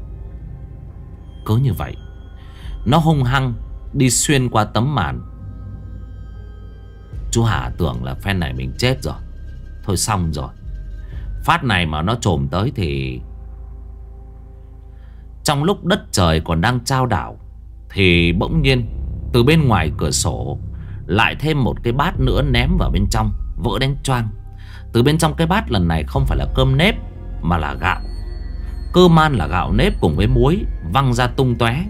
Cứ như vậy nó hung hăng đi xuyên qua tấm màn. Chú Hà tưởng là phen này mình chết rồi, thôi xong rồi. Phát này mà nó trồm tới thì... Trong lúc đất trời còn đang chao đảo thì bỗng nhiên từ bên ngoài cửa sổ lại thêm một cái bát nữa ném vào bên trong, vỡ đánh choang. Từ bên trong cái bát lần này không phải là cơm nếp mà là gạo. Cơm man là gạo nếp cùng với muối văng ra tung tóe.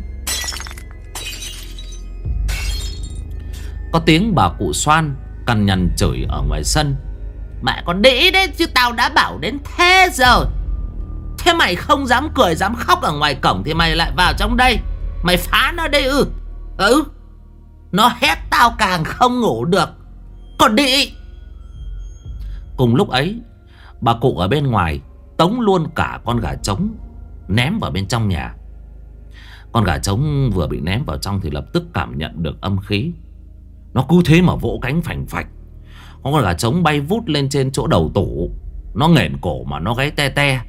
Có tiếng bà cụ Xoan cằn nhằn chửi ở ngoài sân: "Mẹ con đĩ đấy chứ, tao đã bảo đến thế rồi. Thế mày không dám cười dám khóc ở ngoài cổng thì mày lại vào trong đây, mày phá nó đây ư? Ừ, nó hét tao càng không ngủ được. Còn đĩ." Cùng lúc ấy, bà cụ ở bên ngoài tống luôn cả con gà trống ném vào bên trong nhà. Con gà trống vừa bị ném vào trong thì lập tức cảm nhận được âm khí. Nó cứ thế mà vỗ cánh phành phạch. Con gà trống bay vút lên trên chỗ đầu tủ. Nó nghển cổ mà nó gáy te te.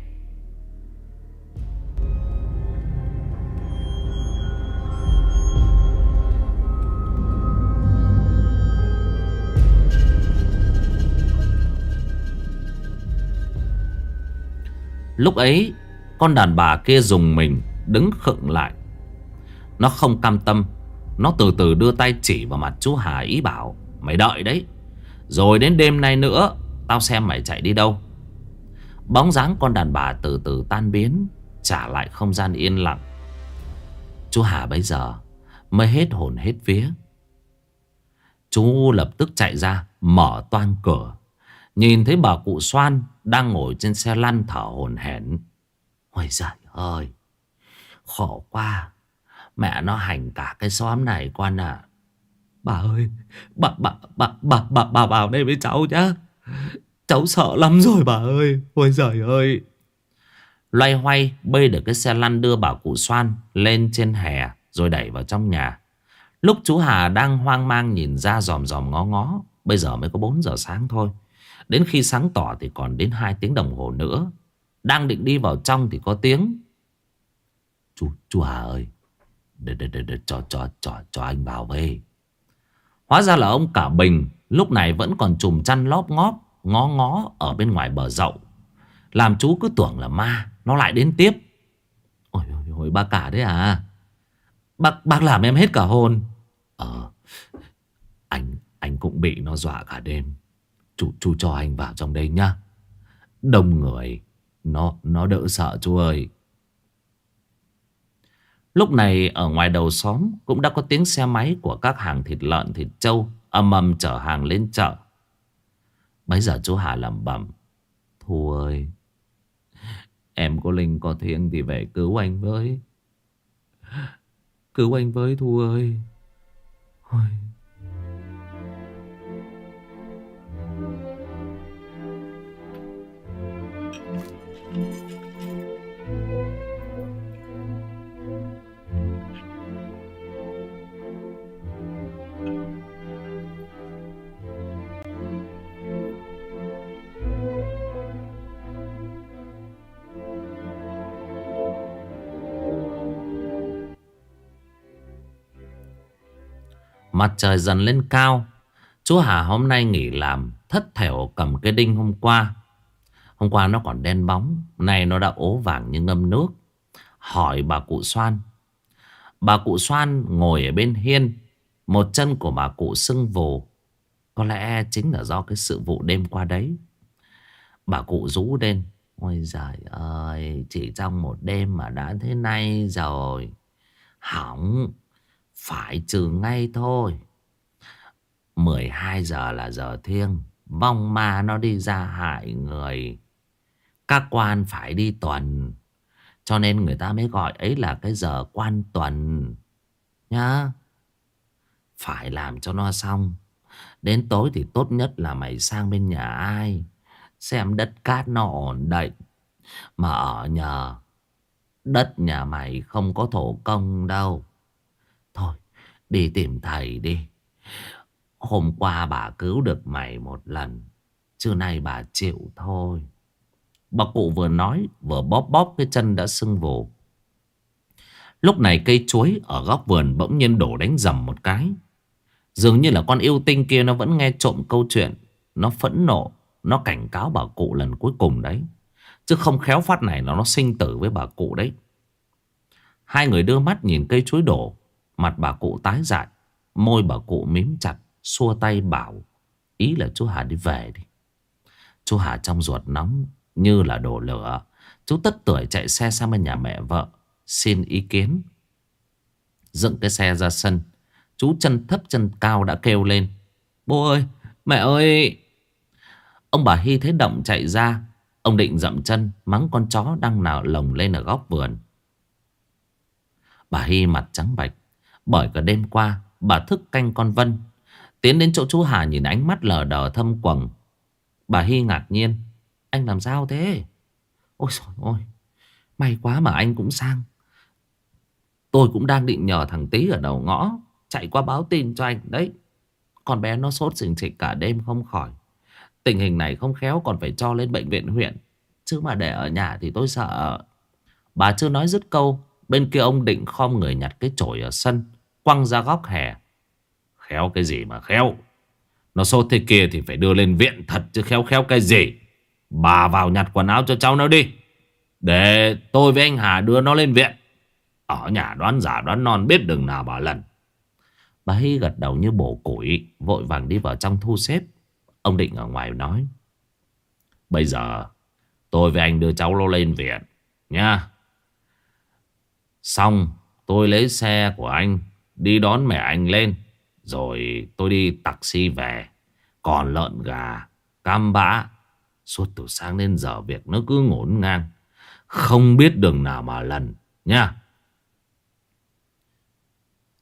Lúc ấy con đàn bà kia rùng mình đứng khựng lại. Nó không cam tâm. Nó từ từ đưa tay chỉ vào mặt chú Hà, ý bảo: "Mày đợi đấy, rồi đến đêm nay nữa tao xem mày chạy đi đâu." Bóng dáng con đàn bà từ từ tan biến, trả lại không gian yên lặng. Chú Hà bấy giờ mới hết hồn hết vía. Chú lập tức chạy ra, mở toang cửa, nhìn thấy bà cụ Xoan đang ngồi trên xe lăn thở hổn hển. Ôi giời ơi, khổ quá. Mẹ nó hành cả cái xóm này con à. Bà ơi, bà vào đây với cháu nhá. Cháu sợ lắm rồi bà ơi. Ôi giời ơi. Loay hoay bê được cái xe lăn đưa bà cụ Xoan lên trên hè rồi đẩy vào trong nhà. Lúc chú Hà đang hoang mang nhìn ra dòm dòm ngó ngó. Bây giờ mới có 4 giờ sáng thôi. Đến khi sáng tỏ thì còn đến 2 tiếng đồng hồ nữa. Đang định đi vào trong thì có tiếng. Chú Hà ơi, cho anh vào về. Hóa ra là ông Cả Bình lúc này vẫn còn chùm chăn lóp ngóp ngó ngó ở bên ngoài bờ dậu. Làm chú cứ tưởng là ma nó lại đến tiếp. Ôi ôi ôi, bà Cả đấy à? Bác làm em hết cả hồn. Anh cũng bị nó dọa cả đêm. Chú cho anh vào trong đây nhá. Đông người, nó đỡ sợ chú ơi. Lúc này ở ngoài đầu xóm cũng đã có tiếng xe máy của các hàng thịt lợn, thịt trâu ầm ầm chở hàng lên chợ. Bấy giờ chú Hà lẩm bẩm: Thu ơi, em có linh có thiêng thì về cứu anh với. Cứu anh với Thu ơi. Ôi. Mặt trời dần lên cao. Chú Hà hôm nay nghỉ làm, thất thểu cầm cái đinh hôm qua. Hôm qua nó còn đen bóng, nay nó đã ố vàng như ngâm nước. Hỏi bà cụ Xoan. Bà cụ Xoan ngồi ở bên hiên. Một chân của bà cụ sưng vù. Có lẽ chính là do cái sự vụ đêm qua đấy. Bà cụ rú lên: Ôi giời ơi, chỉ trong một đêm mà đã thế này rồi. Hỏng, phải trừ ngay thôi. 12 giờ là giờ thiêng, vong ma nó đi ra hại người. Các quan phải đi tuần, cho nên người ta mới gọi ấy là cái giờ quan tuần nhá. Phải làm cho nó xong. Đến tối thì tốt nhất là mày sang bên nhà ai xem đất cát nó ổn định. Mà ở nhờ đất nhà mày không có thổ công đâu. Thôi đi tìm thầy đi. Hôm qua bà cứu được mày một lần, trưa nay bà chịu thôi. Bà cụ vừa nói vừa bóp bóp cái chân đã sưng vù. Lúc này cây chuối ở góc vườn bỗng nhiên đổ đánh rầm một cái. Dường như là con yêu tinh kia nó vẫn nghe trộm câu chuyện. Nó phẫn nộ, nó cảnh cáo bà cụ lần cuối cùng đấy. Chứ không khéo phát này nó sinh tử với bà cụ đấy. Hai người đưa mắt nhìn cây chuối đổ. Mặt bà cụ tái dại, môi bà cụ mím chặt, xua tay bảo ý là chú Hà đi về đi. Chú Hà trong ruột nóng như là đổ lửa. Chú tất tưởi chạy xe sang bên nhà mẹ vợ xin ý kiến. Dựng cái xe ra sân, chú chân thấp chân cao đã kêu lên: Bố ơi, mẹ ơi. Ông bà Hy thấy động chạy ra. Ông định dậm chân mắng con chó đang nào lồng lên ở góc vườn. Bà Hy mặt trắng bệch, bởi cả đêm qua bà thức canh con Vân. Tiến đến chỗ chú Hà nhìn ánh mắt lờ đờ thâm quầng. Bà Hy ngạc nhiên: Anh làm sao thế? Ôi trời ơi, may quá mà anh cũng sang. Tôi cũng đang định nhờ thằng Tý ở đầu ngõ chạy qua báo tin cho anh đấy. Con bé nó sốt sình sịch cả đêm không khỏi. Tình hình này không khéo còn phải cho lên bệnh viện huyện. Chứ mà để ở nhà thì tôi sợ. Bà chưa nói dứt câu, bên kia ông Định khom người nhặt cái chổi ở sân, quăng ra góc hè. Khéo cái gì mà khéo. Nó sốt thế kia thì phải đưa lên viện thật chứ khéo khéo cái gì. Bà vào nhặt quần áo cho cháu nó đi, để tôi với anh Hà đưa nó lên viện. Ở nhà đoán giả đoán non biết đường nào bà lần. Bà Hy gật đầu như bổ củi, vội vàng đi vào trong thu xếp. Ông Định ở ngoài nói: Bây giờ tôi với anh đưa cháu nó lên viện nha. Xong tôi lấy xe của anh đi đón mẹ anh lên, rồi tôi đi taxi về. Còn lợn gà cam bã, suốt từ sáng đến giờ việc nó cứ ngổn ngang, không biết đường nào mà lần nha.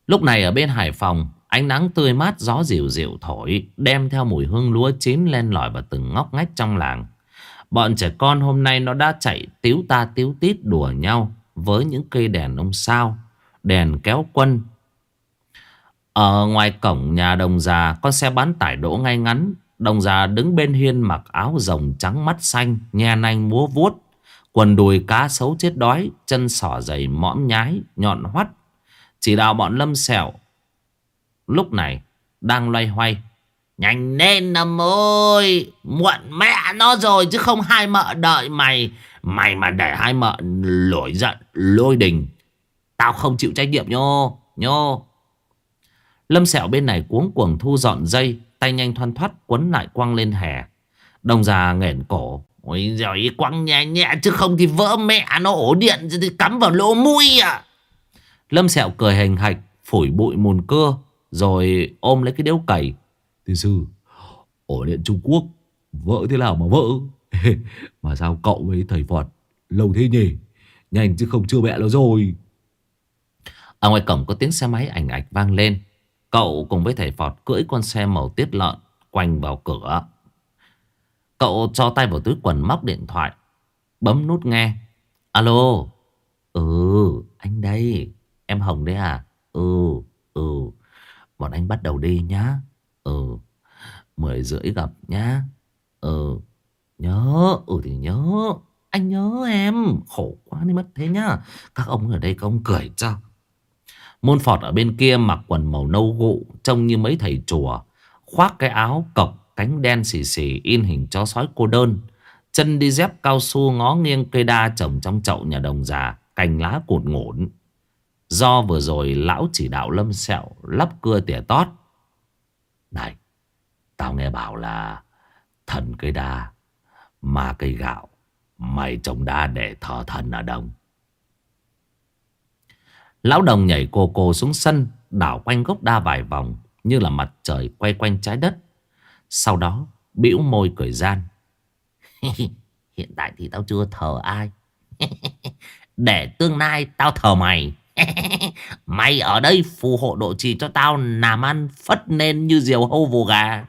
Lúc này ở bên Hải Phòng, ánh nắng tươi mát, gió dịu dịu thổi, đem theo mùi hương lúa chín len lỏi vào từng ngóc ngách trong làng. Bọn trẻ con hôm nay nó đã chạy tíu ta tíu tít đùa nhau với những cây đèn ông sao, đèn kéo quân. Ở ngoài cổng nhà đồng già, con xe bán tải đỗ ngay ngắn. Đồng già đứng bên hiên mặc áo rồng trắng mắt xanh, nhe nanh múa vuốt, quần đùi cá sấu chết đói, chân xỏ giày mõm nhái nhọn hoắt, chỉ đạo bọn Lâm Sẹo lúc này đang loay hoay. Nhanh lên Năm ơi, muộn mẹ nó rồi chứ không hai mợ đợi mày. Mày mà để hai mợ nổi giận lôi đình, tao không chịu trách nhiệm nhô nhô. Lâm Sẹo bên này cuống cuồng thu dọn dây, tay nhanh thoăn thoắt quấn lại quăng lên hè. Đồng già nghển cổ. Ôi giời, quăng nhẹ nhẹ chứ không thì vỡ mẹ nó ổ điện thì cắm vào lỗ mũi à. Lâm Sẹo cười hành hạch, phủi bụi mùn cưa, rồi ôm lấy cái điếu cày. Tiên sư, ổ điện Trung Quốc vỡ thế nào mà vỡ? Mà sao cậu với thầy Phọt lâu thế nhỉ? Nhanh chứ không chưa mẹ nó rồi. Ở ngoài cổng có tiếng xe máy ảnh ạch vang lên. Cậu cùng với thầy Phọt cưỡi con xe màu tiết lợn quanh vào cửa. Cậu cho tay vào túi quần móc điện thoại, bấm nút nghe. Alo. Ừ, anh đây. Em Hồng đấy à? Ừ. Bọn anh bắt đầu đi nhá. 10h30 gặp nhá. Nhớ. Thì nhớ. Anh nhớ em. Khổ quá đi mất thế nhá. Các ông ở đây các ông cười cho. Môn Phọt ở bên kia mặc quần màu nâu gụ, trông như mấy thầy chùa, khoác cái áo cộc cánh đen xì xì in hình chó sói cô đơn, chân đi dép cao su ngó nghiêng cây đa trồng trong chậu nhà đồng già, cành lá cụt ngủn. Do vừa rồi lão chỉ đạo Lâm Sẹo lắp cưa tỉa tót. Này, tao nghe bảo là thần cây đa, ma cây gạo, mày trồng đa để thờ thần ở Đồng. Lão Đồng nhảy cô cô xuống sân, đảo quanh gốc đa vài vòng như là mặt trời quay quanh trái đất. Sau đó bĩu môi cười gian. Hiện tại thì tao chưa thờ ai. Để tương lai tao thờ mày. Mày ở đây phù hộ độ trì cho tao làm ăn phất nên như diều hâu vồ gà.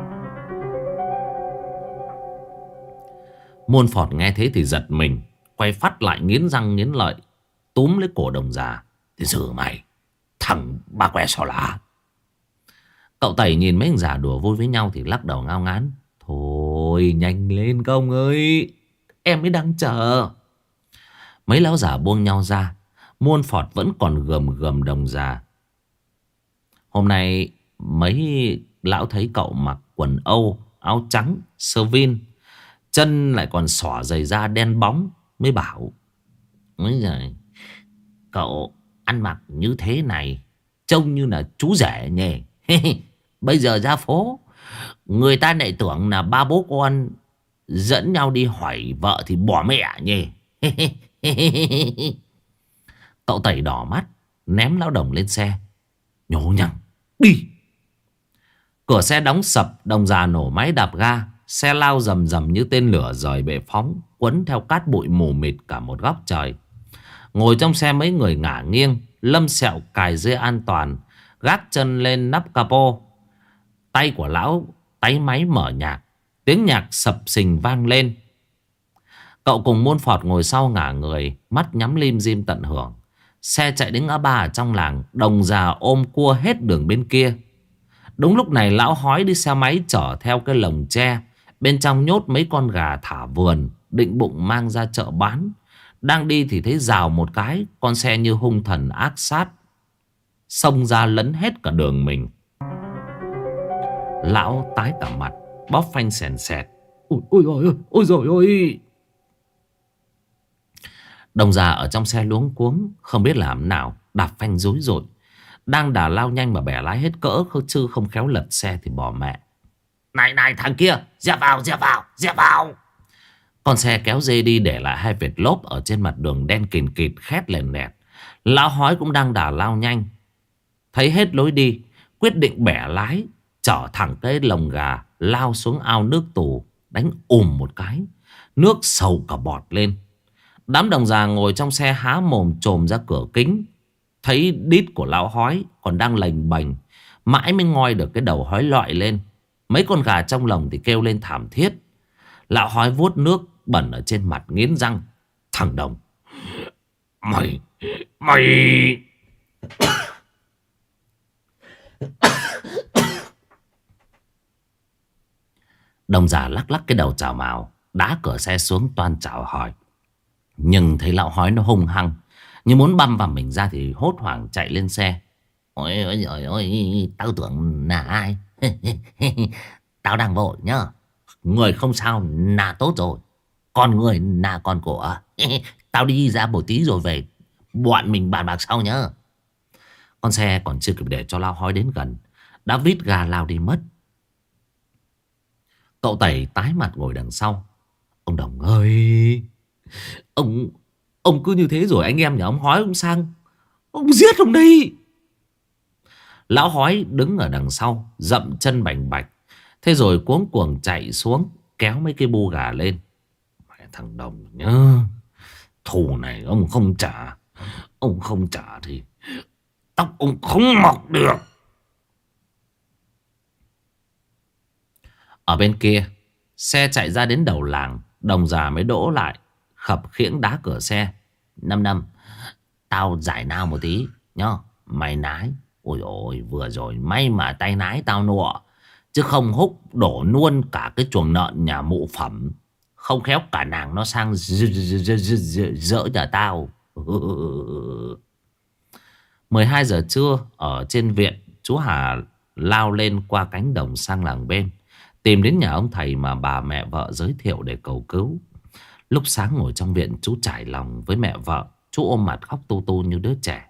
Môn Phọt nghe thế thì giật mình, quay phát lại nghiến răng nghiến lợi, túm lấy cổ đồng già. Thì xử mày, thằng ba que xò lá. Cậu Tẩy nhìn mấy thằng già đùa vui với nhau thì lắc đầu ngao ngán. Thôi nhanh lên công ơi, em mới đang chờ. Mấy lão già buông nhau ra. Môn Phọt vẫn còn gầm đồng già. Hôm nay mấy lão thấy cậu mặc quần Âu, áo trắng, sơ vin, chân lại còn xỏ giày da đen bóng, mới bảo: Ôi giời, cậu ăn mặc như thế này trông như là chú rể nhỉ. Bây giờ ra phố, người ta lại tưởng là ba bố con dẫn nhau đi hỏi vợ thì bỏ mẹ nhỉ. Cậu Tẩy đỏ mắt, ném lão Đồng lên xe. Nhố nhằng, đi. Cửa xe đóng sập, đồng già nổ máy đạp ga. Xe lao rầm rầm như tên lửa rời bệ phóng, quấn theo cát bụi mù mịt cả một góc trời. Ngồi trong xe mấy người ngả nghiêng. Lâm Sẹo cài dây an toàn, gác chân lên nắp capo. Tay của lão tay máy mở nhạc. Tiếng nhạc sập sình vang lên. Cậu cùng Môn Phọt ngồi sau ngả người, mắt nhắm lim dim tận hưởng. Xe chạy đến ngã ba ở trong làng. Đồng già ôm cua hết đường bên kia. Đúng lúc này lão hói đi xe máy chở theo cái lồng tre, bên trong nhốt mấy con gà thả vườn, định bụng mang ra chợ bán. Đang đi thì thấy rào một cái, con xe như hung thần ác sát xông ra lấn hết cả đường mình. Lão tái cả mặt, bóp phanh sèn sẹt. Ôi dồi ôi. Đồng già ở trong xe luống cuống, không biết làm nào, đạp phanh rối rội. Đang đà lao nhanh mà bẻ lái hết cỡ, chứ không khéo lật xe thì bỏ mẹ. Này thằng kia, dẹp vào. Con xe kéo dê đi để lại hai vệt lốp ở trên mặt đường đen kìn kịt khét lèn lẹt. Lão hói cũng đang đà lao nhanh, thấy hết lối đi, quyết định bẻ lái, chở thẳng cái lồng gà lao xuống ao nước tù, đánh một cái, nước sầu cả bọt lên. Đám đồng già ngồi trong xe há mồm trồm ra cửa kính. thấy đít của lão hói còn đang lềnh bềnh, mãi mới ngoi được cái đầu hói lọi lên. Mấy con gà trong lồng thì kêu lên thảm thiết. Lão hói vuốt nước bẩn ở trên mặt, nghiến răng: thằng Đồng, mày mày Đồng già lắc lắc cái đầu chào mào, đá cửa xe xuống toan chào hỏi. Nhưng thấy lão hói nó hung hăng, như muốn băm vào mình ra thì hốt hoảng chạy lên xe. Ôi ôi ôi ôi, tao tưởng là ai? Tao đang vội nhá. Người không sao là tốt rồi, còn người là con của. Tao đi ra một tí rồi về, bọn mình bàn bạc sau nhá. Con xe còn chưa kịp để cho lão hói đến gần, đã vít ga lao đi mất. Cậu Tẩy tái mặt ngồi đằng sau. Ông Đồng ơi, ông cứ như thế rồi anh em nhà ông hói ông sang, ông giết ông đi. Lão hói đứng ở đằng sau dậm chân bành bạch, thế rồi cuống cuồng chạy xuống kéo mấy cái bu gà lên. Mẹ thằng Đồng nhá, thù này ông không trả, ông không trả thì tóc ông không mọc được. Ở bên kia, xe chạy ra đến đầu làng, Đồng già mới đỗ lại, khập khiễng đá cửa xe. Năm, tao giải nao một tí nhá, mày nái. Ôi ôi, vừa rồi may mà tay nái tao nụa, chứ không húc đổ luôn cả cái chuồng lợn nhà mụ Phẩm. Không khéo cả nàng nó sang dỡ nhà tao. 12 giờ trưa, ở trên viện, chú Hà lao lên qua cánh đồng sang làng bên, tìm đến nhà ông thầy mà bà mẹ vợ giới thiệu để cầu cứu. Lúc sáng ngồi trong viện, chú trải lòng với mẹ vợ. Chú ôm mặt khóc tu tu như đứa trẻ.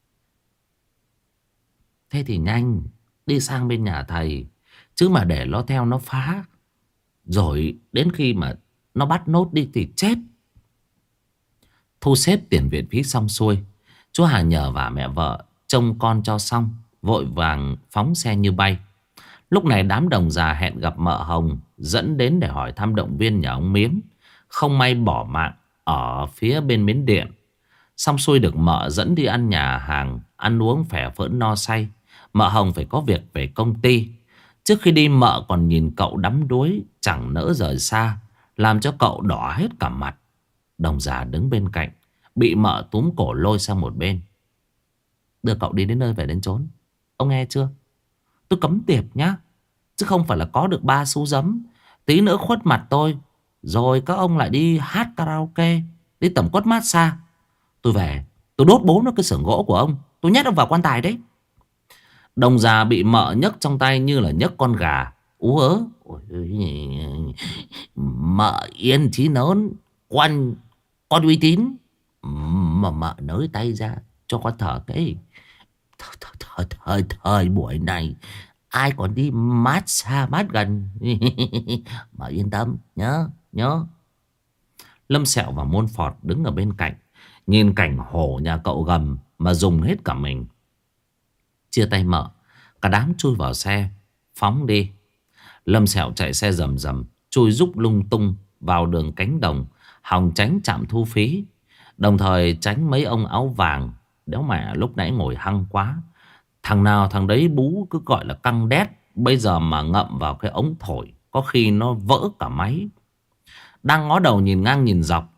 Thế thì nhanh đi sang bên nhà thầy, chứ mà để nó theo nó phá, rồi đến khi mà nó bắt nốt đi thì chết. Thu xếp tiền viện phí xong xuôi, chú Hà nhờ vả mẹ vợ trông con cho xong, vội vàng phóng xe như bay. Lúc này đám đồng già hẹn gặp mợ Hồng, dẫn đến để hỏi thăm động viên nhà ông Miến, không may bỏ mạng ở phía bên Miến Điện. Xong xuôi được mợ dẫn đi ăn nhà hàng, ăn uống phè phỡn no say. Mợ Hồng phải có việc về công ty. Trước khi đi mợ còn nhìn cậu đắm đuối chẳng nỡ rời xa, làm cho cậu đỏ hết cả mặt. Đồng già đứng bên cạnh, bị mợ túm cổ lôi sang một bên. Đưa cậu đi đến nơi về đến chốn, ông nghe chưa? Tôi cấm tiệc nhá, chứ không phải là có được 3 xu giấm. Tí nữa khuất mặt tôi, rồi các ông lại đi hát karaoke, đi tẩm quất massage. Tôi về, tôi đốt bố nó cái xưởng gỗ của ông, tôi nhét ông vào quan tài đấy. Đồng già bị mợ nhấc trong tay như là nhấc con gà, ú ớ. Mợ yên chí lớn, con uy tín, mà mợ nới tay ra cho con thở cái. Thời buổi này ai còn đi mát xa mát gần. Mà yên tâm nhớ. Lâm Sẹo và Môn Phọt đứng ở bên cạnh, nhìn cảnh hổ nhà cậu gầm mà dùng hết cả mình. Chia tay mợ, cả đám chui vào xe phóng đi. Lâm Sẹo chạy xe rầm rầm, chui rúc lung tung vào đường cánh đồng, hòng tránh trạm thu phí, đồng thời tránh mấy ông áo vàng. Đéo mẹ lúc nãy ngồi hăng quá, thằng nào thằng đấy bú cứ gọi là căng đét. Bây giờ mà ngậm vào cái ống thổi, có khi nó vỡ cả máy. Đang ngó đầu nhìn ngang nhìn dọc,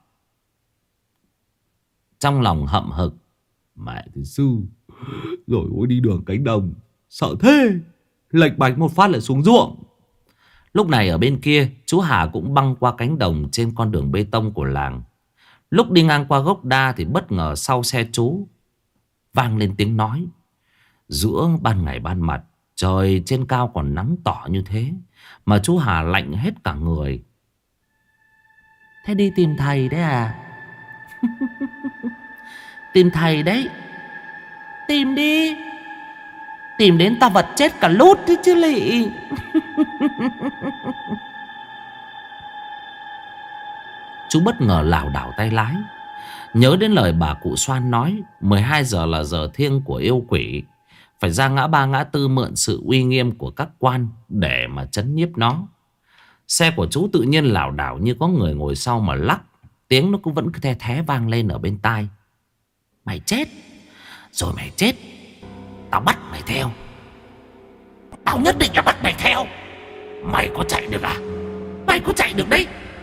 trong lòng hậm hực. Mẹ thì sư, rồi ôi đi đường cánh đồng sợ thế, lệch bạch một phát lại xuống ruộng. Lúc này ở bên kia, chú Hà cũng băng qua cánh đồng trên con đường bê tông của làng. Lúc đi ngang qua gốc đa thì bất ngờ sau xe chú vang lên tiếng nói. Giữa ban ngày ban mặt, trời trên cao còn nắng tỏ như thế, mà chú Hà lạnh hết cả người. Thế đi tìm thầy đấy à? Tìm thầy đấy. Tìm đi, tìm đến ta vật chết cả lút đấy chứ lị. Chú bất ngờ lảo đảo tay lái, nhớ đến lời bà cụ Xoan nói 12 giờ là giờ thiêng của yêu quỷ, phải ra ngã ba ngã tư mượn sự uy nghiêm của các quan để mà trấn nhiếp nó. Xe của chú tự nhiên lảo đảo như có người ngồi sau mà lắc, tiếng nó cũng vẫn cứ the thé vang lên ở bên tai. Mày chết, Rồi mày chết, tao bắt mày theo. Tao nhất định là bắt mày theo. Mày có chạy được à? Mày có chạy được đấy.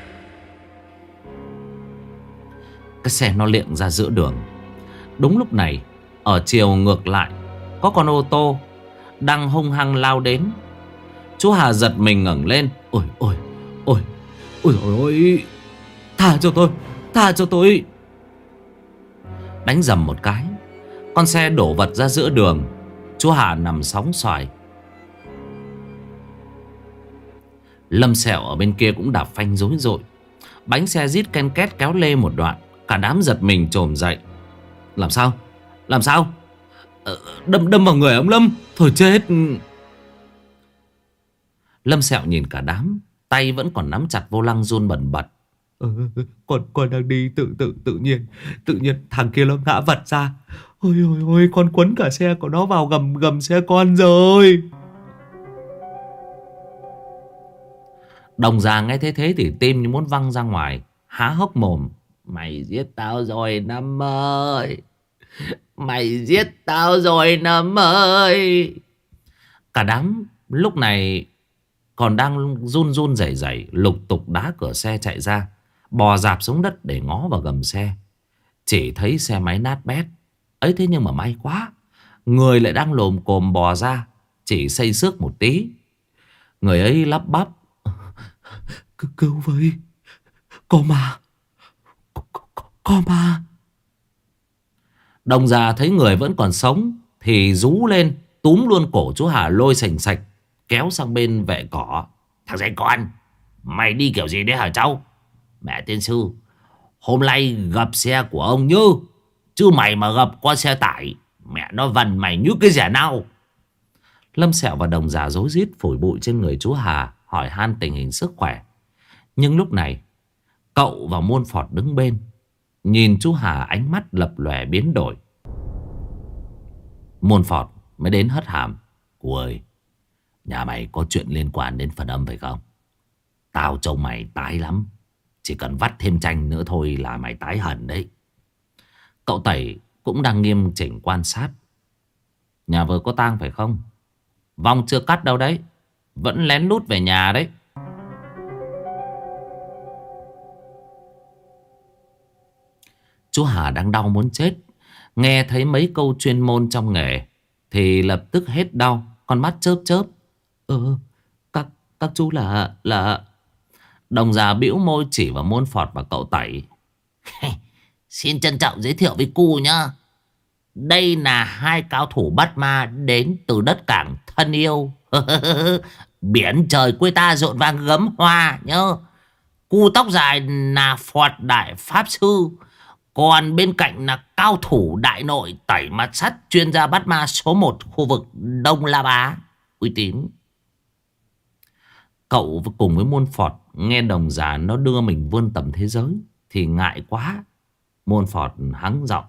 Cái xe nó liệng ra giữa đường. Đúng lúc này, ở chiều ngược lại, có con ô tô đang hung hăng lao đến. Chú Hà giật mình ngẩng lên. Ôi ôi ôi ôi ôi, tha cho tôi, tha cho tôi. Đánh dầm một cái, con xe đổ vật ra giữa đường. Chú Hà nằm sóng xoài. Lâm Sẹo ở bên kia cũng đạp phanh rối rội. Bánh xe rít ken két kéo lê một đoạn. Cả đám giật mình chồm dậy. Làm sao? Làm sao? Đâm vào người ông Lâm. Thôi chết. Lâm Sẹo nhìn cả đám, tay vẫn còn nắm chặt vô lăng run bần bật. Con đang đi tự nhiên thằng kia nó ngã vật ra. Ôi ôi ôi, con quấn cả xe của nó vào gầm xe con rồi. Đồng già nghe thế thì tim như muốn văng ra ngoài, há hốc mồm. Mày giết tao rồi Năm ơi. Mày giết tao rồi Năm ơi. Cả đám lúc này còn đang run run rẩy rẩy, lục tục đá cửa xe chạy ra, bò dạp xuống đất để ngó vào gầm xe. Chỉ thấy xe máy nát bét. Ấy thế nhưng mà may quá, người lại đang lồm cồm bò ra, chỉ xây xước một tí. Người ấy lắp bắp. Cứu với, có ma, có ma. Đồng già thấy người vẫn còn sống thì rú lên, túm luôn cổ chú Hà lôi sành sạch, kéo sang bên vệ cỏ. Thằng danh con, mày đi kiểu gì đấy hả cháu? Mẹ tiên sư, hôm nay gặp xe của ông Như, chứ mày mà gặp qua xe tải, mẹ nó vần mày như cái rẻ nao. Lâm Sẹo và đồng già rối rít phủi bụi trên người chú Hà, hỏi han tình hình sức khỏe. Nhưng lúc này cậu và Muôn Phọt đứng bên, nhìn chú Hà ánh mắt lập lòe biến đổi. Muôn Phọt mới đến hất hàm. Cô ơi, nhà mày có chuyện liên quan đến phần âm phải không? Tao trông mày tái lắm, chỉ cần vắt thêm chanh nữa thôi là mày tái hẳn đấy. Cậu Tẩy cũng đang nghiêm chỉnh quan sát. Nhà vợ có tang phải không? Vong chưa cắt đâu đấy, vẫn lén lút về nhà đấy. Chú Hà đang đau muốn chết, nghe thấy mấy câu chuyên môn trong nghề thì lập tức hết đau, con mắt chớp chớp. Các chú là... Đồng già bĩu môi chỉ vào Muôn Phọt và cậu Tẩy. Xin trân trọng giới thiệu với cu nhá. Đây là hai cao thủ bắt ma đến từ đất cảng thân yêu. Biển trời quê ta rộn vang gấm hoa nhá. Cu tóc dài là Phọt Đại Pháp Sư, còn bên cạnh là cao thủ đại nội tẩy mặt sắt, chuyên gia bắt ma số 1 khu vực Đông La Bá, uy tín. Cậu cùng với Muôn Phọt nghe đồng già nó đưa mình vươn tầm thế giới thì ngại quá. Muôn Phọt hắng giọng.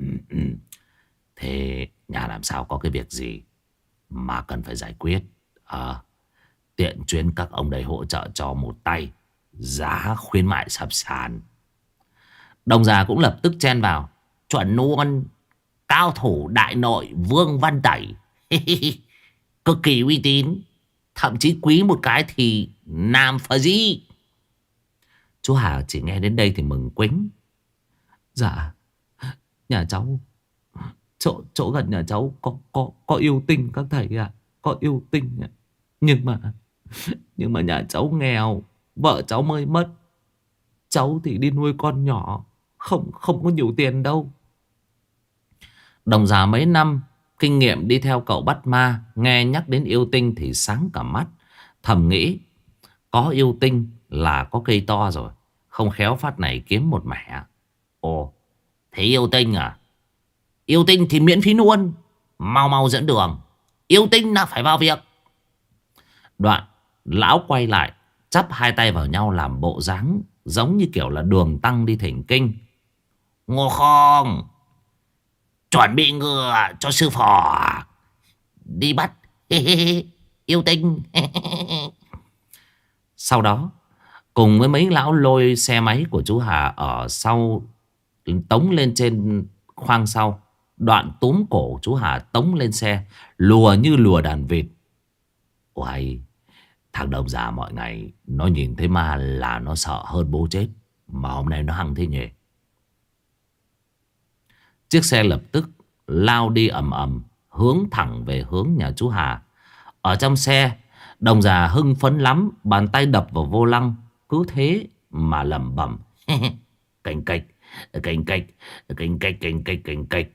Thế nhà làm sao có cái việc gì mà cần phải giải quyết? Tiện chuyến các ông đây hỗ trợ cho một tay, giá khuyến mại sập sàn. Đồng già cũng lập tức chen vào. Chuẩn luôn, cao thủ đại nội Vương Văn Tẩy. Cực kỳ uy tín, thậm chí quý một cái thì nam phờ gì. Chú Hà chỉ nghe đến đây thì mừng quính. Dạ, nhà cháu, chỗ gần nhà cháu có yêu tinh các thầy ạ. Có yêu tinh ạ. Nhưng mà nhà cháu nghèo, vợ cháu mới mất, cháu thì đi nuôi con nhỏ, không có nhiều tiền đâu. Đồng già mấy năm kinh nghiệm đi theo cậu bắt ma, nghe nhắc đến yêu tinh thì sáng cả mắt, thầm nghĩ có yêu tinh là có cây to rồi, không khéo phát này kiếm một mẻ. Ồ, thế yêu tinh à? Yêu tinh thì miễn phí luôn, mau dẫn đường. Yêu tinh là phải vào việc. Đoạn lão quay lại, chắp hai tay vào nhau làm bộ dáng giống như kiểu là đường tăng đi thỉnh kinh. Ngô Không, chuẩn bị ngựa cho sư phò đi bắt yêu tinh. Sau đó cùng với mấy lão lôi xe máy của chú Hà ở sau, tống lên trên khoang sau. Đoạn túm cổ chú Hà tống lên xe, lùa như lùa đàn vịt. Uầy, thằng Đông già mọi ngày nó nhìn thấy ma là nó sợ hơn bố chết, mà hôm nay nó hăng thế nhỉ. Chiếc xe lập tức lao đi ầm ầm, hướng thẳng về hướng nhà chú Hà. Ở trong xe, Đồng già hưng phấn lắm, bàn tay đập vào vô lăng, cứ thế mà lẩm bẩm. Canh cách, canh cách, canh cách, canh cách, canh cách.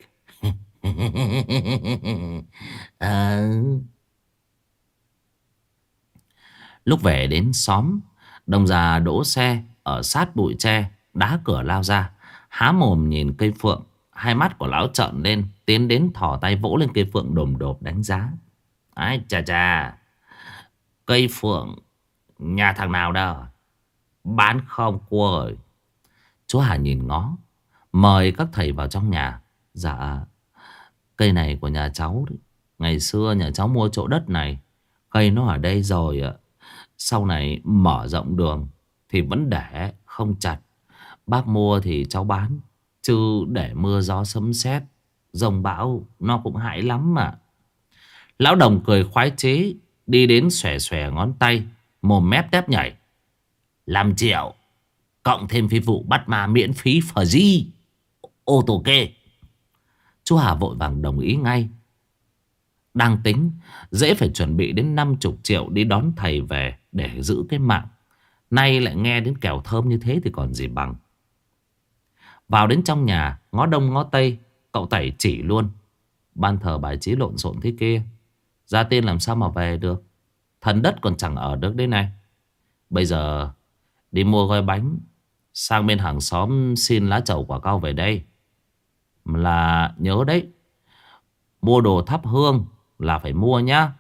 Lúc về đến xóm, Đồng già đỗ xe ở sát bụi tre, đá cửa lao ra, há mồm nhìn cây phượng. Hai mắt của lão trợn lên, tiến đến thò tay vỗ lên cây phượng đồm đột đánh giá. Ái chà chà, cây phượng nhà thằng nào đâu? Bán không cô ơi? Chú Hà nhìn ngó, mời các thầy vào trong nhà. Dạ, cây này của nhà cháu đấy. Ngày xưa nhà cháu mua chỗ đất này, cây nó ở đây rồi ạ. Sau này mở rộng đường thì vẫn để không chặt. Bác mua thì cháu bán, chứ để mưa gió sấm sét dông bão nó cũng hại lắm mà. Lão Đồng cười khoái chí, đi đến xòe xòe ngón tay, mồm mép tép nhảy. 5 triệu, cộng thêm phi vụ bắt ma miễn phí phở di ô tô kê. Chú Hà vội vàng đồng ý ngay. Đang tính dễ phải chuẩn bị đến 50 triệu đi đón thầy về để giữ cái mạng, nay lại nghe đến kèo thơm như thế thì còn gì bằng. Vào đến trong nhà, ngó đông ngó tây, cậu Tẩy chỉ luôn. Ban thờ bài trí lộn xộn thế kia, ra tiên làm sao mà về được. Thần đất còn chẳng ở được đây này. Bây giờ đi mua gói bánh, sang bên hàng xóm xin lá trầu quả cau về đây. Là nhớ đấy, mua đồ thắp hương là phải mua nhá.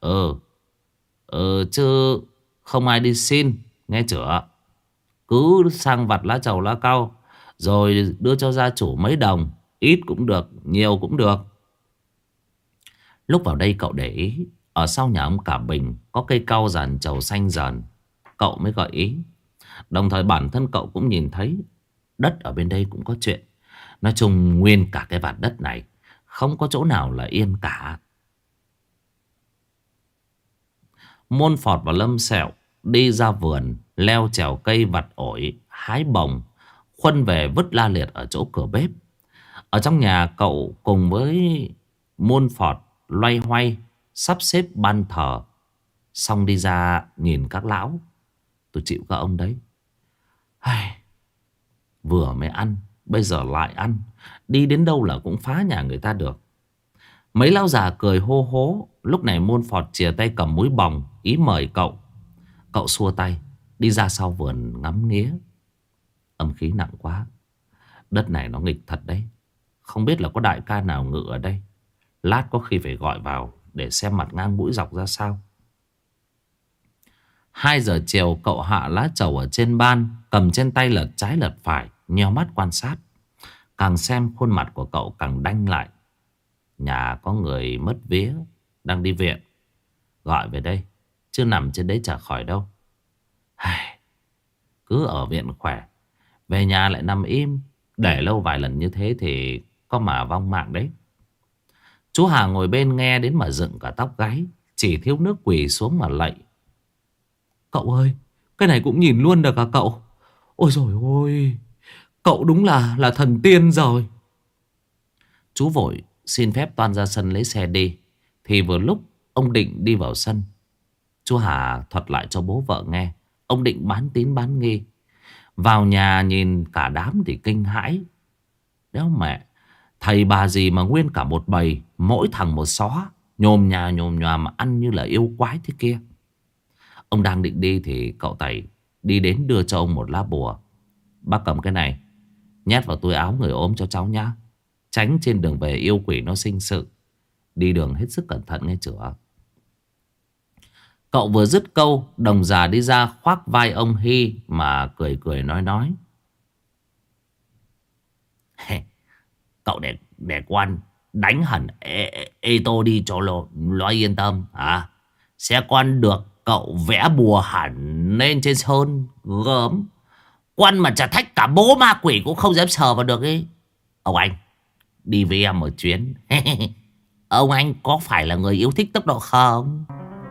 Chứ không ai đi xin, nghe chưa? Cứ sang vặt lá trầu lá cau, rồi đưa cho gia chủ mấy đồng, ít cũng được, nhiều cũng được. Lúc vào đây cậu để ý, ở sau nhà ông Cả Bình có cây cau giàn trầu xanh dần. Cậu mới gợi ý. Đồng thời bản thân cậu cũng nhìn thấy đất ở bên đây cũng có chuyện. Nói chung nguyên cả cái vạt đất này không có chỗ nào là yên cả. Môn Phọt và Lâm Sẹo đi ra vườn, leo trèo cây vặt ổi, hái bồng, khuân về vứt la liệt ở chỗ cửa bếp. Ở trong nhà cậu cùng với Môn Phọt loay hoay sắp xếp ban thờ. Xong đi ra nhìn các lão. Tôi chịu các ông đấy. Vừa mới ăn, bây giờ lại ăn. Đi đến đâu là cũng phá nhà người ta được. Mấy lão già cười hô hố. Lúc này Môn Phọt chìa tay cầm múi bòng, ý mời cậu. Cậu xua tay, đi ra sau vườn ngắm nghía. Âm khí nặng quá, đất này nó nghịch thật đấy. Không biết là có đại ca nào ngự ở đây. Lát có khi phải gọi vào để xem mặt ngang mũi dọc ra sao. 2 giờ chiều cậu hạ lá trầu ở trên ban, cầm trên tay lật trái lật phải, nheo mắt quan sát. Càng xem khuôn mặt của cậu càng đanh lại. Nhà có người mất vía, đang đi viện, gọi về đây, chứ nằm trên đấy chả khỏi đâu. Cứ ở viện khỏe, về nhà lại nằm im. Để lâu vài lần như thế thì có mà vong mạng đấy. Chú Hà ngồi bên nghe đến mà dựng cả tóc gáy, chỉ thiếu nước quỳ xuống mà lạy. Cậu ơi, cái này cũng nhìn luôn được à cậu? Ôi dồi ôi, cậu đúng là thần tiên rồi. Chú vội xin phép toan ra sân lấy xe đi. Thì vừa lúc ông Định đi vào sân. Chú Hà thuật lại cho bố vợ nghe. Ông Định bán tín bán nghi. Vào nhà nhìn cả đám thì kinh hãi. Đéo mẹ, thầy bà gì mà nguyên cả một bầy, mỗi thằng một xó, nhồm nhà nhồm nhòa mà ăn như là yêu quái thế kia. Ông đang định đi thì cậu Tẩy đi đến đưa cho ông một lá bùa. Bác cầm cái này, nhét vào túi áo người ốm cho cháu nhá. Tránh trên đường về yêu quỷ nó sinh sự. Đi đường hết sức cẩn thận nghe chưa? Cậu vừa dứt câu, Đồng già đi ra khoác vai ông Hy mà cười cười nói. Cậu để quan đánh hẳn ê tô đi cho lo yên tâm hả? Sẽ quan được cậu vẽ bùa hẳn lên trên sơn gớm. Quan mà chả thách cả bố ma quỷ cũng không dám sờ vào được ấy. Ông anh, Đi với em một chuyến. Ông anh có phải là người yêu thích tốc độ không?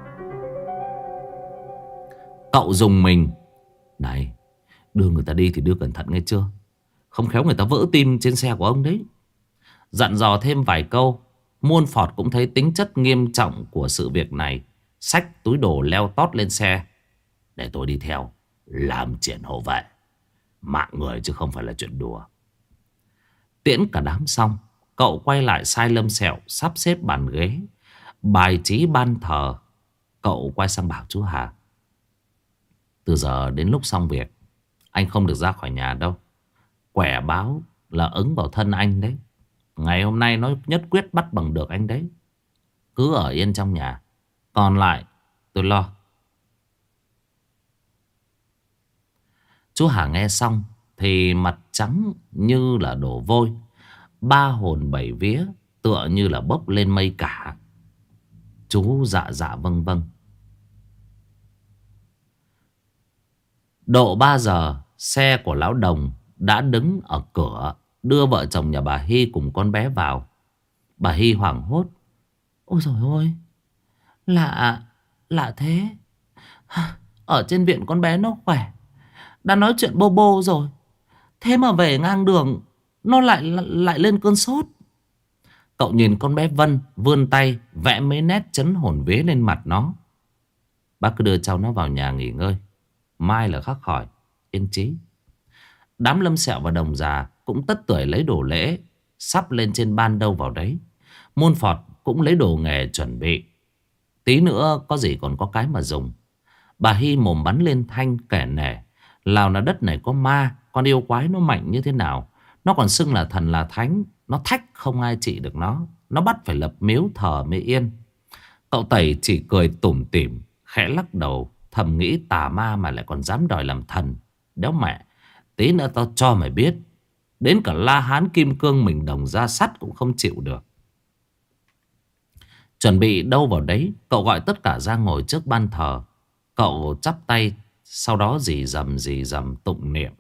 Cậu dùng mình. Này, đưa người ta đi thì đưa cẩn thận nghe chưa? Không khéo người ta vỡ tim trên xe của ông đấy. Dặn dò thêm vài câu, Muôn Phọt cũng thấy tính chất nghiêm trọng của sự việc này. Xách túi đồ leo tót lên xe. Để tôi đi theo, làm chuyện hộ vệ. Mạng người chứ không phải là chuyện đùa. Tiễn cả đám xong, cậu quay lại sai Lâm Sẹo sắp xếp bàn ghế, bài trí ban thờ. Cậu quay sang bảo chú Hà: từ giờ đến lúc xong việc, anh không được ra khỏi nhà đâu. Quẻ báo là ứng vào thân anh đấy. Ngày hôm nay nó nhất quyết bắt bằng được anh đấy. Cứ ở yên trong nhà, còn lại tôi lo. Chú Hà nghe xong thì mặt trắng như là đổ vôi, ba hồn bảy vía, tựa như là bốc lên mây cả. Chú dạ dạ vâng vâng. Độ 3 giờ, xe của lão Đồng đã đứng ở cửa đưa vợ chồng nhà bà Hy cùng con bé vào. Bà Hy hoảng hốt: ôi dồi ôi, lạ thế. Ở trên viện con bé nó khỏe, đã nói chuyện bô bô rồi, thế mà về ngang đường nó lại lên cơn sốt. Cậu nhìn con bé Vân vươn tay vẽ mấy nét chấn hồn vía lên mặt nó. Bác cứ đưa cháu nó vào nhà nghỉ ngơi, mai là khắc khỏi. Yên chí. Đám Lâm Sẹo và Đồng già cũng tất tưởi lấy đồ lễ, sắp lên trên ban đâu vào đấy. Muôn Phọt cũng lấy đồ nghề chuẩn bị, tí nữa có gì còn có cái mà dùng. Bà Hy mồm bắn lên thanh kể nể: lào là đất này có ma, con yêu quái nó mạnh như thế nào, nó còn xưng là thần là thánh, nó thách không ai trị được nó bắt phải lập miếu thờ mới yên. Cậu Tẩy chỉ cười tủm tỉm, khẽ lắc đầu, thầm nghĩ tà ma mà lại còn dám đòi làm thần. Đéo mẹ, tí nữa tao cho mày biết, đến cả La Hán Kim Cương mình Đồng ra sắt cũng không chịu được. Chuẩn bị đâu vào đấy, cậu gọi tất cả ra ngồi trước ban thờ. Cậu chắp tay, sau đó rì rầm tụng niệm.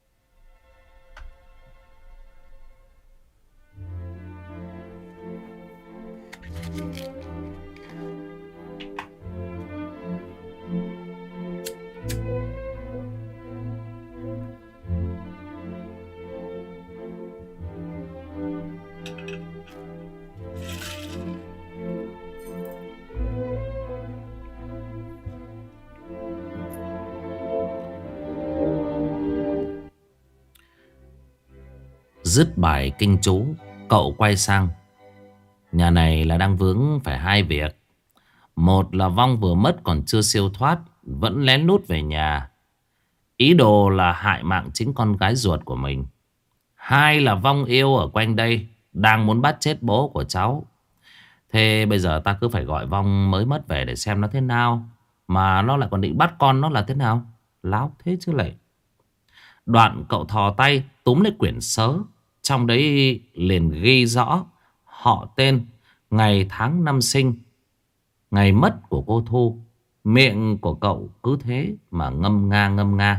Dứt bài kinh chú, cậu quay sang. Nhà này là đang vướng phải hai việc. Một là Vong vừa mất còn chưa siêu thoát, vẫn lén lút về nhà, ý đồ là hại mạng chính con gái ruột của mình. Hai là Vong yêu ở quanh đây, đang muốn bắt chết bố của cháu. Thế bây giờ ta cứ phải gọi Vong mới mất về để xem nó thế nào, mà nó lại còn định bắt con nó là thế nào. Láo thế chứ lại. Đoạn cậu thò tay túm lấy quyển sớ, trong đấy liền ghi rõ họ tên, ngày tháng năm sinh, ngày mất của cô Thu. Miệng của cậu cứ thế mà ngâm nga.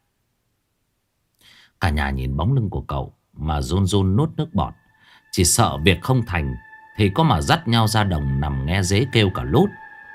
Cả nhà nhìn bóng lưng của cậu mà run run nuốt nước bọt. Chỉ sợ việc không thành thì có mà dắt nhau ra đồng nằm nghe dế kêu cả lút.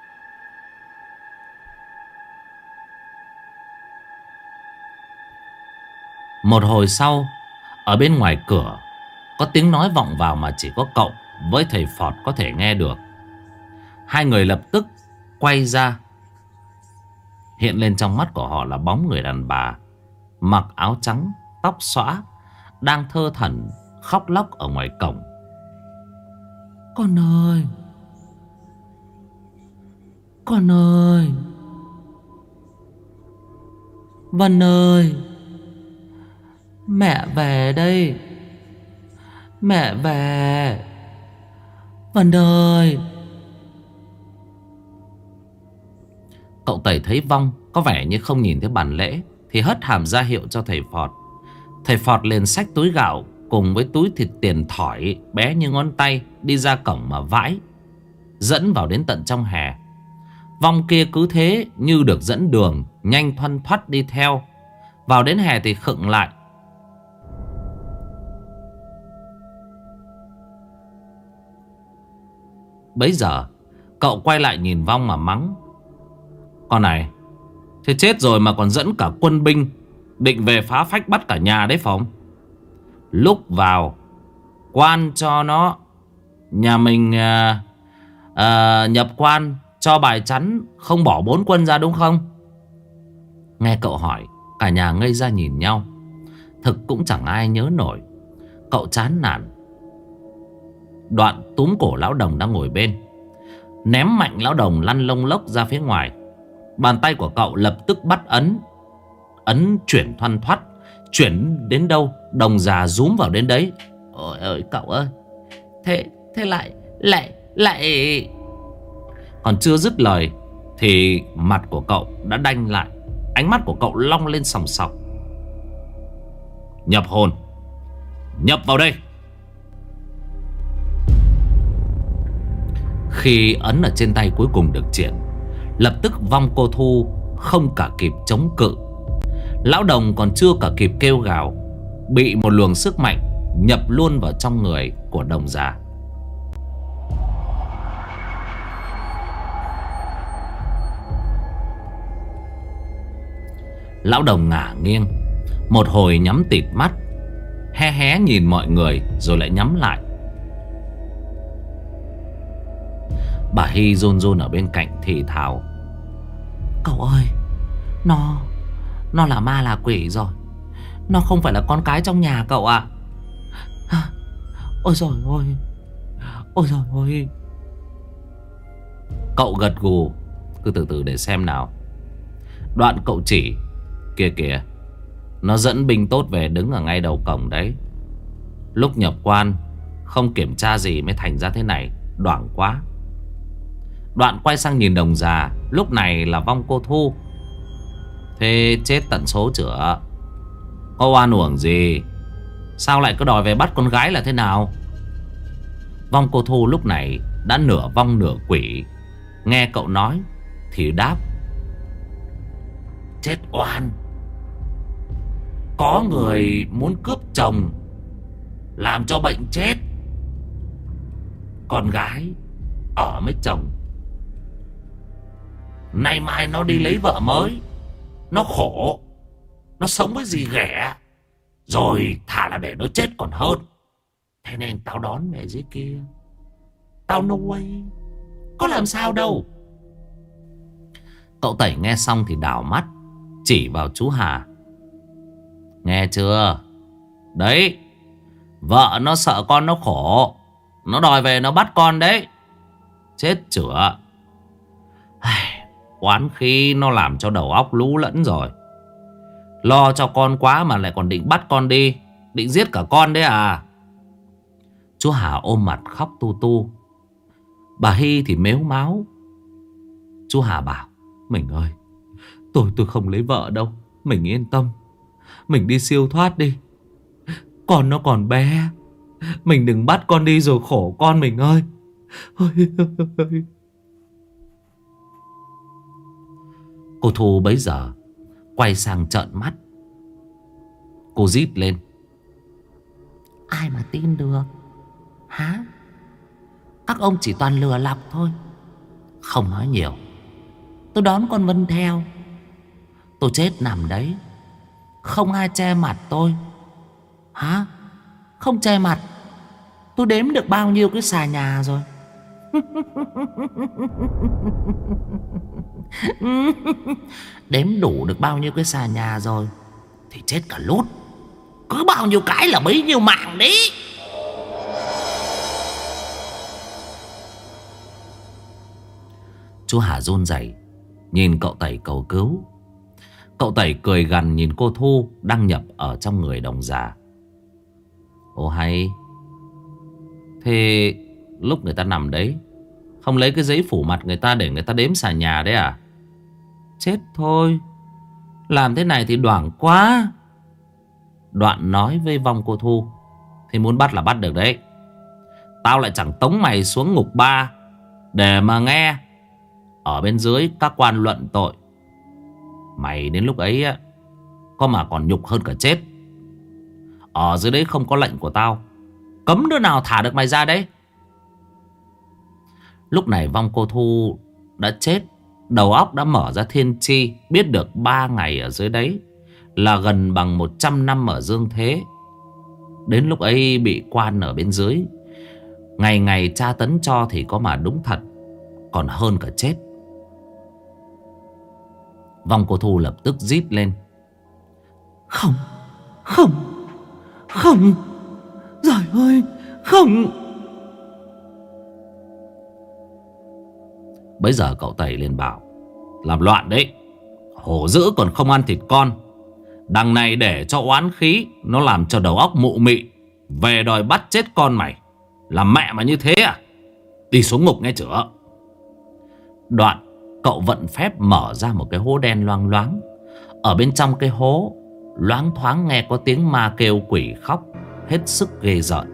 Một hồi sau, ở bên ngoài cửa có tiếng nói vọng vào mà chỉ có cậu với thầy Phọt có thể nghe được. Hai người lập tức quay ra. Hiện lên trong mắt của họ là bóng người đàn bà mặc áo trắng, tóc xõa, đang thơ thẩn khóc lóc ở ngoài cổng. Con ơi, con ơi, Vân ơi, mẹ về đây, mẹ về, Vân ơi. Cậu Tẩy thấy Vong có vẻ như không nhìn thấy bàn lễ thì hất hàm ra hiệu cho thầy Phọt. Thầy Phọt liền xách túi gạo cùng với túi thịt tiền thỏi bé như ngón tay đi ra cổng mà vãi, dẫn vào đến tận trong hè. Vong kia cứ thế như được dẫn đường, nhanh thoăn thoắt đi theo. Vào đến hè thì khựng lại. Bấy giờ cậu quay lại nhìn Vong mà mắng: Con này, thế chết rồi mà còn dẫn cả quân binh định về phá phách bắt cả nhà đấy phải không? Lúc vào quan cho nó, nhà mình nhập quan cho bài chắn, không bỏ 4 quân ra đúng không? Nghe cậu hỏi, cả nhà ngây ra nhìn nhau. Thực cũng chẳng ai nhớ nổi. Cậu chán nản, Đoạn túm cổ lão đồng đang ngồi bên, ném mạnh lão đồng lăn lông lốc ra phía ngoài. Bàn tay của cậu lập tức bắt ấn. Ấn chuyển thoăn thoắt. Chuyển đến đâu đồng già rúm vào đến đấy. Ôi ơi cậu ơi, Thế lại. Còn chưa dứt lời thì mặt của cậu đã đanh lại. Ánh mắt của cậu long lên sòng sọc. Nhập hồn, nhập vào đây. Khi ấn ở trên tay cuối cùng được triển, lập tức Vong Cô Thu không cả kịp chống cự. Lão đồng còn chưa cả kịp kêu gào, bị một luồng sức mạnh nhập luôn vào trong người của đồng già. Lão đồng ngả nghiêng, một hồi nhắm tịt mắt, hé hé nhìn mọi người rồi lại nhắm lại. Bà Hy run run ở bên cạnh thì thào: Cậu ơi, Nó là ma là quỷ rồi. Nó không phải là con cái trong nhà cậu ạ. Ôi dồi ôi, ôi dồi ôi. Cậu gật gù: Cứ từ từ để xem nào. Đoạn cậu chỉ: Kìa kìa, nó dẫn binh tốt về đứng ở ngay đầu cổng đấy. Lúc nhập quan không kiểm tra gì mới thành ra thế này, đoảng quá. Đoạn quay sang nhìn đồng già, lúc này là Vong Cô Thu. Thế chết tận số chữa, có oan uổng gì? Sao lại cứ đòi về bắt con gái là thế nào? Vong Cô Thu lúc này đã nửa vong nửa quỷ, nghe cậu nói thì đáp: Chết oan. Có người muốn cướp chồng, làm cho bệnh chết. Con gái ở với chồng, nay mai nó đi lấy vợ mới, nó khổ, nó sống với dì ghẻ, rồi thà là để nó chết còn hơn. Thế nên tao đón mẹ dưới kia, tao nuôi, có làm sao đâu. Cậu Tẩy nghe xong thì đảo mắt, chỉ vào chú Hà: Nghe chưa? Đấy, vợ nó sợ con nó khổ, nó đòi về nó bắt con đấy. Chết chửa, oán khí nó làm cho đầu óc lú lẫn rồi. Lo cho con quá mà lại còn định bắt con đi, định giết cả con đấy à? Chú Hà ôm mặt khóc tu tu. Bà Hy thì mếu máo. Chú Hà bảo: Mình ơi, tôi không lấy vợ đâu, mình yên tâm. Mình đi siêu thoát đi, con nó còn bé, mình đừng bắt con đi rồi khổ con mình ơi. Cô Thu bấy giờ quay sang trợn mắt. Cô rít lên: Ai mà tin được hả? Các ông chỉ toàn lừa lọc thôi. Không nói nhiều, tôi đón con Vân theo. Tôi chết nằm đấy, không ai che mặt tôi. Hả? Không che mặt, tôi đếm được bao nhiêu cái xà nhà rồi. Đếm đủ được bao nhiêu cái xà nhà rồi thì chết cả lút. Cứ bao nhiêu cái là bấy nhiêu mạng đấy. Chú Hà run rẩy nhìn cậu Tẩy cầu cứu. Cậu Tẩy cười gằn nhìn cô Thu đang nhập ở trong người đồng già. Ồ hay. Thế lúc người ta nằm đấy, không lấy cái giấy phủ mặt người ta để người ta đếm xà nhà đấy à? Chết thôi, làm thế này thì đoảng quá. Đoạn nói với Vong Cô Thu: Thì muốn bắt là bắt được đấy. Tao lại chẳng tống mày xuống ngục 3 để mà nghe ở bên dưới các quan luận tội. Mày đến lúc ấy có mà còn nhục hơn cả chết. Ở dưới đấy không có lệnh của tao, cấm đứa nào thả được mày ra đấy. Lúc này vong cô Thu đã chết. Đầu óc đã mở ra thiên tri, biết được 3 ngày ở dưới đấy là gần bằng 100 năm ở dương thế. Đến lúc ấy bị quan ở bên dưới, ngày ngày tra tấn cho thì có mà đúng thật, còn hơn cả chết. Vong cô Thu lập tức rít lên: Không, không, không, giời ơi, không. Bấy giờ cậu Tẩy liền bảo: làm loạn đấy, hổ dữ còn không ăn thịt con. Đằng này để cho oán khí nó làm cho đầu óc mụ mị, về đòi bắt chết con mày. Làm mẹ mà như thế à? Đi xuống ngục nghe chửa. Đoạn cậu vận phép mở ra một cái hố đen loang loáng. Ở bên trong cái hố loáng thoáng nghe có tiếng ma kêu quỷ khóc, hết sức ghê rợn.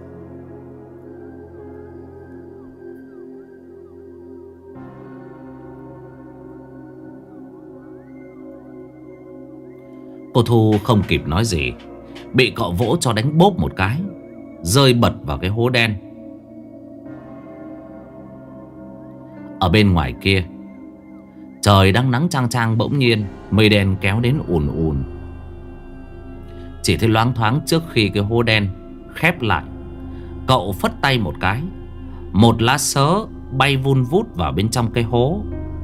Cô Thu không kịp nói gì, bị cậu vỗ cho đánh bốp một cái, rơi bật vào cái hố đen. Ở bên ngoài kia, trời đang nắng chang chang, bỗng nhiên mây đen kéo đến ùn ùn. Chỉ thấy loáng thoáng trước khi cái hố đen khép lại, cậu phất tay một cái, một lá sớ bay vun vút vào bên trong cái hố.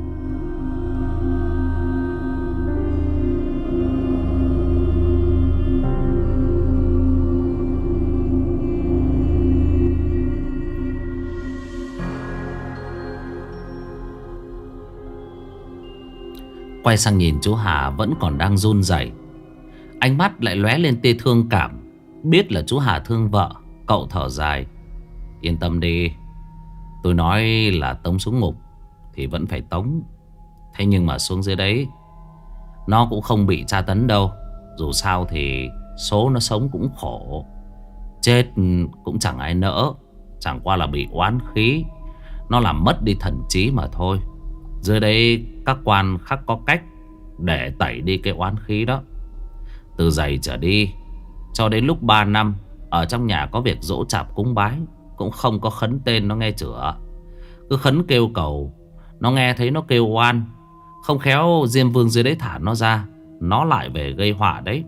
Quay sang nhìn chú Hà vẫn còn đang run rẩy, ánh mắt lại lóe lên tia thương cảm. Biết là chú Hà thương vợ, cậu thở dài: yên tâm đi, tôi nói là tống xuống ngục thì vẫn phải tống. Thế nhưng mà xuống dưới đấy nó cũng không bị tra tấn đâu. Dù sao thì số nó sống cũng khổ, chết cũng chẳng ai nỡ. Chẳng qua là bị oán khí, nó làm mất đi thần trí mà thôi. Dưới đây các quan khắc có cách để tẩy đi cái oán khí đó. Từ giày trở đi, cho đến lúc 3 năm ở trong nhà có việc giỗ chạp cúng bái, cũng không có khấn tên nó nghe chửa. Cứ khấn kêu cầu, nó nghe thấy nó kêu oan, không khéo Diêm Vương dưới đấy thả nó ra, nó lại về gây họa đấy.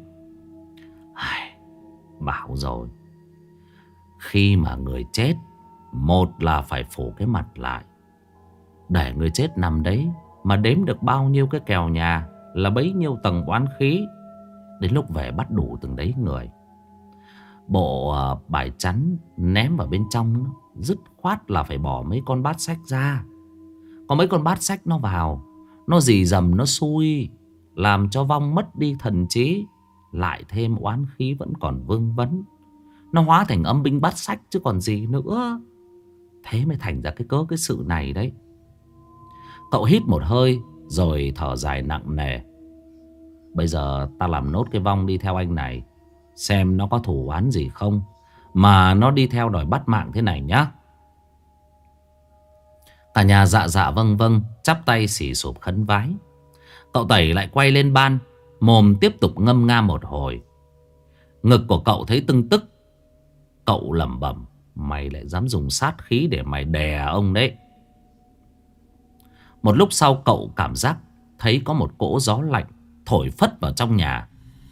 Bảo rồi, khi mà người chết, một là phải phủ cái mặt lại, để người chết nằm đấy mà đếm được bao nhiêu cái kèo nhà là bấy nhiêu tầng oán khí. Đến lúc về bắt đủ từng đấy người. Bộ bài chắn ném vào bên trong, dứt khoát là phải bỏ mấy con bát sách ra. Có mấy con bát sách nó vào, nó rì rầm nó xui, làm cho vong mất đi thần trí, lại thêm oán khí vẫn còn vương vấn. Nó hóa thành âm binh bát sách chứ còn gì nữa. Thế mới thành ra cái sự này đấy. Cậu hít một hơi rồi thở dài nặng nề: bây giờ ta làm nốt cái vong đi theo anh này, xem nó có thù oán gì không mà nó đi theo đòi bắt mạng thế này nhá. Cả nhà dạ dạ vâng vâng, chắp tay xỉ sụp khấn vái. Cậu Tẩy lại quay lên ban, mồm tiếp tục ngâm nga một hồi. Ngực của cậu thấy tưng tức. Cậu lẩm bẩm: mày lại dám dùng sát khí để mày đè ông đấy. Một lúc sau cậu cảm giác thấy có một cỗ gió lạnh thổi phất vào trong nhà.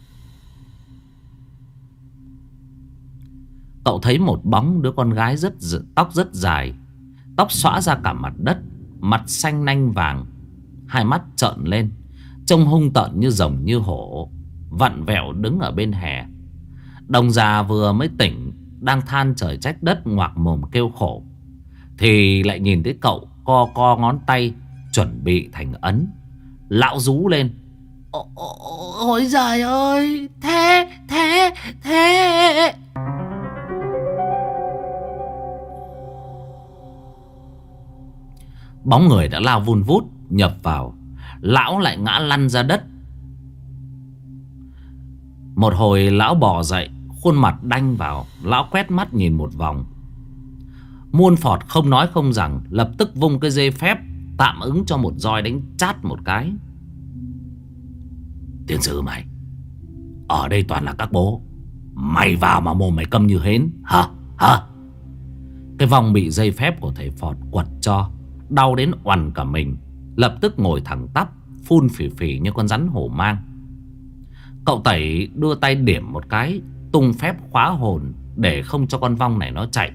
Cậu thấy một bóng đứa con gái tóc rất dài, tóc xõa ra cả mặt đất, mặt xanh nanh vàng, hai mắt trợn lên, trông hung tợn như rồng như hổ, vặn vẹo đứng ở bên hè. Đồng già vừa mới tỉnh, đang than trời trách đất ngoạc mồm kêu khổ, thì lại nhìn thấy cậu co co ngón tay chuẩn bị thành ấn. Lão rú lên: Ôi giời ơi, thế. Bóng người đã lao vun vút nhập vào. Lão lại ngã lăn ra đất. Một hồi lão bò dậy, khuôn mặt đanh vào. Lão quét mắt nhìn một vòng, muôn phọt không nói không rằng, lập tức vung cái dây phép tạm ứng cho một roi đánh chát một cái. Tiên sư mày, ở đây toàn là các bố, mày vào mà mồm mày câm như hến hả? Cái vòng bị dây phép của thầy Phọt quật cho đau đến oằn cả mình, lập tức ngồi thẳng tắp, phun phì phì như con rắn hổ mang. Cậu Tẩy đưa tay điểm một cái, tung phép khóa hồn để không cho con vong này nó chạy.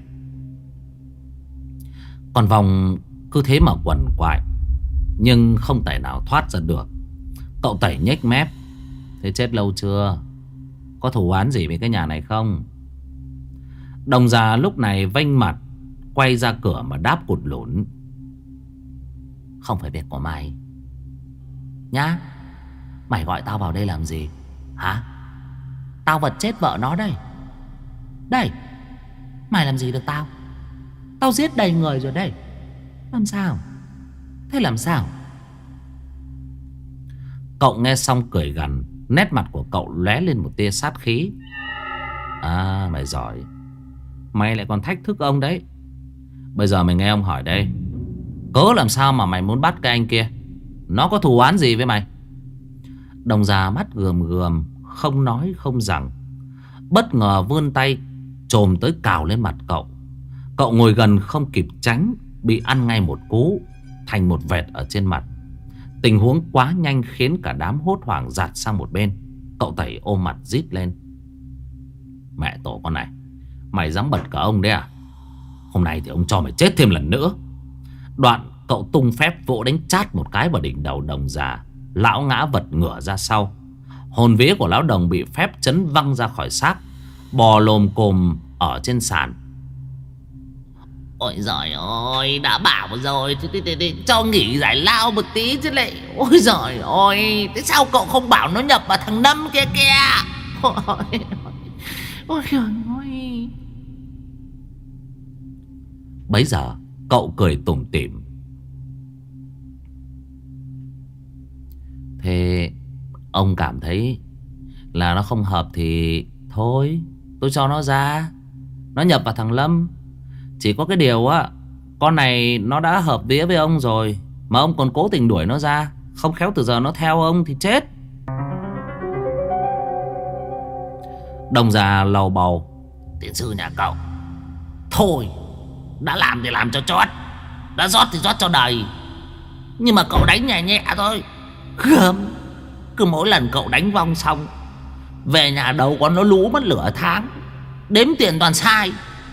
Con vong cứ thế mà quằn quại, nhưng không thể nào thoát ra được. Cậu Tẩy nhếch mép: thế chết lâu chưa? Có thù oán gì với cái nhà này không? Đồng già lúc này vênh mặt quay ra cửa mà đáp cụt lủn: không phải việc của mày nhá. Mày gọi tao vào đây làm gì hả? Tao vật chết vợ nó đây. Đây, mày làm gì được tao? Tao giết đầy người rồi đây. Làm sao? Thế làm sao? Cậu nghe xong cười gằn. Nét mặt của cậu lóe lên một tia sát khí. À, mày giỏi. Mày lại còn thách thức ông đấy. Bây giờ mày nghe ông hỏi đây. Cớ làm sao mà mày muốn bắt cái anh kia? Nó có thù oán gì với mày? Đồng già mắt gườm gườm, không nói không rằng, bất ngờ vươn tay chồm tới cào lên mặt cậu. Cậu ngồi gần không kịp tránh, bị ăn ngay một cú thành một vệt ở trên mặt. Tình huống quá nhanh khiến cả đám hốt hoảng dạt sang một bên. Cậu Tẩy ôm mặt rít lên: mẹ tổ con này, mày dám bật cả ông đấy à? Hôm nay thì ông cho mày chết thêm lần nữa. Đoạn cậu tung phép vỗ đánh chát một cái vào đỉnh đầu đồng già. Lão ngã vật ngửa ra sau. Hồn vía của lão đồng bị phép chấn văng ra khỏi xác, bò lồm cồm ở trên sàn. Ôi giời ơi, đã bảo rồi cho nghỉ giải lao một tí chứ lại. Ôi giời ơi, thế sao cậu không bảo nó nhập vào thằng Năm kia kìa? Ôi giời ơi. Bấy giờ cậu cười tủm tỉm: thế ông cảm thấy là nó không hợp thì thôi, tôi cho nó ra. Nó nhập vào thằng Lâm. Chỉ có cái điều á, con này nó đã hợp vía với ông rồi mà ông còn cố tình đuổi nó ra. Không khéo từ giờ nó theo ông thì chết. Đồng già lầu bầu: tiến sư nhà cậu, thôi, đã làm thì làm cho chót, đã rót thì rót cho đầy. Nhưng mà cậu đánh nhẹ nhẹ thôi. Gớm, cứ mỗi lần cậu đánh vong xong, về nhà đầu con nó lú mất lửa tháng, đếm tiền toàn sai.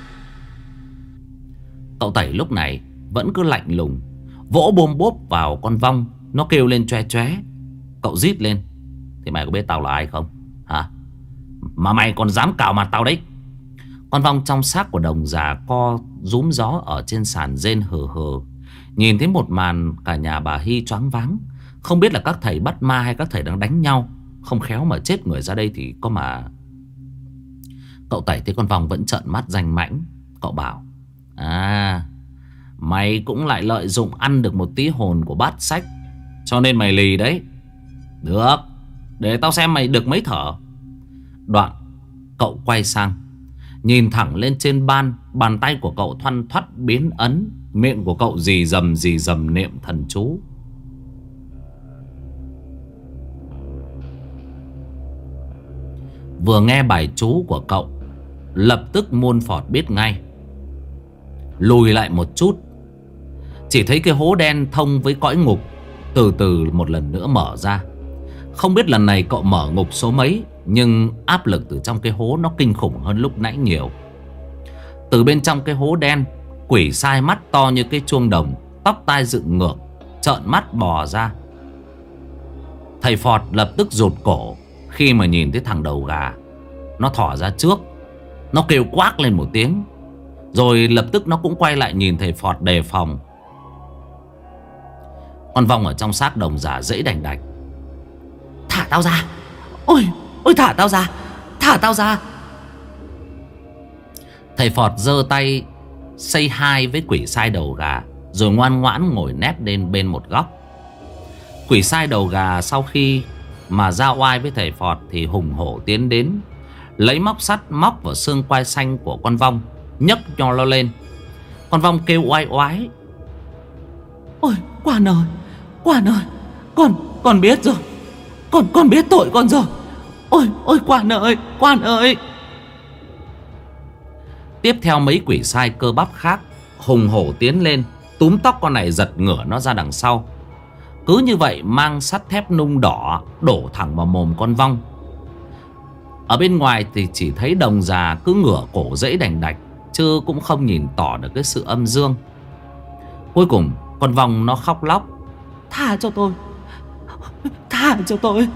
Cậu Tẩy lúc này vẫn cứ lạnh lùng, vỗ bôm bốp vào con vong. Nó kêu lên choe choé. Cậu rít lên: thì mày có biết tao là ai không hả? Mà mày còn dám cào mặt tao đấy. Con vong trong xác của đồng già co rúm gió ở trên sàn rên hừ hừ. Nhìn thấy một màn cả nhà bà Hy choáng váng. Không biết là các thầy bắt ma hay các thầy đang đánh nhau. Không khéo mà chết người ra đây thì có mà. Cậu Tẩy thấy con vong vẫn trợn mắt danh mãnh. Cậu bảo: à, mày cũng lại lợi dụng ăn được một tí hồn của bát sách, cho nên mày lì đấy. Được, để tao xem mày được mấy thở. Đoạn cậu quay sang, nhìn thẳng lên trên bàn tay của cậu thoăn thoắt biến ấn. Miệng của cậu rì rầm niệm thần chú. Vừa nghe bài chú của cậu, lập tức muôn phọt biết ngay. Lùi lại một chút, chỉ thấy cái hố đen thông với cõi ngục từ từ một lần nữa mở ra. Không biết lần này cậu mở ngục số mấy, nhưng áp lực từ trong cái hố nó kinh khủng hơn lúc nãy nhiều. Từ bên trong cái hố đen, quỷ sai mắt to như cái chuông đồng, tóc tai dựng ngược, trợn mắt bò ra. Thầy Phọt lập tức rụt cổ khi mà nhìn thấy thằng đầu gà. Nó thỏ ra trước, nó kêu quác lên một tiếng, rồi lập tức nó cũng quay lại nhìn thầy Phọt đề phòng. Con vong ở trong xác đồng giả dãy đành đạch: thả tao ra! Ôi, ôi thả tao ra! Thả tao ra! Thầy Phọt giơ tay say hi với quỷ sai đầu gà, rồi ngoan ngoãn ngồi nép lên bên một góc. Quỷ sai đầu gà sau khi mà ra oai với thầy Phọt thì hùng hổ tiến đến, lấy móc sắt móc vào xương quai xanh của con vong, nhấc cho nó lên. Con vong kêu oai oái: ôi Quan ơi, Quan ơi, con biết rồi, con biết tội con rồi. Ôi ôi Quan ơi, Quan ơi. Tiếp theo mấy quỷ sai cơ bắp khác hùng hổ tiến lên, túm tóc con này giật ngửa nó ra đằng sau. Cứ như vậy mang sắt thép nung đỏ đổ thẳng vào mồm con Vong. Ở bên ngoài thì chỉ thấy đồng già cứ ngửa cổ dẫy đành đạch, chứ cũng không nhìn tỏ được cái sự âm dương. Cuối cùng con Vong nó khóc lóc: Tha cho tôi, tha cho tôi.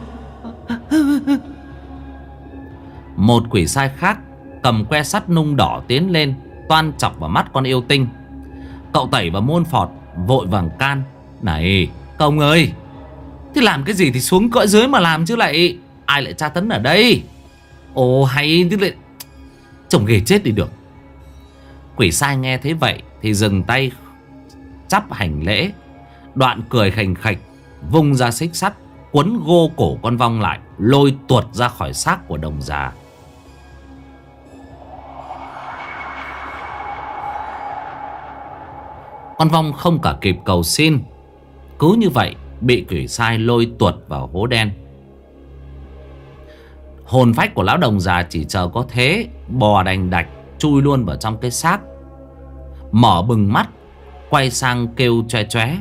Một quỷ sai khác cầm que sắt nung đỏ tiến lên, toan chọc vào mắt con yêu tinh. Cậu Tẩy và Môn Phọt vội vàng can: Này công ơi, thế làm cái gì thì xuống cõi dưới mà làm chứ lại. Ai lại tra tấn ở đây? Ồ hay thế lại, chồng ghê chết đi được. Quỷ sai nghe thấy vậy thì dừng tay chắp hành lễ, đoạn cười khành khạch, vung ra xích sắt quấn gô cổ con Vong lại, lôi tuột ra khỏi xác của đồng già. Con Vong không cả kịp cầu xin, cứ như vậy bị quỷ sai lôi tuột vào hố đen. Hồn phách của lão đồng già chỉ chờ có thế, bò đành đạch chui luôn vào trong cái xác. Mở bừng mắt, quay sang kêu choe choé: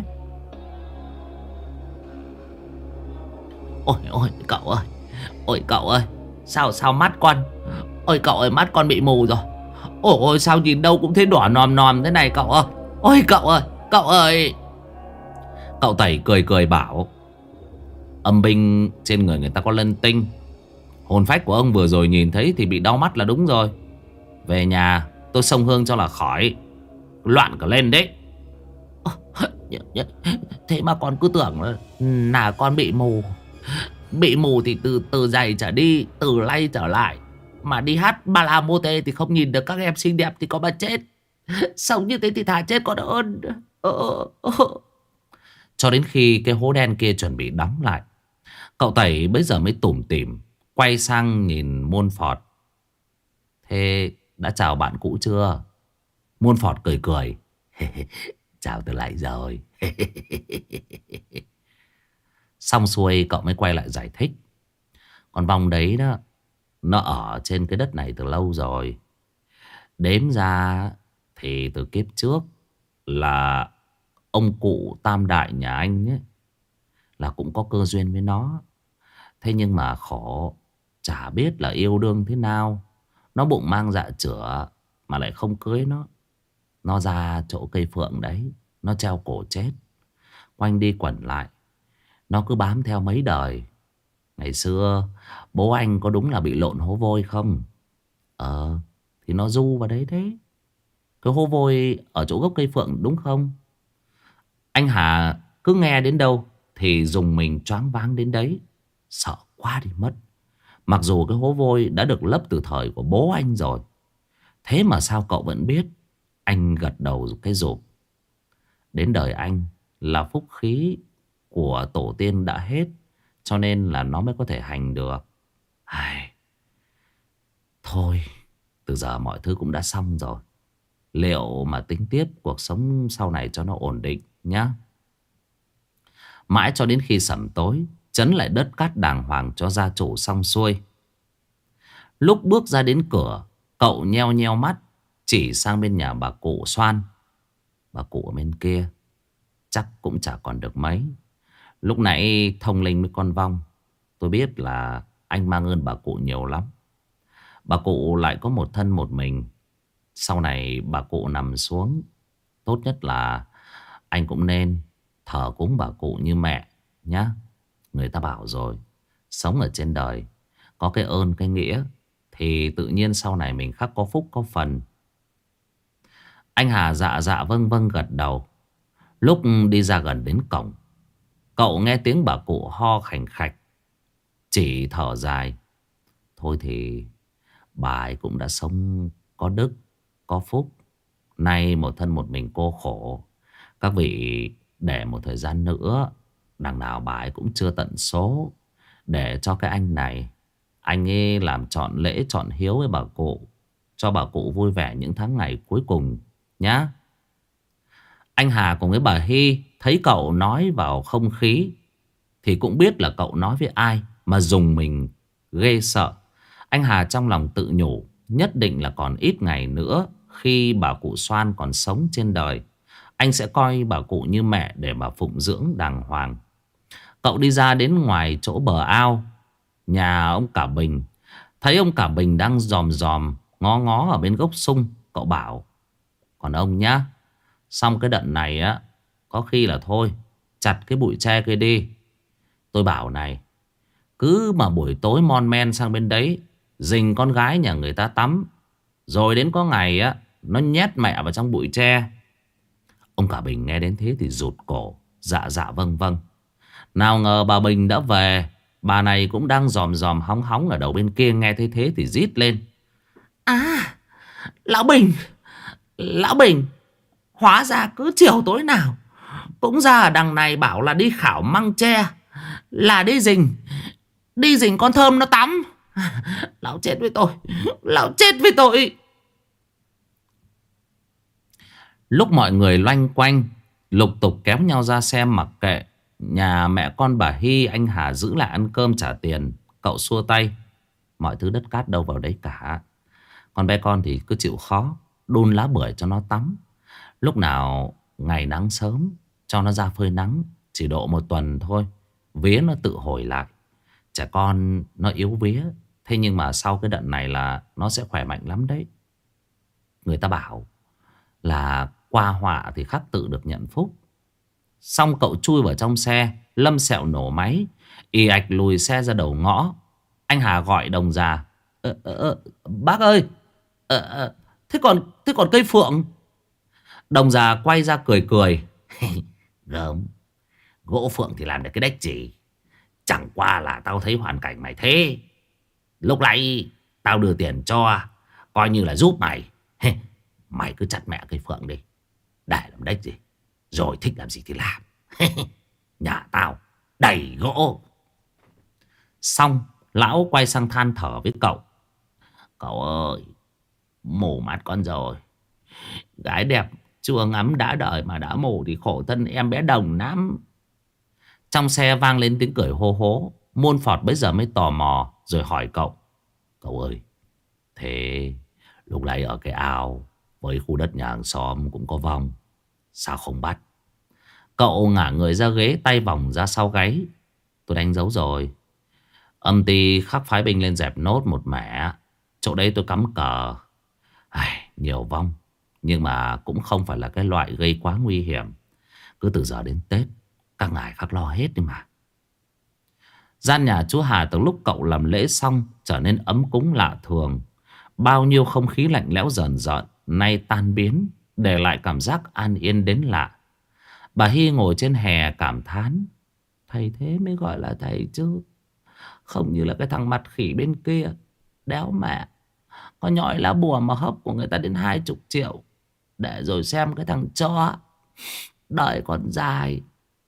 Ôi cậu ơi, ôi cậu ơi, sao mắt con, ôi cậu ơi, mắt con bị mù rồi. Ôi sao nhìn đâu cũng thấy đỏ nòm nòm thế này cậu ơi. Ôi cậu ơi, cậu ơi. Cậu Tẩy cười cười bảo: Âm binh trên người người ta có lân tinh, hồn phách của ông vừa rồi nhìn thấy thì bị đau mắt là đúng rồi. Về nhà tôi xông hương cho là khỏi, loạn cả lên đấy. Thế mà con cứ tưởng là con bị mù. Bị mù thì từ giày trở đi, từ lay trở lại. Mà đi hát ba la mô tê thì không nhìn được các em xinh đẹp thì có mà chết. Sống như thế thì thà chết còn hơn. Cho đến khi cái hố đen kia chuẩn bị đóng lại, cậu Tẩy bây giờ mới tủm tỉm quay sang nhìn Môn Phọt: Thế đã chào bạn cũ chưa? Môn Phọt cười cười: Chào từ lại rồi. Xong xuôi cậu mới quay lại giải thích: Con Vong đấy đó, nó ở trên cái đất này từ lâu rồi. Đếm ra thì từ kiếp trước là ông cụ tam đại nhà anh ấy là cũng có cơ duyên với nó. Thế nhưng mà khổ, chả biết là yêu đương thế nào, nó bụng mang dạ chửa mà lại không cưới nó. Nó ra chỗ cây phượng đấy, nó treo cổ chết. Quanh đi quẩn lại, nó cứ bám theo mấy đời. Ngày xưa bố anh có đúng là bị lộn hố vôi không? Thì nó du vào đấy đấy. Cái hố vôi ở chỗ gốc cây phượng đúng không? Anh Hà cứ nghe đến đâu thì dùng mình choáng váng đến đấy, sợ quá đi mất. Mặc dù cái hố vôi đã được lấp từ thời của bố anh rồi, thế mà sao cậu vẫn biết? Anh gật đầu cái rụp. Đến đời anh là phúc khí của tổ tiên đã hết, cho nên là nó mới có thể hành được. Thôi, từ giờ mọi thứ cũng đã xong rồi. Liệu mà tính tiếp cuộc sống sau này cho nó ổn định nhá. Mãi cho đến khi sẩm tối, trấn lại đất cát đàng hoàng cho gia chủ xong xuôi. Lúc bước ra đến cửa, cậu nheo nheo mắt chỉ sang bên nhà bà cụ Xoan. Bà cụ ở bên kia chắc cũng chả còn được mấy. Lúc nãy thông linh với con Vong, tôi biết là anh mang ơn bà cụ nhiều lắm. Bà cụ lại có một thân một mình. Sau này bà cụ nằm xuống, tốt nhất là anh cũng nên thờ cúng bà cụ như mẹ nhá. Người ta bảo rồi, sống ở trên đời có cái ơn cái nghĩa thì tự nhiên sau này mình khắc có phúc có phần. Anh Hà dạ vâng vâng gật đầu. Lúc đi ra gần đến cổng, cậu nghe tiếng bà cụ ho khành khạch, chỉ thở dài: Thôi thì bà ấy cũng đã sống có đức, có phúc. Nay một thân một mình cô khổ. Các vị để một thời gian nữa, đằng nào bà ấy cũng chưa tận số, để cho cái anh này, anh ấy làm trọn lễ trọn hiếu với bà cụ, cho bà cụ vui vẻ những tháng ngày cuối cùng nhá. Anh Hà cùng với bà Hy thấy cậu nói vào không khí thì cũng biết là cậu nói với ai, mà dùng mình ghê sợ. Anh Hà trong lòng tự nhủ nhất định là còn ít ngày nữa, khi bà cụ Xoan còn sống trên đời, anh sẽ coi bà cụ như mẹ để mà phụng dưỡng đàng hoàng. Cậu đi ra đến ngoài chỗ bờ ao nhà ông cả Bình. Thấy ông cả Bình đang dòm dòm ngó ngó ở bên gốc sung. Cậu bảo: còn ông nhá, xong cái đợt này á, có khi là thôi, chặt cái bụi tre kia đi. Tôi bảo này, cứ mà buổi tối mon men sang bên đấy, rình con gái nhà người ta tắm, rồi đến có ngày á, nó nhét mẹ vào trong bụi tre. Ông cả Bình nghe đến thế thì rụt cổ. Dạ dạ vâng vâng. Nào ngờ bà Bình đã về. Bà này cũng đang dòm dòm hóng hóng ở đầu bên kia. Nghe thấy thế thì rít lên: À, lão Bình, lão Bình, hóa ra cứ chiều tối nào cũng ra ở đằng này bảo là đi khảo măng tre, là đi rình con Thơm nó tắm. Lão chết với tôi, lão chết với tôi. Lúc mọi người loanh quanh lục tục kéo nhau ra xem mặc kệ, nhà mẹ con bà Hy, anh Hà giữ lại ăn cơm trả tiền. Cậu xua tay: mọi thứ đất cát đâu vào đấy cả. Con bé con thì cứ chịu khó đun lá bưởi cho nó tắm. Lúc nào ngày nắng sớm cho nó ra phơi nắng, chỉ độ 1 tuần thôi, vía nó tự hồi lại. Trẻ con nó yếu vía, thế nhưng mà sau cái đợt này là nó sẽ khỏe mạnh lắm đấy. Người ta bảo là qua họa thì khắc tự được nhận phúc. Xong cậu chui vào trong xe, lâm sẹo nổ máy, ì ạch lùi xe ra đầu ngõ. Anh Hà gọi đồng già: Bác ơi, thế còn cây phượng? Đồng già quay ra cười cười: Gớm, gỗ phượng thì làm được cái đếch gì. Chẳng qua là tao thấy hoàn cảnh mày thế, lúc nãy tao đưa tiền cho, coi như là giúp mày. Mày cứ chặt mẹ cây phượng đi, để làm đếch gì, rồi thích làm gì thì làm. Nhà tao đầy gỗ. Xong lão quay sang than thở với cậu: cậu ơi, mù mắt con rồi. Gái đẹp chưa ngắm đã đời mà đã mù thì khổ thân em bé Đồng lắm. Trong xe vang lên tiếng cười hô hố. Muôn Phọt bấy giờ mới tò mò rồi hỏi cậu: cậu ơi, thế lúc này ở cái ao với khu đất nhà hàng xóm cũng có vong, sao không bắt? Cậu ngả người ra ghế, tay vòng ra sau gáy: tôi đánh dấu rồi. Âm ty khắc phái binh lên dẹp nốt một mẻ. Chỗ đấy tôi cắm cờ. Nhiều vong, nhưng mà cũng không phải là cái loại gây quá nguy hiểm. Cứ từ giờ đến Tết các ngài khắc lo hết đi mà. Gian nhà chú Hà từ lúc cậu làm lễ xong trở nên ấm cúng lạ thường. Bao nhiêu không khí lạnh lẽo dần dần nay tan biến, để lại cảm giác an yên đến lạ. Bà Hy ngồi trên hè cảm thán: thầy thế mới gọi là thầy chứ, không như là cái thằng mặt khỉ bên kia. Đéo mẹ, có nhọi lá bùa mà hấp của người ta đến 20 triệu. Để rồi xem cái thằng chó, đời còn dài.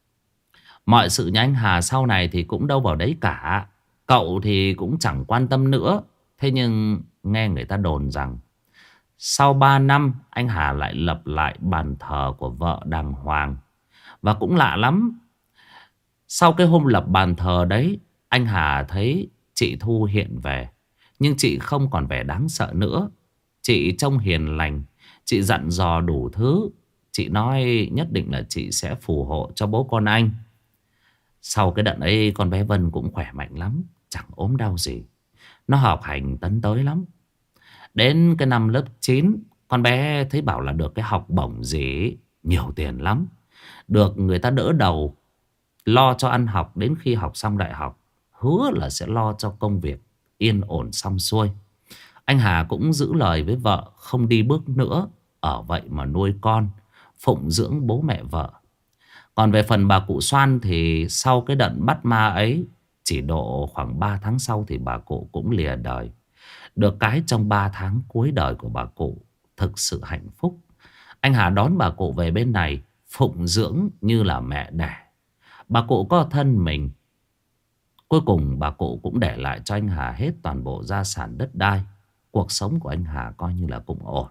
Mọi sự nhà anh Hà sau này thì cũng đâu vào đấy cả. Cậu thì cũng chẳng quan tâm nữa. Thế nhưng nghe người ta đồn rằng sau 3 năm anh Hà lại lập lại bàn thờ của vợ đàng hoàng. Và cũng lạ lắm, sau cái hôm lập bàn thờ đấy, anh Hà thấy chị Thu hiện về. Nhưng chị không còn vẻ đáng sợ nữa. Chị trông hiền lành. Chị dặn dò đủ thứ. Chị nói nhất định là chị sẽ phù hộ cho bố con anh. Sau cái đợt ấy con bé Vân cũng khỏe mạnh lắm, chẳng ốm đau gì. Nó học hành tấn tới lắm. Đến cái năm lớp 9, con bé thấy bảo là được cái học bổng gì nhiều tiền lắm. Được người ta đỡ đầu, lo cho ăn học đến khi học xong đại học. Hứa là sẽ lo cho công việc yên ổn xong xuôi. Anh Hà cũng giữ lời với vợ, không đi bước nữa, ở vậy mà nuôi con, phụng dưỡng bố mẹ vợ. Còn về phần bà cụ Xoan thì sau cái đợt bắt ma ấy, chỉ độ khoảng 3 tháng sau thì bà cụ cũng lìa đời. Được cái trong 3 tháng cuối đời của bà cụ thực sự hạnh phúc. Anh Hà đón bà cụ về bên này, phụng dưỡng như là mẹ đẻ. Bà cụ có thân mình. Cuối cùng bà cụ cũng để lại cho anh Hà hết toàn bộ gia sản đất đai. Cuộc sống của anh Hà coi như là cũng ổn.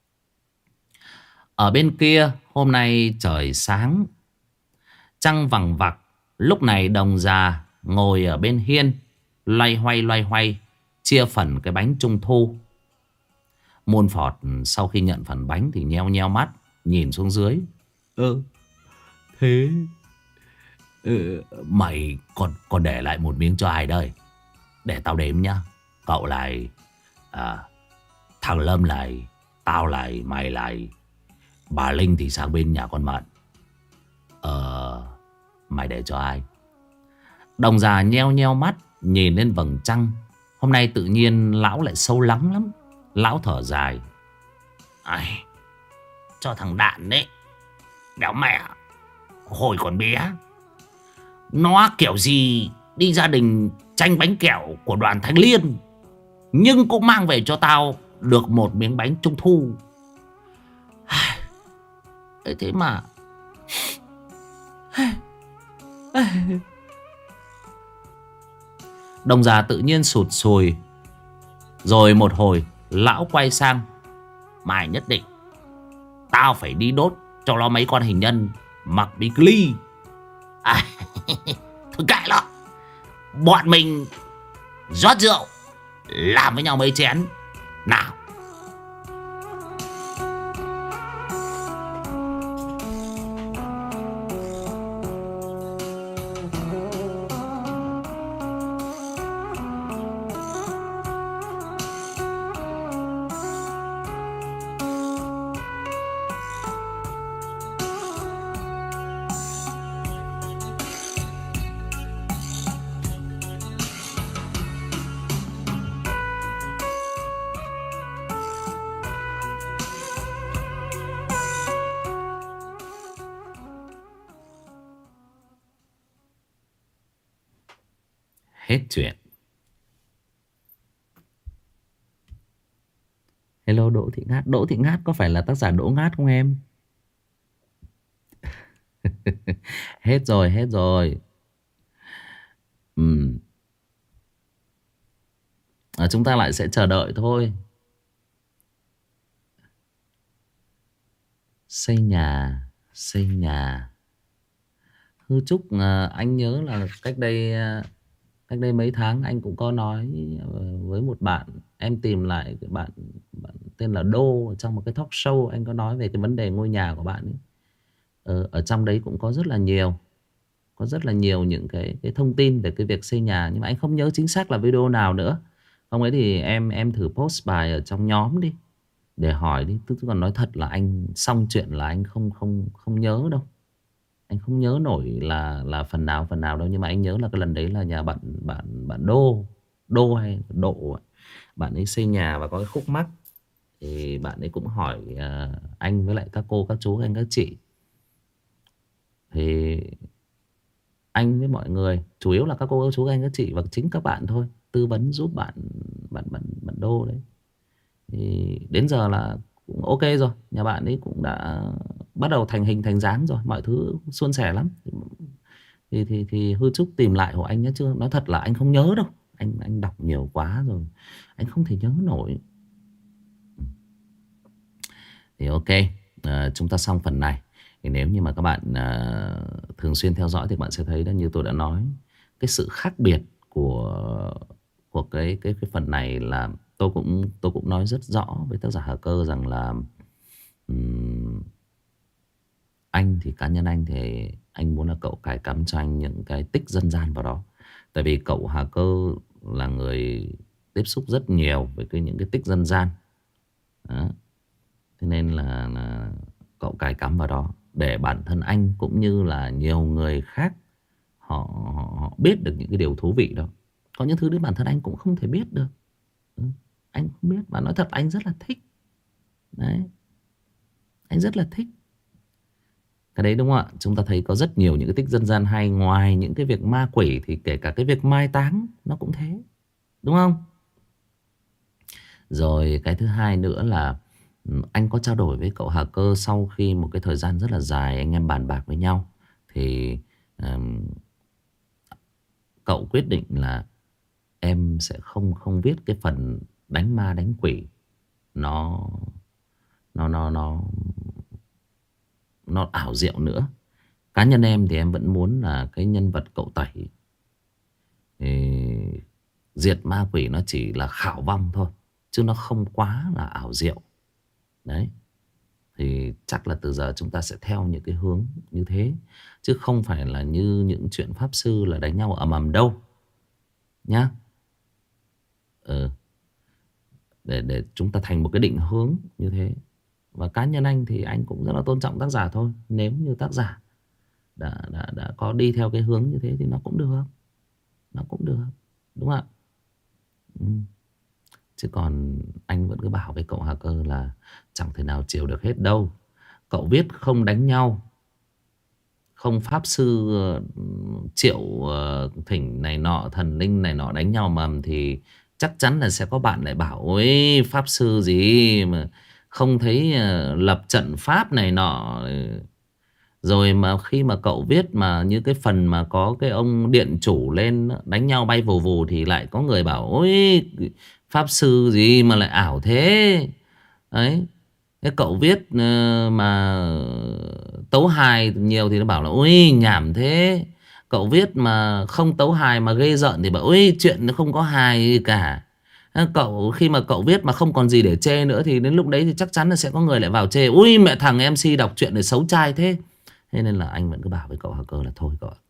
Ở bên kia, hôm nay trời sáng, trăng vằng vặc. Lúc này Đồng già ngồi ở bên hiên, loay hoay chia phần cái bánh trung thu. Muôn Phọt sau khi nhận phần bánh thì nheo nheo mắt, nhìn xuống dưới. Ừ. Thế mày còn để lại một miếng cho ai đây? Để tao đếm nhá. Cậu lại, thằng Lâm lại, tao lại, mày lại, bà Linh thì sang bên nhà con Mận. Mày để cho ai? Đồng già nheo nheo mắt nhìn lên vầng trăng. Hôm nay tự nhiên lão lại sâu lắng lắm. Lão thở dài. Ai, cho thằng Đạn đấy. Béo mẹ, hồi còn bé nó kiểu gì đi gia đình tranh bánh kẹo của đoàn Thanh Liên, nhưng cũng mang về cho tao được một miếng bánh trung thu. Thế mà đồng già tự nhiên sụt sùi. Rồi một hồi lão quay sang. Mày nhất định tao phải đi đốt cho nó mấy con hình nhân mặc bikini. Thôi kệ nó. Bọn mình rót rượu làm với nhau mấy chén nào. Hết chuyện. Hello Đỗ Thị Ngát. Đỗ Thị Ngát có phải là tác giả Đỗ Ngát không em? Hết rồi, hết rồi. Chúng ta lại sẽ chờ đợi thôi. Xây nhà, xây nhà. Hư Trúc, anh nhớ là cách đây mấy tháng anh cũng có nói với một bạn. Em tìm lại cái bạn tên là Đô trong một cái talk show. Anh có nói về cái vấn đề ngôi nhà của bạn ấy. Ở trong đấy cũng có rất là nhiều những cái thông tin về cái việc xây nhà, nhưng mà anh không nhớ chính xác là video nào nữa. Không ấy thì em thử post bài ở trong nhóm đi để hỏi đi. Tức còn nói thật là anh xong chuyện là anh không nhớ đâu. Anh không nhớ nổi là phần nào đâu, nhưng mà anh nhớ là cái lần đấy là nhà bạn Đô hay Độ ấy. Bạn ấy xây nhà và có cái khúc mắc thì bạn ấy cũng hỏi anh với lại các cô, các chú, anh, các chị. Thì anh với mọi người, chủ yếu là các cô, các chú, anh, các chị và chính các bạn thôi, tư vấn giúp bạn Đô đấy. Thì đến giờ là cũng ok rồi. Nhà bạn ấy cũng đã bắt đầu thành hình thành dáng rồi, mọi thứ suôn sẻ lắm. Thì Hư Trúc tìm lại hộ anh nhé, chưa nói thật là anh không nhớ đâu. Anh đọc nhiều quá rồi, anh không thể nhớ nổi. Thì ok, chúng ta xong phần này. Thì nếu như mà các bạn thường xuyên theo dõi thì bạn sẽ thấy là như tôi đã nói, cái sự khác biệt của cái phần này là tôi cũng nói rất rõ với tác giả Hà Cơ rằng là anh thì cá nhân anh thì anh muốn là cậu cài cắm cho anh những cái tích dân gian vào đó. Tại vì cậu Hà Cơ là người tiếp xúc rất nhiều với những cái tích dân gian đó. Thế nên là cậu cài cắm vào đó để bản thân anh cũng như là nhiều người khác họ biết được những cái điều thú vị đó. Có những thứ đến bản thân anh cũng không thể biết được. Anh không biết, mà nói thật anh rất là thích. Đấy, anh rất là thích cái đấy, đúng không ạ? Chúng ta thấy có rất nhiều những cái tích dân gian hay. Ngoài những cái việc ma quỷ thì kể cả cái việc mai táng nó cũng thế, đúng không? Rồi cái thứ hai nữa là anh có trao đổi với cậu Hà Cơ sau khi một cái thời gian rất là dài anh em bàn bạc với nhau. Thì cậu quyết định là em sẽ không viết cái phần đánh ma đánh quỷ. Nó ảo diệu nữa. Cá nhân em thì em vẫn muốn là cái nhân vật cậu Tẩy diệt ma quỷ nó chỉ là khảo vong thôi, chứ nó không quá là ảo diệu. Đấy. Thì chắc là từ giờ chúng ta sẽ theo những cái hướng như thế, chứ không phải là như những chuyện pháp sư là đánh nhau ầm ầm đâu nhá. Ừ. Để chúng ta thành một cái định hướng như thế. Và cá nhân anh thì anh cũng rất là tôn trọng tác giả thôi. Nếu như tác giả đã có đi theo cái hướng như thế thì nó cũng được. Nó cũng được. Đúng không ạ? Ừ. Chứ còn anh vẫn cứ bảo với cậu hacker là chẳng thể nào chiều được hết đâu. Cậu viết không đánh nhau, không pháp sư triệu thỉnh này nọ, thần linh này nọ đánh nhau mầm, thì chắc chắn là sẽ có bạn lại bảo ôi pháp sư gì mà không thấy lập trận pháp này nọ. Rồi mà khi mà cậu viết mà như cái phần mà có cái ông điện chủ lên đánh nhau bay vù vù, thì lại có người bảo ôi pháp sư gì mà lại ảo thế. Đấy. Thế cậu viết mà tấu hài nhiều thì nó bảo là ôi nhảm thế. Cậu viết mà không tấu hài mà ghê rợn thì bảo ôi chuyện nó không có hài gì cả. Khi mà cậu viết mà không còn gì để chê nữa, thì đến lúc đấy thì chắc chắn là sẽ có người lại vào chê. Ui mẹ thằng MC đọc truyện này xấu trai thế. Thế nên là anh vẫn cứ bảo với cậu hacker là thôi cậu ạ.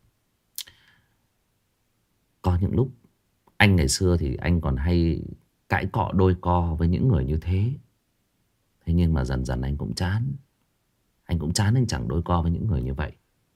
Có những lúc anh ngày xưa thì anh còn hay cãi cọ đôi co với những người như thế. Thế nhưng mà dần dần anh cũng chán. Anh cũng chán, anh chẳng đôi co với những người như vậy.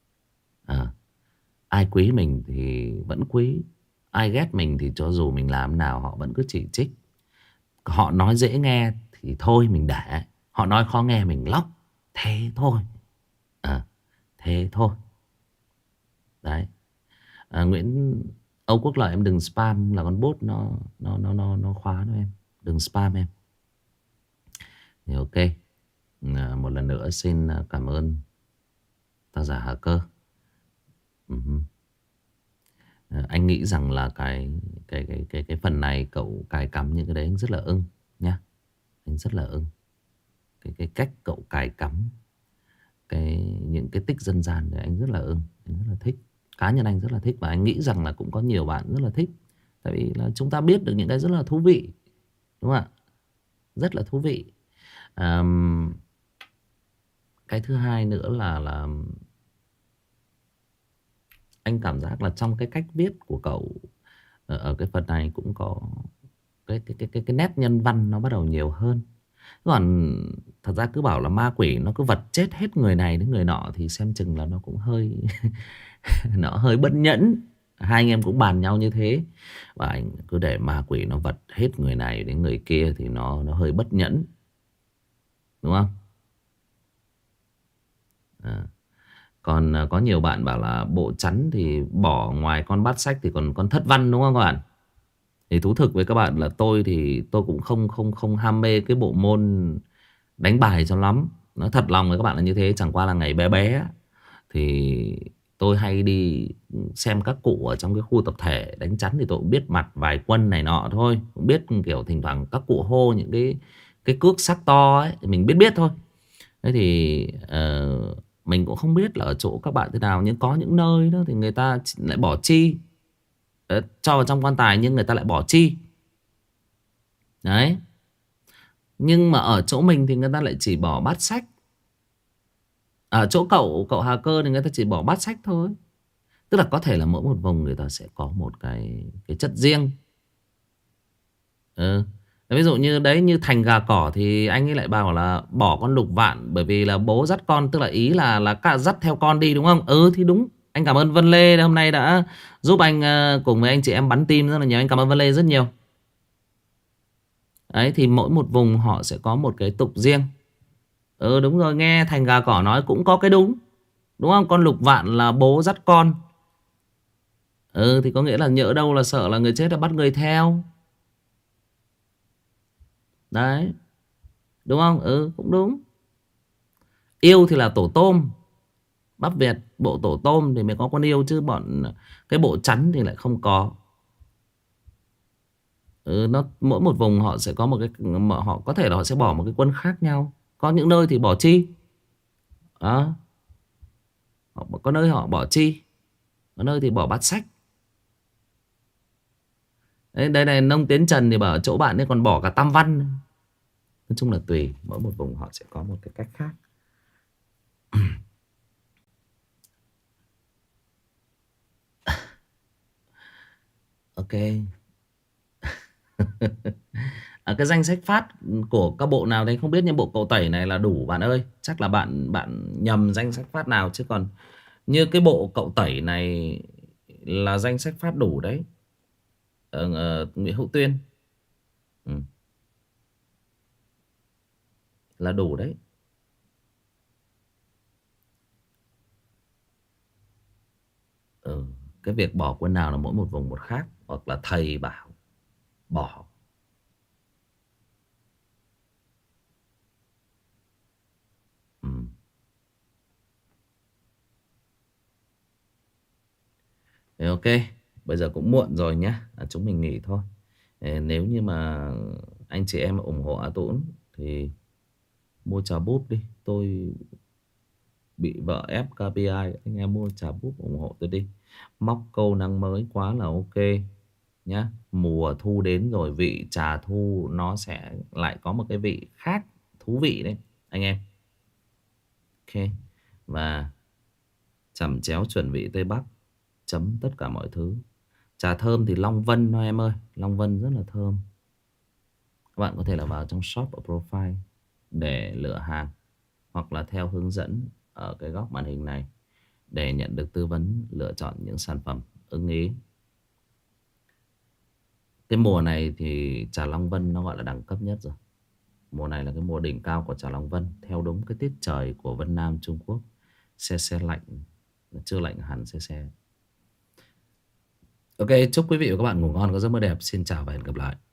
Ai quý mình thì vẫn quý. Ai ghét mình thì cho dù mình làm nào họ vẫn cứ chỉ trích. Họ nói dễ nghe thì thôi mình để. Họ nói khó nghe mình lóc. Thế thôi. Thế thôi. Đấy. Nguyễn Âu Quốc Lợi, em đừng spam, là con bot nó khóa đó em. Đừng spam em. Thì ok. Một lần nữa xin cảm ơn tác giả hacker. Anh nghĩ rằng là cái phần này cậu cài cắm những cái đấy anh rất là ưng nhá. Anh rất là ưng cái cách cậu cài cắm những cái tích dân gian này, anh rất là ưng, anh rất là thích. Cá nhân anh rất là thích, và anh nghĩ rằng là cũng có nhiều bạn rất là thích. Tại vì là chúng ta biết được những cái rất là thú vị, đúng không ạ? Rất là thú vị. Cái thứ hai nữa là anh cảm giác là trong cái cách viết của cậu ở cái phần này cũng có cái nét nhân văn nó bắt đầu nhiều hơn. Còn thật ra cứ bảo là ma quỷ nó cứ vật chết hết người này đến người nọ thì xem chừng là nó cũng hơi nó hơi bất nhẫn. Hai anh em cũng bàn nhau như thế. Và anh cứ để ma quỷ nó vật hết người này đến người kia thì nó hơi bất nhẫn. Đúng không? Còn có nhiều bạn bảo là bộ chắn thì bỏ ngoài con bát sách thì còn con thất văn, đúng không các bạn? Thì thú thực với các bạn là tôi thì tôi cũng không ham mê cái bộ môn đánh bài cho lắm. Nói thật lòng với các bạn là như thế. Chẳng qua là ngày bé bé thì tôi hay đi xem các cụ ở trong cái khu tập thể đánh chắn, thì tôi cũng biết mặt vài quân này nọ thôi. Cũng biết kiểu thỉnh thoảng các cụ hô những cái cước sắc to ấy thì mình biết thôi. Thế thì mình cũng không biết là ở chỗ các bạn thế nào, nhưng có những nơi đó thì người ta lại bỏ chi cho vào trong quan tài, nhưng người ta lại bỏ chi. Đấy. Nhưng mà ở chỗ mình thì người ta lại chỉ bỏ bát sách. Ở chỗ cậu hacker thì người ta chỉ bỏ bát sách thôi. Tức là có thể là mỗi một vùng người ta sẽ có một cái chất riêng. Ví dụ như đấy, như thành gà cỏ thì anh ấy lại bảo là bỏ con lục vạn, bởi vì là bố dắt con, tức là ý là dắt theo con đi, đúng không? Thì đúng. Anh cảm ơn Vân Lê hôm nay đã giúp anh cùng với anh chị em bắn tim rất là nhiều. Anh cảm ơn Vân Lê rất nhiều. Đấy, thì mỗi một vùng họ sẽ có một cái tục riêng. Đúng rồi, nghe thành gà cỏ nói cũng có cái đúng. Đúng không? Con lục vạn là bố dắt con. Thì có nghĩa là nhỡ đâu là sợ là người chết là bắt người theo. Đấy. Đúng không? Cũng đúng. Yêu thì là tổ tôm. Bắp Việt, bộ tổ tôm thì mới có con yêu, chứ bọn cái bộ chắn thì lại không có. Mỗi một vùng họ sẽ có một cái, họ có thể là họ sẽ bỏ một cái quân khác nhau. Có những nơi thì bỏ chi. Có nơi họ bỏ chi, có nơi thì bỏ bát sách. Đây này, Nông Tiến Trần thì bảo chỗ bạn ấy còn bỏ cả tam văn. Nói chung là tùy, mỗi một vùng họ sẽ có một cái cách khác. Ok. Cái danh sách phát của các bộ nào đấy không biết, nhưng bộ cậu tẩy này là đủ bạn ơi. Chắc là bạn nhầm danh sách phát nào, chứ còn như cái bộ cậu tẩy này là danh sách phát đủ đấy. Nguyễn Hữu Tuyên. Là đủ đấy. Cái việc bỏ quân nào là mỗi một vùng một khác, hoặc là thầy bảo bỏ. Thế ok, bây giờ cũng muộn rồi nhá, chúng mình nghỉ thôi. Nếu như mà anh chị em ủng hộ A Tũng thì mua trà búp đi. Tôi bị vợ ép KPI, anh em mua trà búp ủng hộ tôi đi. Móc câu năng mới quá là ok nhá. Mùa thu đến rồi, vị trà thu nó sẽ lại có một cái vị khác, thú vị đấy anh em. Ok. Và chẩm chéo chuẩn vị Tây Bắc, chấm tất cả mọi thứ. Trà thơm thì Long Vân thôi em ơi, Long Vân rất là thơm. Các bạn có thể là vào trong shop ở profile để lựa hàng, hoặc là theo hướng dẫn ở cái góc màn hình này để nhận được tư vấn lựa chọn những sản phẩm ưng ý. Cái mùa này thì trà Long Vân nó gọi là đẳng cấp nhất rồi. Mùa này là cái mùa đỉnh cao của trà Long Vân, theo đúng cái tiết trời của Vân Nam Trung Quốc. Se lạnh, chưa lạnh hẳn se. Ok, chúc quý vị và các bạn ngủ ngon, có giấc mơ đẹp. Xin chào và hẹn gặp lại.